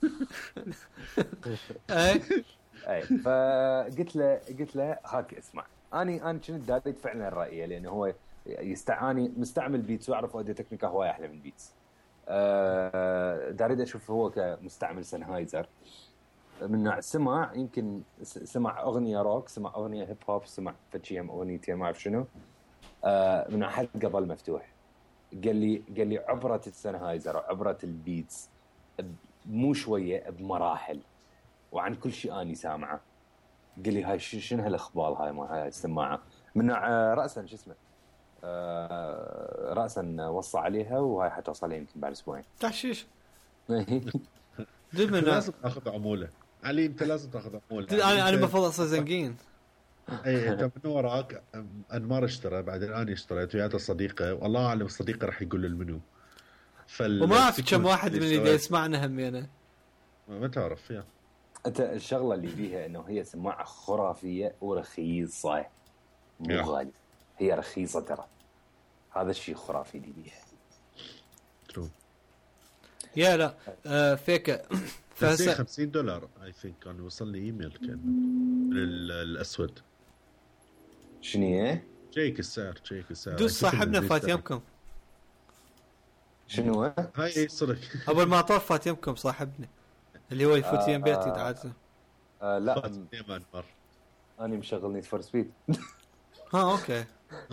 اي فقلت له هاك اسمع. انا كنت داريت فعلا الرأي لانه هو يستعاني مستعمل بيتس واعرف اوديو تكنيكا هواي احلى من بيتس. داريد اشوف هو كمستعمل سنهايزر من نوع سمع، يمكن سمع اغنيه روك، سمع اغنيه هيب هوب، سمع فتشيهم اغنيتين ما اعرف شنو. من حلقه ظل مفتوح. قال لي عبره السنهايزر وعبره البيتس مو شويه بمراحل، وعن كل شيء اني سامعه. قال لي هاي شنو هالاخبال هاي ما هاي السماعه من نوع راسا شو اسمه راسا وصى عليها وهاي حتوصل يمكن بعد اسبوعين. تحشيش. لازم تاخذ عموله علي، انت لازم تاخذ عموله. انا بفضل اصلا زنقين. اي انت من وراك انمار اشترى بعدين انا اشتريت وياته صديقه، والله اعلم الصديقه راح يقول له المنيو. وما اعرف كم واحد من اللي يسمعنا هم يعني ما تعرف يا انت الشغله اللي فيها انه هي سماعه خرافيه ورخيصه مو غالي. هي رخيصه ترى، هذا الشيء خرافي اللي فيها. ترو يا لا فيك $50 اي ثينك. كان وصل لي ايميل كان الاسود. شنو هي؟ جيك السعر دوس صاحبنا فات يمكم. شنو هاي صدق اول ما طاف فات يمكم صاحبنا اللي هو يفوت يم بيتي تعال. لا انا مشغل نيد فور سبيد. اوكي.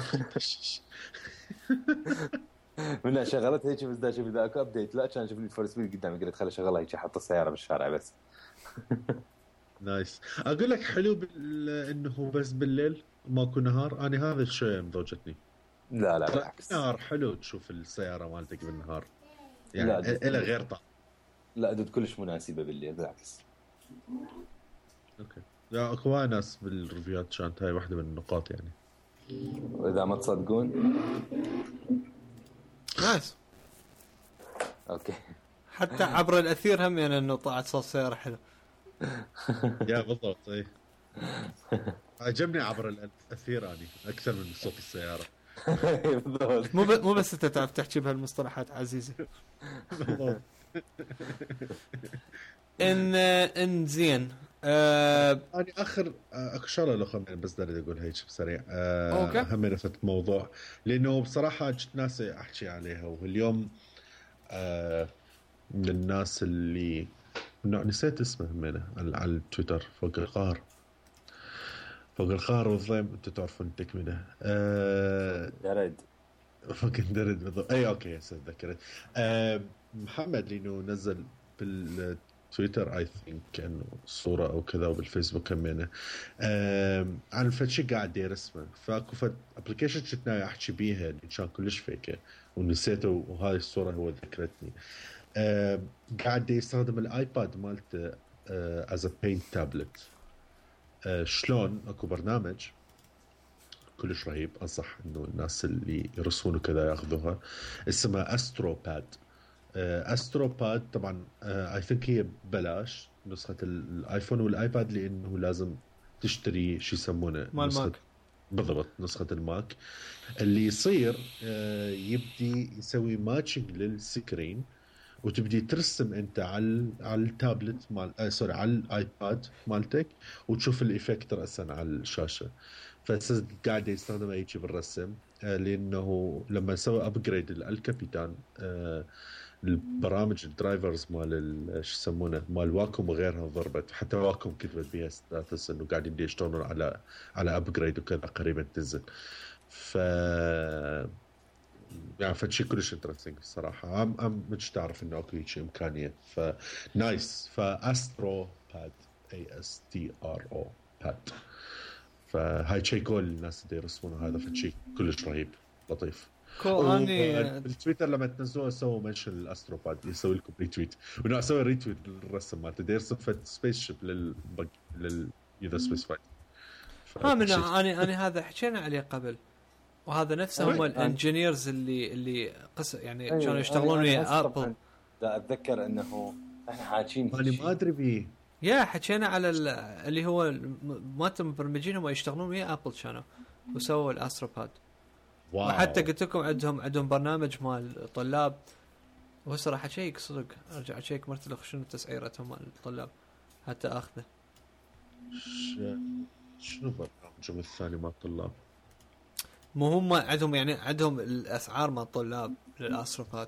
من شغلت هيك بس دا شوف ذاك ابديت. لا كان شوف نيد فور سبيد قدامي قلت خلي شغلها هيك حط السياره بالشارع بس. نايس. اقول لك حلو انه بس بالليل ماكو نهار. انا هذا الشيء مضوجتني. لا بالعكس نهار حلو تشوف السياره مالتك بالنهار يعني إلى غير طعم. لا دود كلش مناسبه بالليل بالعكس. اوكي يا اخوان ناس بالريفيوات كانت هاي واحده من النقاط يعني. واذا ما تصدقون نايس. اوكي حتى عبر الاثير هم يعني انه طلعت صوت سياره حلو. يا بالضبط. اي عجبني عبر الاثير اني اكثر من صوت السياره. مو بس انت تعرف تحكي بهالمصطلحات عزيزي. بالضبط. ان زين أنا آخر شغلة لو خلينا بس داري أقول هيك بسريع. هم نفت موضوع لأنه بصراحة جت ناس أحكي عليها واليوم من الناس اللي نسيت اسمه همينة على التويتر فوق القهر والظلم. أنتوا تعرفون التكملة درد فوق درد بالضبط. أي أوكي أتذكرت. محمد لأنه نزل تويتر اي ثينك انه صوره او كذا وبالفيسبوك كمان عن الفتشي قاعد يرسمه. فاكو فت ابلكيشن شفنا احكي بيها اللي كان كلش فيكه ونسيته وهاي الصوره هو ذكرتني. قاعد يستخدم الايباد مالته از ا بينت تابلت. شلون اكو برنامج كلش رهيب انصح انه الناس اللي يرسمون كذا ياخذوها اسمها استروباد. طبعا اي ثينك هي ببلاش نسخه الايفون والايباد لانه لازم تشتري شو يسمونه نسخه بالضبط نسخه الماك اللي يصير يبدي يسوي ماتشنج للسكرين وتبدي ترسم انت على التابلت مال سوري على الايباد مالتك وتشوف الايفكت راسا على الشاشه. فاساس قاعد يستخدم هيك بالرسم لانه لما نسوي ابجريد للكابيتان البرامج الدرايفرز مال شو يسمونه مال واكوم وغيرها ضربت. حتى واكوم كتبت بها ستاتس انه قاعدين يشتغلون على ابجريد وكذا قريبا تنزل. ف يعني فشي كلش انترستينج الصراحه. مش تعرف انه اكو شيء امكانيه فنايس. فاسترو باد ASTRO باد. فهاي شيء كل الناس اللي يرسمون هذا فشي كلش رهيب لطيف. اني بالتويتر لما تنزلوها سووا منشن الاستروباد يسوي لكم ريتويت وانا اسوي ريتويت للرسم مالته يرسم فت سبيس شيب يذا سبيس فايت. من انا هذا حكينا عليه قبل وهذا نفسه هم الانجينيرز اللي يعني كانوا يشتغلون ويا ابل. لا اتذكر انه احنا حاكين انا ما ادري بيه حكينا على اللي هو مالت المبرمجين هم يشتغلون ويا ابل كانوا وسووا الاستروباد. وحتى قلت لكم عندهم برنامج مال طلاب وصراحه شيء صدق ارجع اشيك مرتلخ شنو تسعيرتهم مال الطلاب حتى اخذه. شنو برنامجهم الثاني مال الطلاب؟ مو هم عندهم يعني عندهم الاسعار مال الطلاب للاستروباد.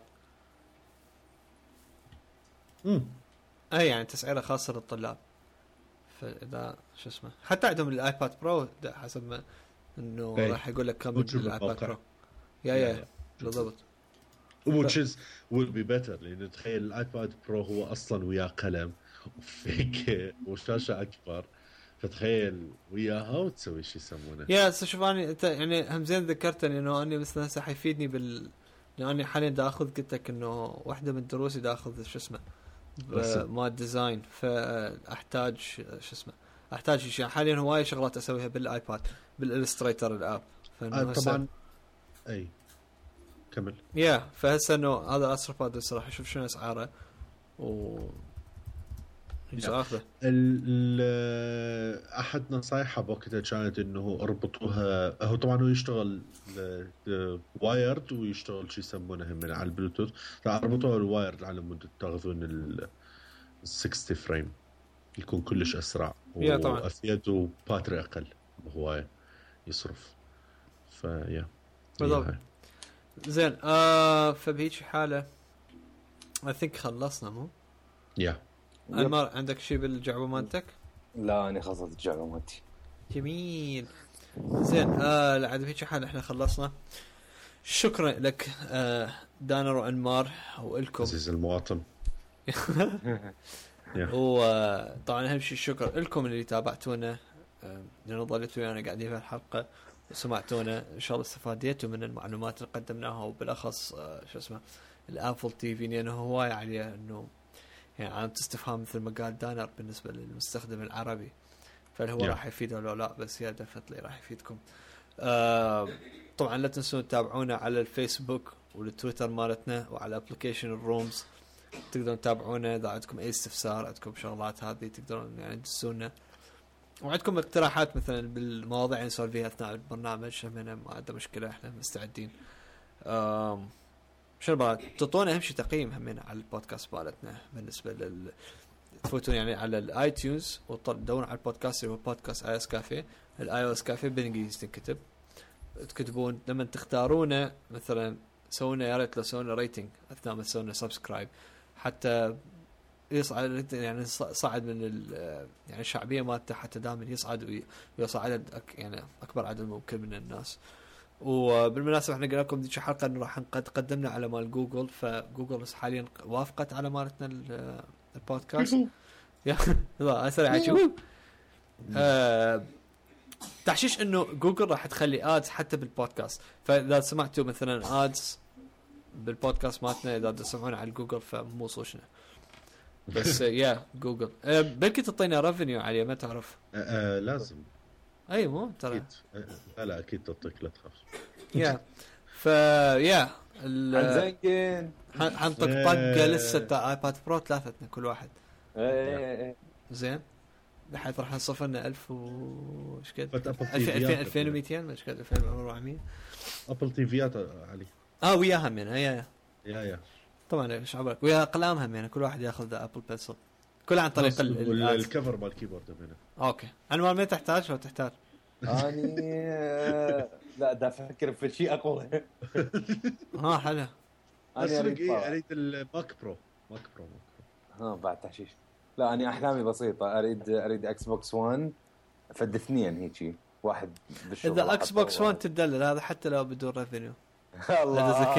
اي يعني تسعيره خاصه للطلاب. فاذا شو اسمه حتى عندهم الايباد برو حسب ما انه راح يقول لك كم الايباد برو. يا بالضبط. which will be better لأن تخيل الايباد برو هو اصلا وياه قلم وفيك وشاشه اكبر فتخيل وياها وتسوي شيء يسمونه. يا شوف اني يعني هم زين ذكرتني انه اني مثلا هسه حيفيدني لاني حاليا دا اخذ قلت لك انه واحده من دروسي دا اخذ شو اسمه مال ديزاين فاحتاج شو اسمه احتاج شيء حاليا هواي شغلات اسويها بالايباد بالإلستريتر الاب. طبعا اي كمل. فهسه انه هذا استروباد الصراحه شوف شنو اسعاره و احد نصايحه بوقتها كانت انه اربطوها. هو طبعا هو يشتغل وايرد ويشتغل شيء يسمونه من على البلوتوث. اربطوها الوايرد على مود تاخذون ال 60 فريم يكون كلش اسرع وافيد وباتري اقل هوايه يصرف. فيا بالضبط. زين فبهيك حاله I think خلصنا مو المار. عندك شيء بالجعبه مالتك؟ لا انا خلصت الجعبه مالتي. جميل. زين لعد بهيك حال احنا خلصنا. شكرا لك دانر وانمار والكم عزيز المواطن. وطبعا اهم شيء الشكر لكم اللي تابعتونا لانه ظليتوا ويانا قاعدين في الحلقه وسمعتونا. ان شاء الله استفاديتوا من المعلومات اللي قدمناها وبالاخص شو اسمه الابل تي في لانه هواي عليه انه يعني علامة استفهام مثل ما قال دانر بالنسبة للمستخدم العربي. فهو راح يفيده ولا لا بس يا دفتلي راح يفيدكم. طبعا لا تنسون تتابعونا على الفيسبوك والتويتر مالتنا وعلى ابلكيشن الرومز. تقدرون تتابعونا اذا عندكم اي استفسار عندكم شغلات هذه تقدرون يعني تدسونا. وعندكم اقتراحات مثلا بالمواضيع اللي نسولف فيها اثناء البرنامج همنا ما عندنا مشكلة احنا مستعدين. شنو بعد تعطونا اهم شيء تقييم همين على البودكاست مالتنا بالنسبه تفوتون يعني على الايتونز وتدورون على البودكاست اللي هو بودكاست iOS كافيه. iOS كافيه بالانجليزي تكتب تكتبون لما تختارونه مثلا سوونا يا ريت لو سوونا ريتنج اثناء ما تسوون سبسكرايب حتى يصعد يعني صعد من يعني الشعبيه مالته حتى دائما يصعد ويوصل عدد يعني اكبر عدد ممكن من الناس. وبالمناسبة احنا قلنا لكم ديك حلقة انه راح قدمنا على مال جوجل فجوجل حاليا وافقت على مالتنا البودكاست. لا اسرع حكي تحشيش انه جوجل راح تخلي ادز حتى بالبودكاست. فاذا سمعتوا مثلا ادز بالبودكاست مالتنا اذا تسمعون على جوجل فمو صوشنا بس جوجل بلكي تعطينا ريفينيو عليه ما تعرف. لازم اي مو ترى لا اكيد تعطيك لا تخاف. زين حنطق طقه لسه تاع ايباد برو ثلاثتنا كل واحد. زين بحيث راح نصف لنا 1000 وش قد 2200 مش قد 2400 ابل تي فيات علي وياها من يا طبعا ايش عبرك ويا اقلامهم يعني كل واحد ياخذ ابل بنسل كل عن طريق الكفر مال الكيبورد هنا. اوكي انواع ما تحتاج ولا تحتاج اني لا دا افكر في شيء اقوى. حلو. انا اريد الماك برو. بعد تحشيش. لا انا احلامي بسيطه، اريد اكس بوكس 1 فد اثنين هيجي واحد بالشغل. اذا اكس بوكس 1 تدلل هذا حتى لو بدون ريفينيو. الله.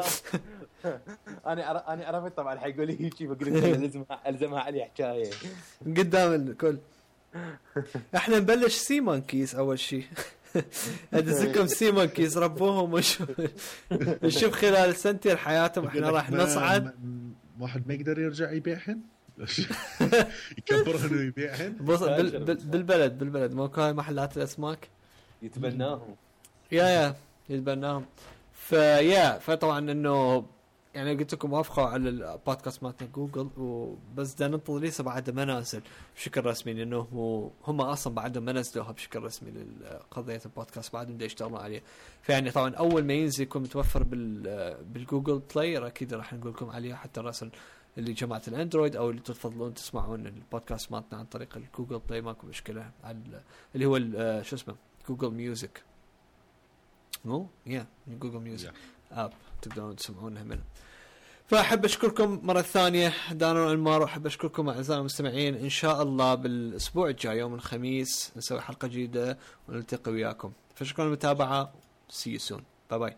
انا عرفت طبعا حيقول لي شيء بقول لازم الزمها علي حكايه قدام الكل. احنا نبلش سيمان كيس اول شيء. ادزكم سيمان كيس ربوهم ونشوف خلال سنتين حياتهم احنا راح نصعد. واحد ما يقدر يرجع يبيعهن يكبرهن ويبيعهن. بالبلد مو كاي محلات الاسماك يتبناهم. يا يتبناهم. فطبعا انه يعني قلت لكم وافقوا على البودكاست مالتنا جوجل وبس دا ننتظر لسه بعد ما نازل بشكل رسمي لانه هم اصلا بعدهم ما نزلوها بشكل رسمي لقضيه البودكاست بعدهم دا يشتغلوا عليه. فيعني طبعا اول ما ينزل يكون متوفر بالجوجل بلاي اكيد راح نقول لكم عليه حتى الرسل اللي جماعه الاندرويد او اللي تفضلون تسمعون البودكاست مالتنا عن طريق الجوجل بلاي ماكو مشكله اللي هو شو اسمه جوجل ميوزك جوجل ميوزك اب تقدرون تسمعونها منه. فأحب أشكركم مرة ثانية دانون المار وأحب أشكركم أعزائي المستمعين. إن شاء الله بالأسبوع الجاي يوم الخميس نسوي حلقة جديدة ونلتقي وياكم. فشكرا للمتابعة. See you soon. Bye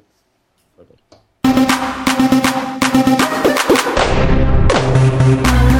bye.